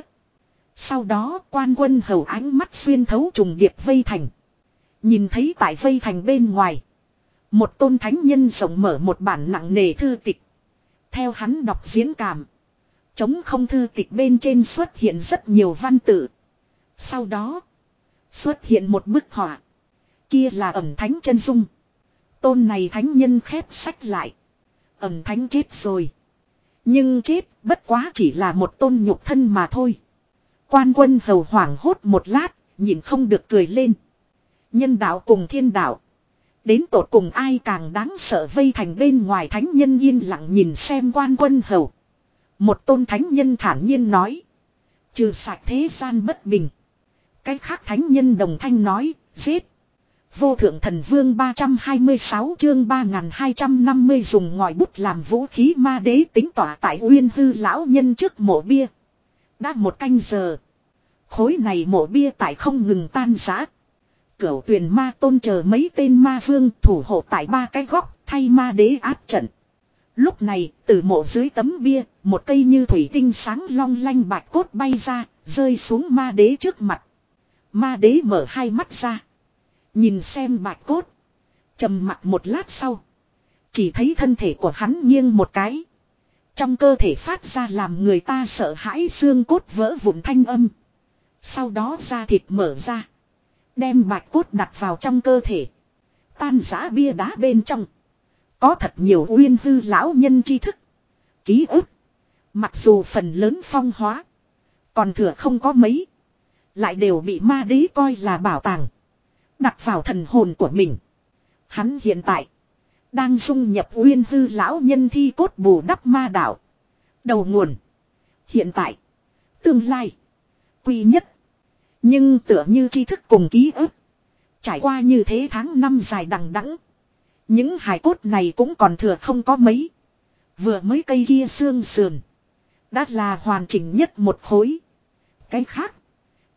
Sau đó Quan Quân Hầu ánh mắt xuyên thấu trùng điệp vây thành. Nhìn thấy tại vây thành bên ngoài. Một tôn thánh nhân rộng mở một bản nặng nề thư tịch. Theo hắn đọc diễn cảm. Chống không thư tịch bên trên xuất hiện rất nhiều văn tự. Sau đó xuất hiện một bức họa. Kia là ẩm thánh chân dung. Tôn này thánh nhân khép sách lại. Ẩm thánh chết rồi. Nhưng chết bất quá chỉ là một tôn nhục thân mà thôi. Quan Quân Hầu hoảng hốt một lát. Nhìn không được cười lên. Nhân đạo cùng thiên đạo. Đến tột cùng ai càng đáng sợ vây thành bên ngoài thánh nhân yên lặng nhìn xem Quan Quân Hầu. Một tôn thánh nhân thản nhiên nói. Trừ sạch thế gian bất bình. Cái khác thánh nhân đồng thanh nói. Giết. Vô thượng thần vương ba trăm hai mươi sáu chương ba nghìn hai trăm năm mươi dùng ngòi bút làm vũ khí ma đế tính tỏa tại Uyên Hư lão nhân trước mộ bia. Đã một canh giờ. Khối này mộ bia tại không ngừng tan rã. Cửu Tuyền Ma Tôn chờ mấy tên ma vương thủ hộ tại ba cái góc thay ma đế áp trận. Lúc này từ mộ dưới tấm bia một cây như thủy tinh sáng long lanh bạch cốt bay ra rơi xuống ma đế trước mặt. Ma đế mở hai mắt ra. Nhìn xem bạch cốt. Trầm mặt một lát sau. Chỉ thấy thân thể của hắn nghiêng một cái. Trong cơ thể phát ra làm người ta sợ hãi xương cốt vỡ vụn thanh âm. Sau đó da thịt mở ra. Đem bạch cốt đặt vào trong cơ thể. Tan rã bia đá bên trong. Có thật nhiều Uyên Hư lão nhân tri thức. Ký ức. Mặc dù phần lớn phong hóa. Còn thừa không có mấy. Lại đều bị ma đế coi là bảo tàng. Đặt vào thần hồn của mình. Hắn hiện tại. Đang dung nhập Uyên Hư lão nhân thi cốt bù đắp ma đạo. Đầu nguồn. Hiện tại. Tương lai. Quy nhất. Nhưng tựa như tri thức cùng ký ức. Trải qua như thế tháng năm dài đằng đẵng. Những hài cốt này cũng còn thừa không có mấy. Vừa mới cây kia xương sườn. Đã là hoàn chỉnh nhất một khối. Cái khác.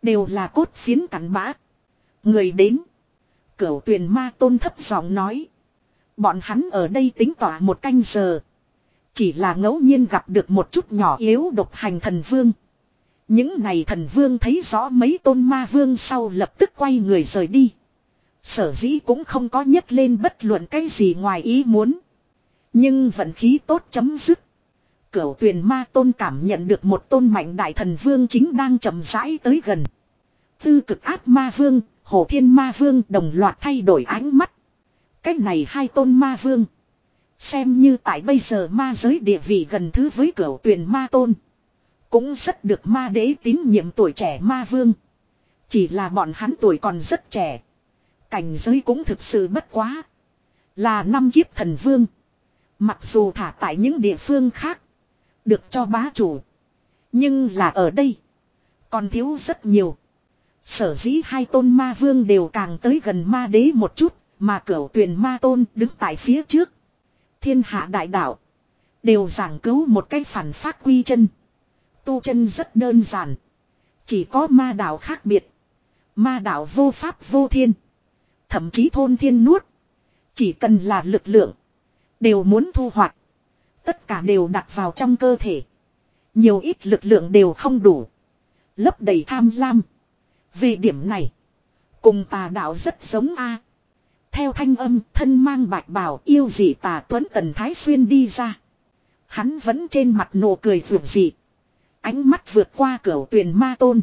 Đều là cốt phiến cắn bã. Người đến. Cửu Tuyền Ma Tôn thấp giọng nói. Bọn hắn ở đây tính tỏa một canh giờ. Chỉ là ngẫu nhiên gặp được một chút nhỏ yếu độc hành thần vương. Những này thần vương thấy rõ mấy tôn ma vương sau lập tức quay người rời đi. Sở dĩ cũng không có nhấc lên bất luận cái gì ngoài ý muốn. Nhưng vận khí tốt chấm dứt. Cửu Tuyền Ma Tôn cảm nhận được một tôn mạnh đại thần vương chính đang chậm rãi tới gần. Tư Cực Ác Ma Vương, Hổ Thiên Ma Vương đồng loạt thay đổi ánh mắt. Cách này hai tôn ma vương. Xem như tại bây giờ ma giới địa vị gần thứ với Cửu Tuyền Ma Tôn. Cũng rất được ma đế tín nhiệm tuổi trẻ ma vương. Chỉ là bọn hắn tuổi còn rất trẻ. Cảnh giới cũng thực sự bất quá. Là năm kiếp thần vương. Mặc dù thả tại những địa phương khác. Được cho bá chủ. Nhưng là ở đây. Còn thiếu rất nhiều. Sở dĩ hai tôn ma vương đều càng tới gần ma đế một chút. Mà Cửu Tuyền Ma Tôn đứng tại phía trước. Thiên hạ đại đạo. Đều giảng cứu một cái phản phát quy chân. Tu chân rất đơn giản. Chỉ có ma đạo khác biệt. Ma đạo vô pháp vô thiên. Thậm chí thôn thiên nuốt. Chỉ cần là lực lượng. Đều muốn thu hoạch. Tất cả đều đặt vào trong cơ thể. Nhiều ít lực lượng đều không đủ. Lấp đầy tham lam. Về điểm này. Cùng tà đạo rất giống a. Theo thanh âm thân mang bạch bào yêu dị tà tuấn Tần Thái Xuyên đi ra. Hắn vẫn trên mặt nụ cười vượt dị. Ánh mắt vượt qua Cửu Tuyền Ma Tôn.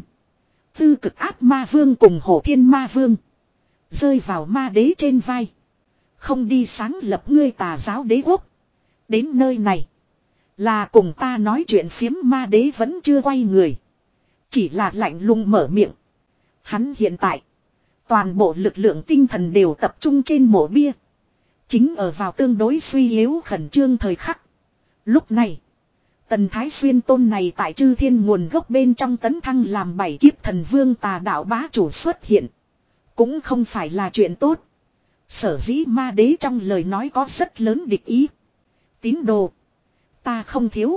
Tư Cực Ác Ma Vương cùng Hổ Thiên Ma Vương. Rơi vào ma đế trên vai. Không đi sáng lập ngươi tà giáo đế quốc. Đến nơi này. Là cùng ta nói chuyện phiếm ma đế vẫn chưa quay người. Chỉ là lạnh lùng mở miệng. Hắn hiện tại. Toàn bộ lực lượng tinh thần đều tập trung trên mộ bia. Chính ở vào tương đối suy yếu khẩn trương thời khắc. Lúc này. Tần Thái Xuyên tôn này tại chư thiên nguồn gốc bên trong tấn thăng làm bảy kiếp thần vương tà đạo bá chủ xuất hiện. Cũng không phải là chuyện tốt. Sở dĩ ma đế trong lời nói có rất lớn địch ý. Tín đồ. Ta không thiếu.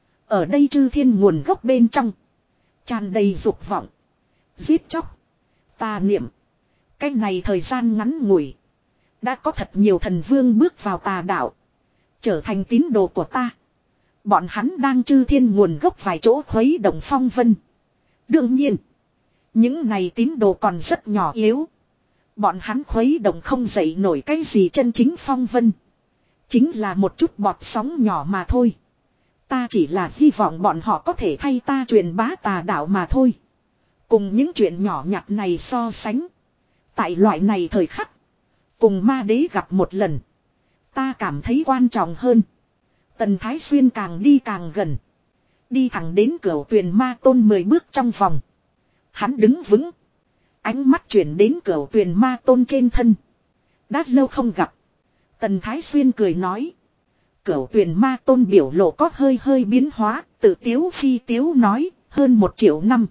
Ở đây chư thiên nguồn gốc bên trong. Tràn đầy dục vọng. Giết chóc. Tà niệm. Cái này thời gian ngắn ngủi. Đã có thật nhiều thần vương bước vào tà đạo. Trở thành tín đồ của ta. Bọn hắn đang chư thiên nguồn gốc vài chỗ khuấy động phong vân. Đương nhiên. Những này tín đồ còn rất nhỏ yếu. Bọn hắn khuấy động không dậy nổi cái gì chân chính phong vân. Chính là một chút bọt sóng nhỏ mà thôi. Ta chỉ là hy vọng bọn họ có thể thay ta truyền bá tà đạo mà thôi. Cùng những chuyện nhỏ nhặt này so sánh. Tại loại này thời khắc. Cùng ma đế gặp một lần. Ta cảm thấy quan trọng hơn. Tần Thái Xuyên càng đi càng gần. Đi thẳng đến Cửu Tuyền Ma Tôn mười bước trong vòng. Hắn đứng vững. Ánh mắt chuyển đến Cửu Tuyền Ma Tôn trên thân. Đã lâu không gặp. Tần Thái Xuyên cười nói. Cửu Tuyền Ma Tôn biểu lộ có hơi hơi biến hóa. Tự tiếu phi tiếu nói. Hơn một triệu năm.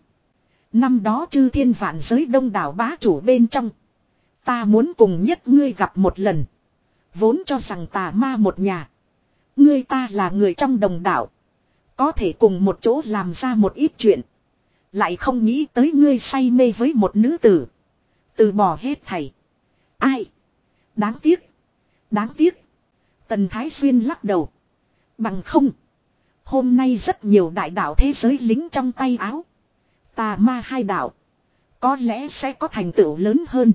Năm đó chư thiên vạn giới đông đảo bá chủ bên trong. Ta muốn cùng nhất ngươi gặp một lần. Vốn cho rằng tà ma một nhà. Ngươi ta là người trong đồng đạo. Có thể cùng một chỗ làm ra một ít chuyện. Lại không nghĩ tới ngươi say mê với một nữ tử. Từ bỏ hết thảy. Ai? Đáng tiếc. Đáng tiếc. Tần Thái Xuyên lắc đầu. Bằng không. Hôm nay rất nhiều đại đạo thế giới lính trong tay áo. Tà ma hai đạo. Có lẽ sẽ có thành tựu lớn hơn.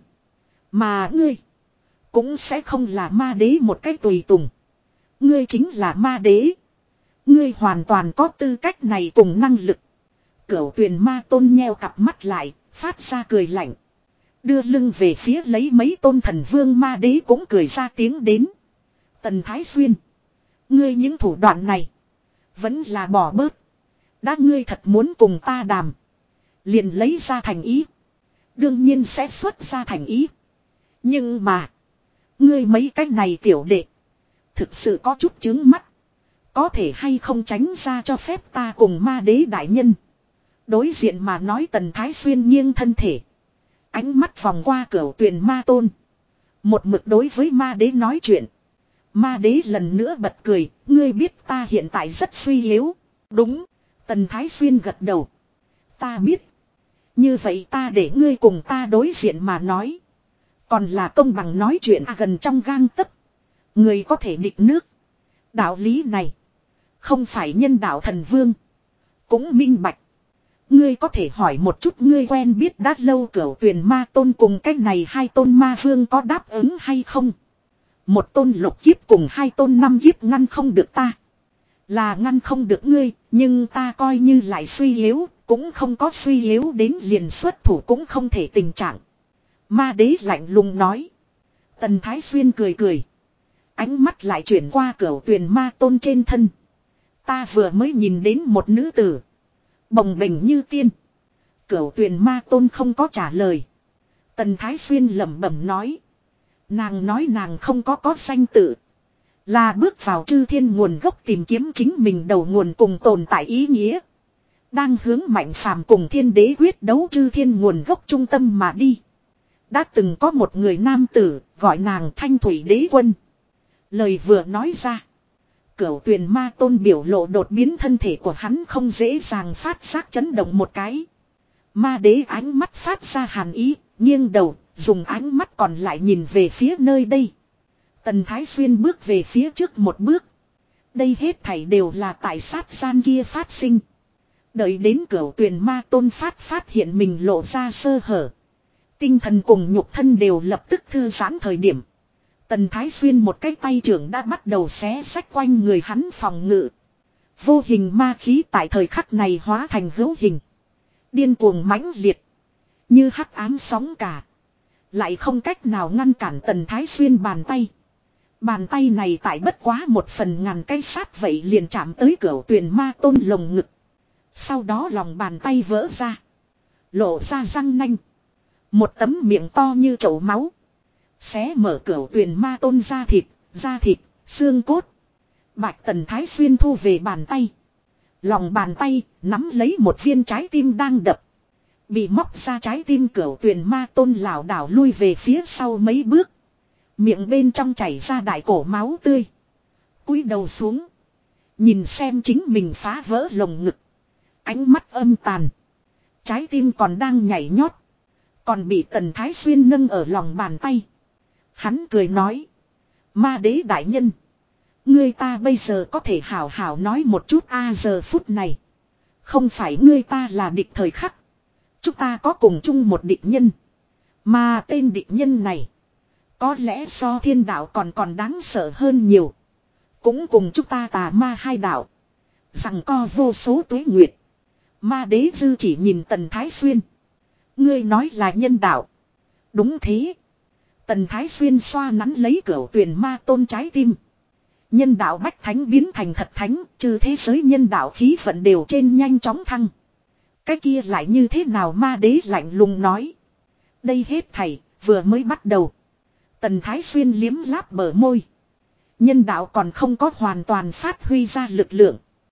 Mà ngươi. Cũng sẽ không là ma đế một cách tùy tùng. Ngươi chính là ma đế. Ngươi hoàn toàn có tư cách này cùng năng lực. Cửu Tuyền Ma Tôn nheo cặp mắt lại. Phát ra cười lạnh. Đưa lưng về phía lấy mấy tôn thần vương ma đế cũng cười ra tiếng đến. Tần Thái Xuyên. Ngươi những thủ đoạn này. Vẫn là bỏ bớt. Đã ngươi thật muốn cùng ta đàm. Liền lấy ra thành ý. Đương nhiên sẽ xuất ra thành ý. Nhưng mà. Ngươi mấy cái này tiểu đệ. Thực sự có chút chướng mắt. Có thể hay không tránh ra cho phép ta cùng ma đế đại nhân. Đối diện mà nói Tần Thái Xuyên nghiêng thân thể. Ánh mắt vòng qua Cửu Tuyền Ma Tôn. Một mực đối với ma đế nói chuyện. Ma đế lần nữa bật cười. Ngươi biết ta hiện tại rất suy yếu. Đúng. Tần Thái Xuyên gật đầu. Ta biết. Như vậy ta để ngươi cùng ta đối diện mà nói. Còn là công bằng nói chuyện à, gần trong gang tấc. Người có thể địch nước. Đạo lý này. Không phải nhân đạo thần vương. Cũng minh bạch. Ngươi có thể hỏi một chút ngươi quen biết đã lâu Cửu Tuyền Ma Tôn cùng cái này hai tôn ma vương có đáp ứng hay không? Một tôn lục kiếp cùng hai tôn năm kiếp ngăn không được ta. Là ngăn không được ngươi, nhưng ta coi như lại suy yếu, cũng không có suy yếu đến liền xuất thủ cũng không thể tình trạng. Ma đế lạnh lùng nói. Tần Thái Xuyên cười cười. Ánh mắt lại chuyển qua Cửu Tuyền Ma Tôn trên thân. Ta vừa mới nhìn đến một nữ tử. Bồng bềnh như tiên. Cửu Tuyền Ma Tôn không có trả lời. Tần Thái Xuyên lẩm bẩm nói. Nàng nói nàng không có có danh tự. Là bước vào chư thiên nguồn gốc tìm kiếm chính mình đầu nguồn cùng tồn tại ý nghĩa. Đang hướng mạnh phàm cùng thiên đế quyết đấu chư thiên nguồn gốc trung tâm mà đi. Đã từng có một người nam tử gọi nàng Thanh Thủy Đế Quân. Lời vừa nói ra. Cửu Tuyền Ma Tôn biểu lộ đột biến, thân thể của hắn không dễ dàng phát giác chấn động một cái. Ma đế ánh mắt phát ra hàn ý, nghiêng đầu, dùng ánh mắt còn lại nhìn về phía nơi đây. Tần Thái Xuyên bước về phía trước một bước. Đây hết thảy đều là tại sát gian kia phát sinh. Đợi đến Cửu Tuyền Ma Tôn phát phát hiện mình lộ ra sơ hở. Tinh thần cùng nhục thân đều lập tức thư giãn thời điểm. Tần Thái Xuyên một cái tay trưởng đã bắt đầu xé xách quanh người hắn phòng ngự. Vô hình ma khí tại thời khắc này hóa thành hữu hình. Điên cuồng mãnh liệt. Như hắc ám sóng cả. Lại không cách nào ngăn cản Tần Thái Xuyên bàn tay. Bàn tay này tại bất quá một phần ngàn cây sát vậy liền chạm tới Cửu Tuyền Ma Tôn lồng ngực. Sau đó lòng bàn tay vỡ ra. Lộ ra răng nanh. Một tấm miệng to như chậu máu. Xé mở Cửu Tuyền Ma Tôn da thịt, da thịt, xương cốt. Bạch Tần Thái Xuyên thu về bàn tay. Lòng bàn tay nắm lấy một viên trái tim đang đập. Bị móc ra trái tim Cửu Tuyền Ma Tôn lảo đảo lui về phía sau mấy bước. Miệng bên trong chảy ra đại cổ máu tươi. Cúi đầu xuống. Nhìn xem chính mình phá vỡ lồng ngực. Ánh mắt âm tàn. Trái tim còn đang nhảy nhót. Còn bị Tần Thái Xuyên nâng ở lòng bàn tay. Hắn cười nói. Ma đế đại nhân. Ngươi ta bây giờ có thể hảo hảo nói một chút a giờ phút này. Không phải ngươi ta là địch thời khắc. Chúng ta có cùng chung một địch nhân. Mà tên địch nhân này. Có lẽ so thiên đạo còn còn đáng sợ hơn nhiều. Cũng cùng chúng ta tà ma hai đạo. Rằng co vô số tuế nguyệt. Ma đế dư chỉ nhìn Tần Thái Xuyên. Ngươi nói là nhân đạo. Đúng thế. Tần Thái Xuyên xoa nắn lấy Cửu Tuyền Ma Tôn trái tim. Nhân đạo bách thánh biến thành thật thánh. Trừ thế giới nhân đạo khí vận đều trên nhanh chóng thăng. Cái kia lại như thế nào, ma đế lạnh lùng nói. Đây hết thảy vừa mới bắt đầu. Tần Thái Xuyên liếm láp bờ môi. Nhân đạo còn không có hoàn toàn phát huy ra lực lượng.